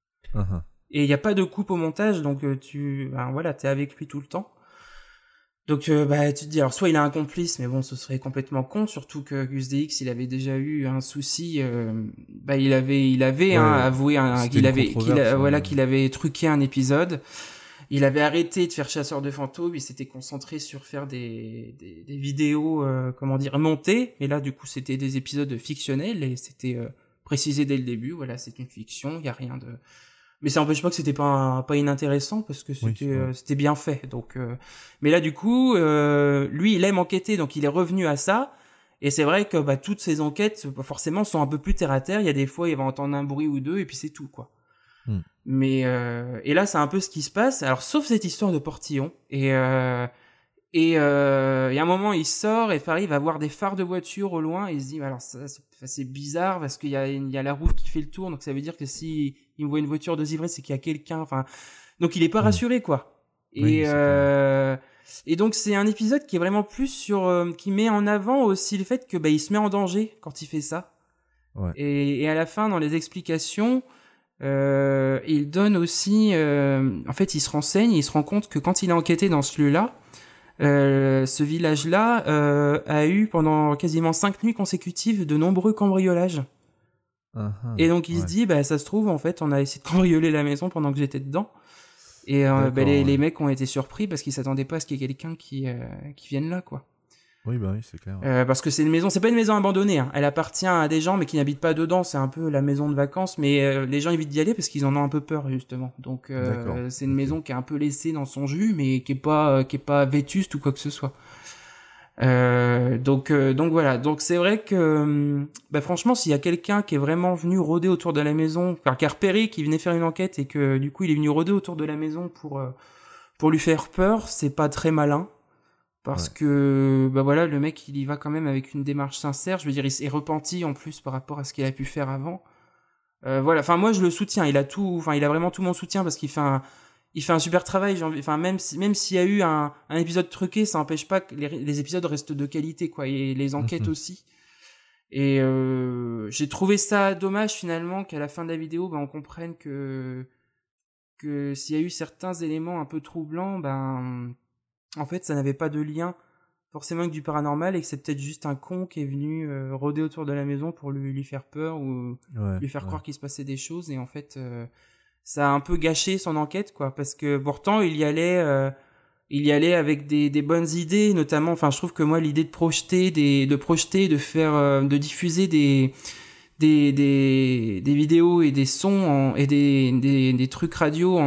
Speaker 2: Et il n'y a pas de coupe au montage, donc t'es avec lui tout le temps. Donc tu te dis, alors soit il a un complice, mais bon, ce serait complètement con, surtout que Gus DX, il avait déjà eu un souci, il avait avoué qu'il avait truqué un épisode. Il avait arrêté de faire chasseur de fantômes, il s'était concentré sur faire des vidéos, montées. Et là, du coup, c'était des épisodes fictionnels et c'était précisé dès le début. Voilà, c'est une fiction, il y a rien de. Mais ça n'empêche pas que c'était pas inintéressant parce que c'était bien fait. Donc, mais là, du coup, lui, il aime enquêter, donc il est revenu à ça. Et c'est vrai que toutes ces enquêtes, forcément, sont un peu plus terre à terre. Il y a des fois, il va entendre un bruit ou deux et puis c'est tout, quoi. Mais et là c'est un peu ce qui se passe, alors sauf cette histoire de portillon et un moment il sort et pareil il va voir des phares de voiture au loin et il se dit alors ça c'est bizarre parce qu'il y a la route qui fait le tour, donc ça veut dire que si il voit une voiture désirée c'est qu'il y a quelqu'un, enfin donc il est pas rassuré quoi. Et donc c'est un épisode qui est vraiment plus sur qui met en avant aussi le fait que il se met en danger quand il fait ça. Et à la fin dans les explications il donne aussi en fait il se renseigne et il se rend compte que quand il a enquêté dans ce lieu-là, ce village-là a eu pendant quasiment 5 nuits consécutives de nombreux cambriolages. Et donc il se dit ça se trouve en fait on a essayé de cambrioler la maison pendant que j'étais dedans et les mecs ont été surpris parce qu'ils s'attendaient pas à ce qu'il y ait quelqu'un qui vienne là quoi.
Speaker 1: Oui, c'est clair.
Speaker 2: Parce que c'est pas une maison abandonnée, hein. Elle appartient à des gens mais qui n'habitent pas dedans, c'est un peu la maison de vacances, mais les gens évitent d'y aller parce qu'ils en ont un peu peur justement. Donc c'est une maison qui est un peu laissée dans son jus mais qui est pas vétuste ou quoi que ce soit. Donc voilà, donc c'est vrai que franchement s'il y a quelqu'un qui est vraiment venu rôder autour de la maison, qui a repéré, qui venait faire une enquête et que du coup il est venu rôder autour de la maison pour lui faire peur, c'est pas très malin. Parce que le mec il y va quand même avec une démarche sincère, je veux dire il s'est repenti en plus par rapport à ce qu'il a pu faire avant. Enfin moi je le soutiens, il a vraiment tout mon soutien parce qu'il fait un super travail, même s'il y a eu un épisode truqué, ça n'empêche pas que les épisodes restent de qualité quoi, et les enquêtes aussi. Et j'ai trouvé ça dommage finalement qu'à la fin de la vidéo on comprenne que s'il y a eu certains éléments un peu troublants, en fait, ça n'avait pas de lien forcément avec du paranormal et que c'est peut-être juste un con qui est venu rôder autour de la maison pour lui faire peur ou lui faire croire qu'il se passait des choses. Et en fait, ça a un peu gâché son enquête, quoi. Parce que pourtant, il y allait avec des bonnes idées, notamment. Enfin, je trouve que moi, l'idée de projeter, de faire, de diffuser des vidéos et des sons et des trucs radio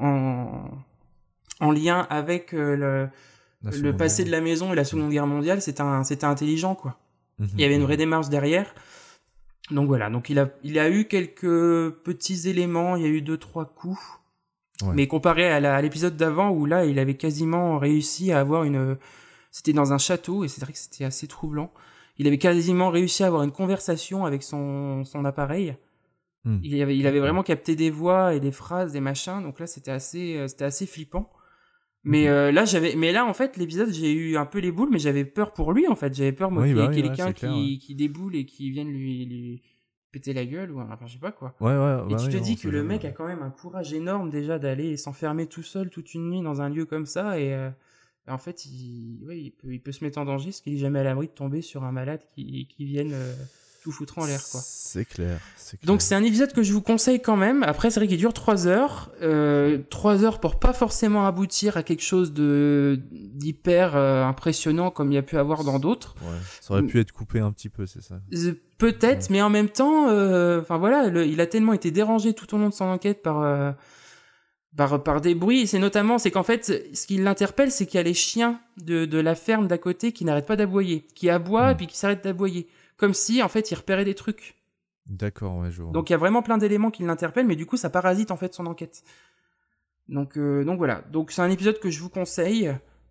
Speaker 2: en lien avec le passé de la maison et la Seconde Guerre mondiale, c'était intelligent quoi. Il y avait une vraie démarche derrière. Donc voilà, donc il a eu quelques petits éléments, il y a eu 2-3 coups. Mais comparé à l'épisode d'avant où là, il avait quasiment réussi à avoir c'était dans un château et c'est vrai que c'était assez troublant. Il avait quasiment réussi à avoir une conversation avec son appareil. Il avait vraiment capté des voix et des phrases, des machins, donc là c'était assez flippant. Mais là en fait l'épisode j'ai eu un peu les boules, mais j'avais peur pour lui en fait, j'avais peur qu'il y ait quelqu'un qui déboule et qui vienne lui péter la gueule ou enfin je sais pas quoi.
Speaker 1: Ouais,
Speaker 2: et tu te dis que le mec a quand même un courage énorme déjà d'aller s'enfermer tout seul toute une nuit dans un lieu comme ça et en fait il peut se mettre en danger parce qu'il est jamais à l'abri de tomber sur un malade qui vienne tout foutre en l'air quoi.
Speaker 1: C'est clair.
Speaker 2: Donc c'est un épisode que je vous conseille quand même. Après c'est vrai qu'il dure 3 heures. 3 heures pour pas forcément aboutir à quelque chose d'hyper impressionnant comme il y a pu avoir dans d'autres.
Speaker 1: Ouais, ça aurait pu être coupé un petit peu, c'est ça.
Speaker 2: Peut-être, mais en même temps, voilà, il a tellement été dérangé tout au long de son enquête par des bruits. C'est qu'en fait, ce qui l'interpelle, c'est qu'il y a les chiens de la ferme d'à côté qui n'arrêtent pas d'aboyer, qui aboient et puis qui s'arrêtent d'aboyer. Comme si, en fait, il repérait des trucs.
Speaker 1: D'accord, ouais, je vois.
Speaker 2: Donc il y a vraiment plein d'éléments qui l'interpellent, mais du coup, ça parasite en fait son enquête. Donc voilà. Donc c'est un épisode que je vous conseille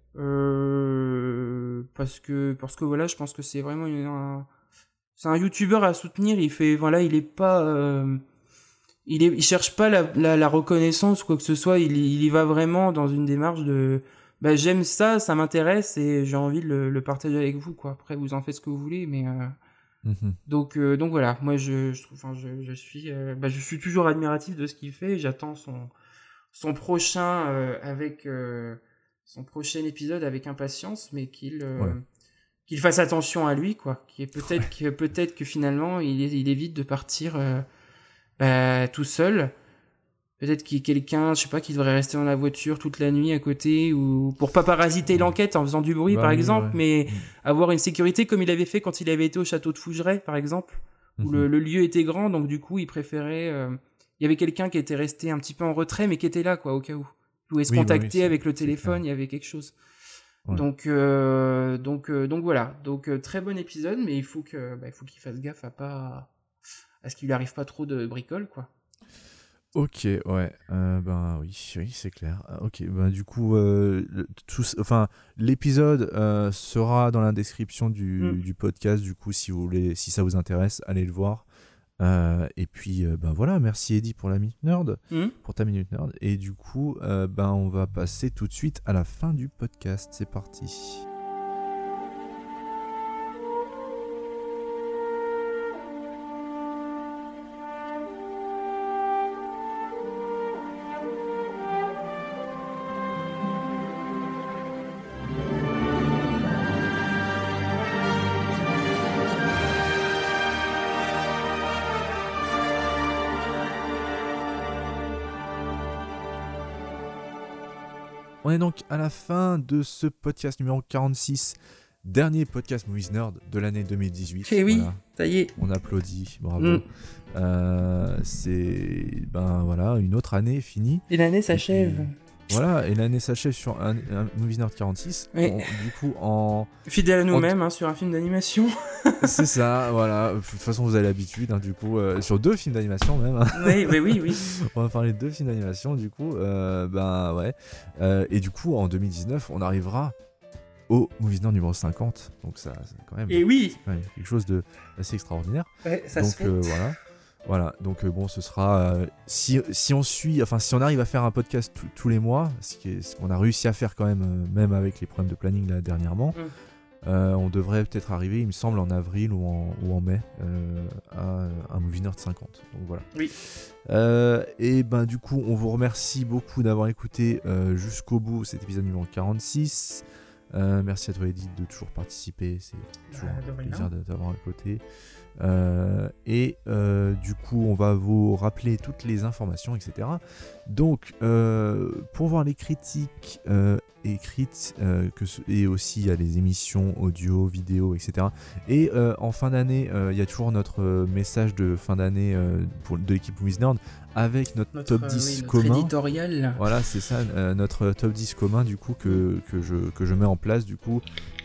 Speaker 2: parce que voilà, je pense que c'est vraiment c'est un youtubeur à soutenir. Il fait il est pas il cherche pas la reconnaissance ou quoi que ce soit. Il y va vraiment dans une démarche de j'aime ça, ça m'intéresse et j'ai envie de le partager avec vous quoi. Après vous en faites ce que vous voulez, mais donc voilà, moi je suis toujours admiratif de ce qu'il fait. J'attends son prochain son prochain épisode avec impatience, mais qu'il fasse attention à lui quoi. Qui est peut-être que finalement il évite de partir tout seul. Peut-être qu'il y a quelqu'un, je sais pas, qui devrait rester dans la voiture toute la nuit à côté, ou pour pas parasiter l'enquête en faisant du bruit, par exemple, mais avoir une sécurité comme il avait fait quand il avait été au château de Fougeray, par exemple, où le lieu était grand, donc du coup, il préférait... Il y avait quelqu'un qui était resté un petit peu en retrait, mais qui était là, quoi, au cas où. Il pouvait se contacter avec le téléphone, il y avait quelque chose. Ouais. Donc voilà. Donc, très bon épisode, mais il faut qu'il fasse gaffe à ce qu'il lui arrive pas trop de bricoles, quoi.
Speaker 1: Ok, ouais, oui, c'est clair. Ok, du coup, l'épisode sera dans la description du podcast. Du coup, si ça vous intéresse, allez le voir. Et puis, voilà, merci Eddy pour la Minute Nerd, pour ta Minute Nerd. Et du coup, on va passer tout de suite à la fin du podcast. C'est parti. On est donc à la fin de ce podcast numéro 46, dernier podcast Movies Nerd de l'année 2018.
Speaker 2: Et oui, voilà. Ça y est.
Speaker 1: On applaudit, bravo. C'est une autre année finie.
Speaker 2: Et l'année s'achève.
Speaker 1: Voilà, et l'année s'achève sur un Movies Nerd 46.
Speaker 2: Oui.
Speaker 1: Du coup,
Speaker 2: fidèle à nous-mêmes, sur un film d'animation.
Speaker 1: C'est ça, voilà. De toute façon, vous avez l'habitude, du coup, sur 2 films d'animation même.
Speaker 2: Oui.
Speaker 1: On va parler de 2 films d'animation, du coup, ouais. Et du coup, en 2019, on arrivera au Movies Nerd numéro 50. Donc ça, c'est quand même,
Speaker 2: et oui,
Speaker 1: c'est quand même quelque chose d'assez extraordinaire.
Speaker 2: Ouais, ça
Speaker 1: donc
Speaker 2: se fait.
Speaker 1: Voilà, donc ce sera si on arrive à faire un podcast tous les mois, ce qu'on a réussi à faire quand même avec les problèmes de planning là dernièrement, on devrait peut-être arriver, il me semble, en avril ou en mai à un Movie Nerd 50. Donc voilà.
Speaker 2: Oui.
Speaker 1: Et du coup, on vous remercie beaucoup d'avoir écouté jusqu'au bout cet épisode numéro 46. Merci à toi Edith de toujours participer, c'est toujours un plaisir de t'avoir à côté. Du coup on va vous rappeler toutes les informations, etc. Donc pour voir les critiques écrites et aussi il y a les émissions audio, vidéo, etc. Et en fin d'année il y a toujours notre message de fin d'année de l'équipe Movies Nerd avec notre top 10 commun.
Speaker 2: Notre éditorial.
Speaker 1: Voilà, c'est ça, notre top 10 commun du coup que je mets en place du coup.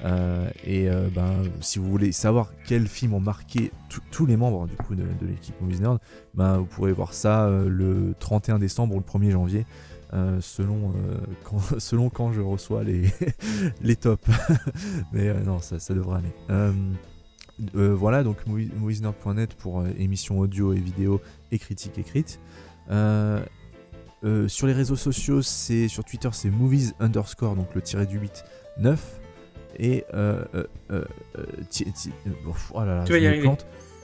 Speaker 1: Si vous voulez savoir quels films ont marqué tous les membres du coup de l'équipe Movies Nerd, vous pourrez voir ça le 31 décembre ou le 1er janvier selon quand je reçois les tops. Mais non, ça devrait aller. Voilà, donc moviesnerd.net pour émissions audio et vidéo et critiques écrites. Sur les réseaux sociaux, sur Twitter c'est movies_, donc le tiré du 8 9. Et oh là là,
Speaker 2: tu vas y arriver.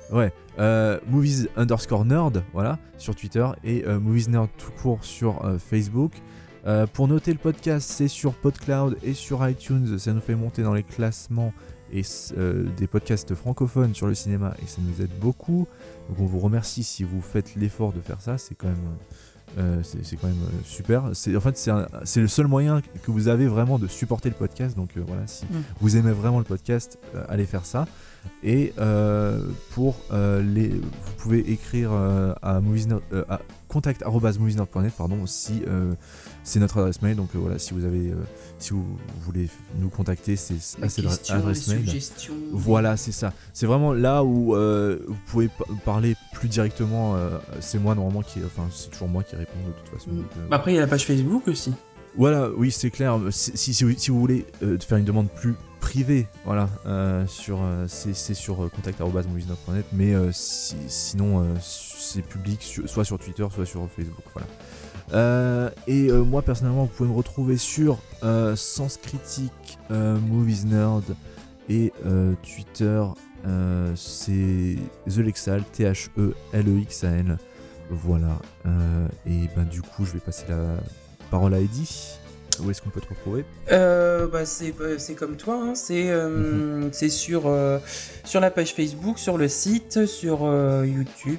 Speaker 1: Ouais, movies_nerd, voilà, sur Twitter, et moviesnerd tout court sur Facebook. Pour noter le podcast, c'est sur PodCloud et sur iTunes, ça nous fait monter dans les classements et des podcasts francophones sur le cinéma, et ça nous aide beaucoup. Donc on vous remercie si vous faites l'effort de faire ça, c'est quand même... c'est quand même super. C'est le seul moyen que vous avez vraiment de supporter le podcast. Donc voilà, si vous aimez vraiment le podcast, allez faire ça. Et vous pouvez écrire à contact@moviesnerd.net, pardon, si c'est notre adresse mail. Donc voilà, si vous voulez nous contacter, c'est assez l'adresse mail.
Speaker 2: Suggestions.
Speaker 1: Voilà, c'est ça. C'est vraiment là où vous pouvez parler plus directement. C'est moi normalement c'est toujours moi qui réponds de toute façon. Donc,
Speaker 2: après, il y a la page Facebook aussi.
Speaker 1: Voilà, oui, c'est clair. Si vous voulez faire une demande plus privée, voilà, c'est sur contact@moviesnerd.net, mais sinon c'est public, soit sur Twitter, soit sur Facebook, voilà. Et moi personnellement, vous pouvez me retrouver sur Sens Critique, Movies Nerd, et Twitter, c'est TheLexal, TheLexal. Voilà. Et ben du coup, je vais passer la parole à Eddie. Où est-ce qu'on peut te retrouver ?
Speaker 2: C'est comme toi, hein. C'est sur la page Facebook, sur le site, sur YouTube,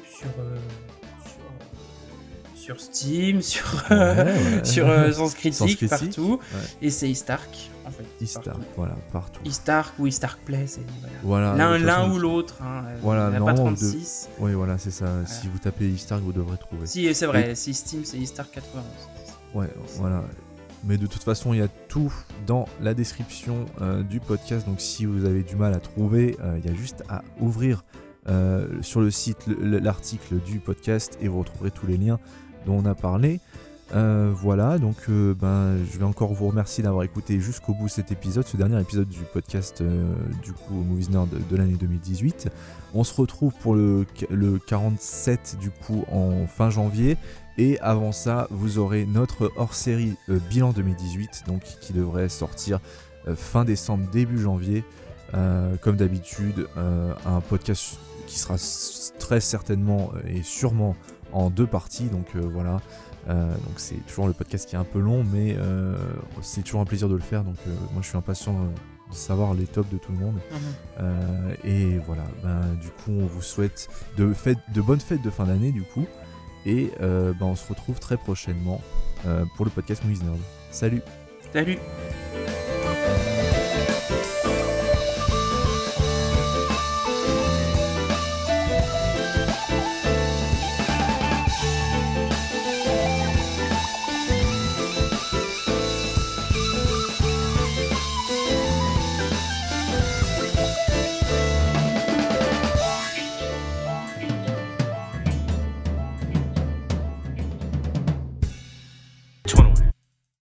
Speaker 2: sur Steam, sur Sens Critique, partout. Ouais. Et c'est Eastark, en fait.
Speaker 1: Eastark, voilà, partout.
Speaker 2: Eastark ou Eastark Play,
Speaker 1: voilà,
Speaker 2: l'un ou l'autre. Hein.
Speaker 1: Voilà,
Speaker 2: il n'y en a pas 36.
Speaker 1: Oui, voilà, c'est ça. Voilà. Si vous tapez Eastark, vous devrez trouver.
Speaker 2: Si, c'est vrai, si Steam, c'est Eastark 91.
Speaker 1: Ouais, voilà. Mais de toute façon, il y a tout dans la description du podcast. Donc si vous avez du mal à trouver, il y a juste à ouvrir sur le site l'article du podcast et vous retrouverez tous les liens dont on a parlé. Voilà, donc je vais encore vous remercier d'avoir écouté jusqu'au bout cet épisode, ce dernier épisode du podcast du coup Movies Nerd de l'année 2018. On se retrouve pour le 47 du coup en fin janvier. Et avant ça, vous aurez notre hors-série bilan 2018, donc qui devrait sortir fin décembre, début janvier. Comme d'habitude, un podcast qui sera très certainement et sûrement en 2 parties. Donc voilà, donc c'est toujours le podcast qui est un peu long, mais c'est toujours un plaisir de le faire. Donc moi je suis impatient de savoir les tops de tout le monde. Et voilà, du coup on vous souhaite de bonnes fêtes de fin d'année du coup. Et on se retrouve très prochainement pour le podcast Movies Nerd. Salut.
Speaker 2: Salut.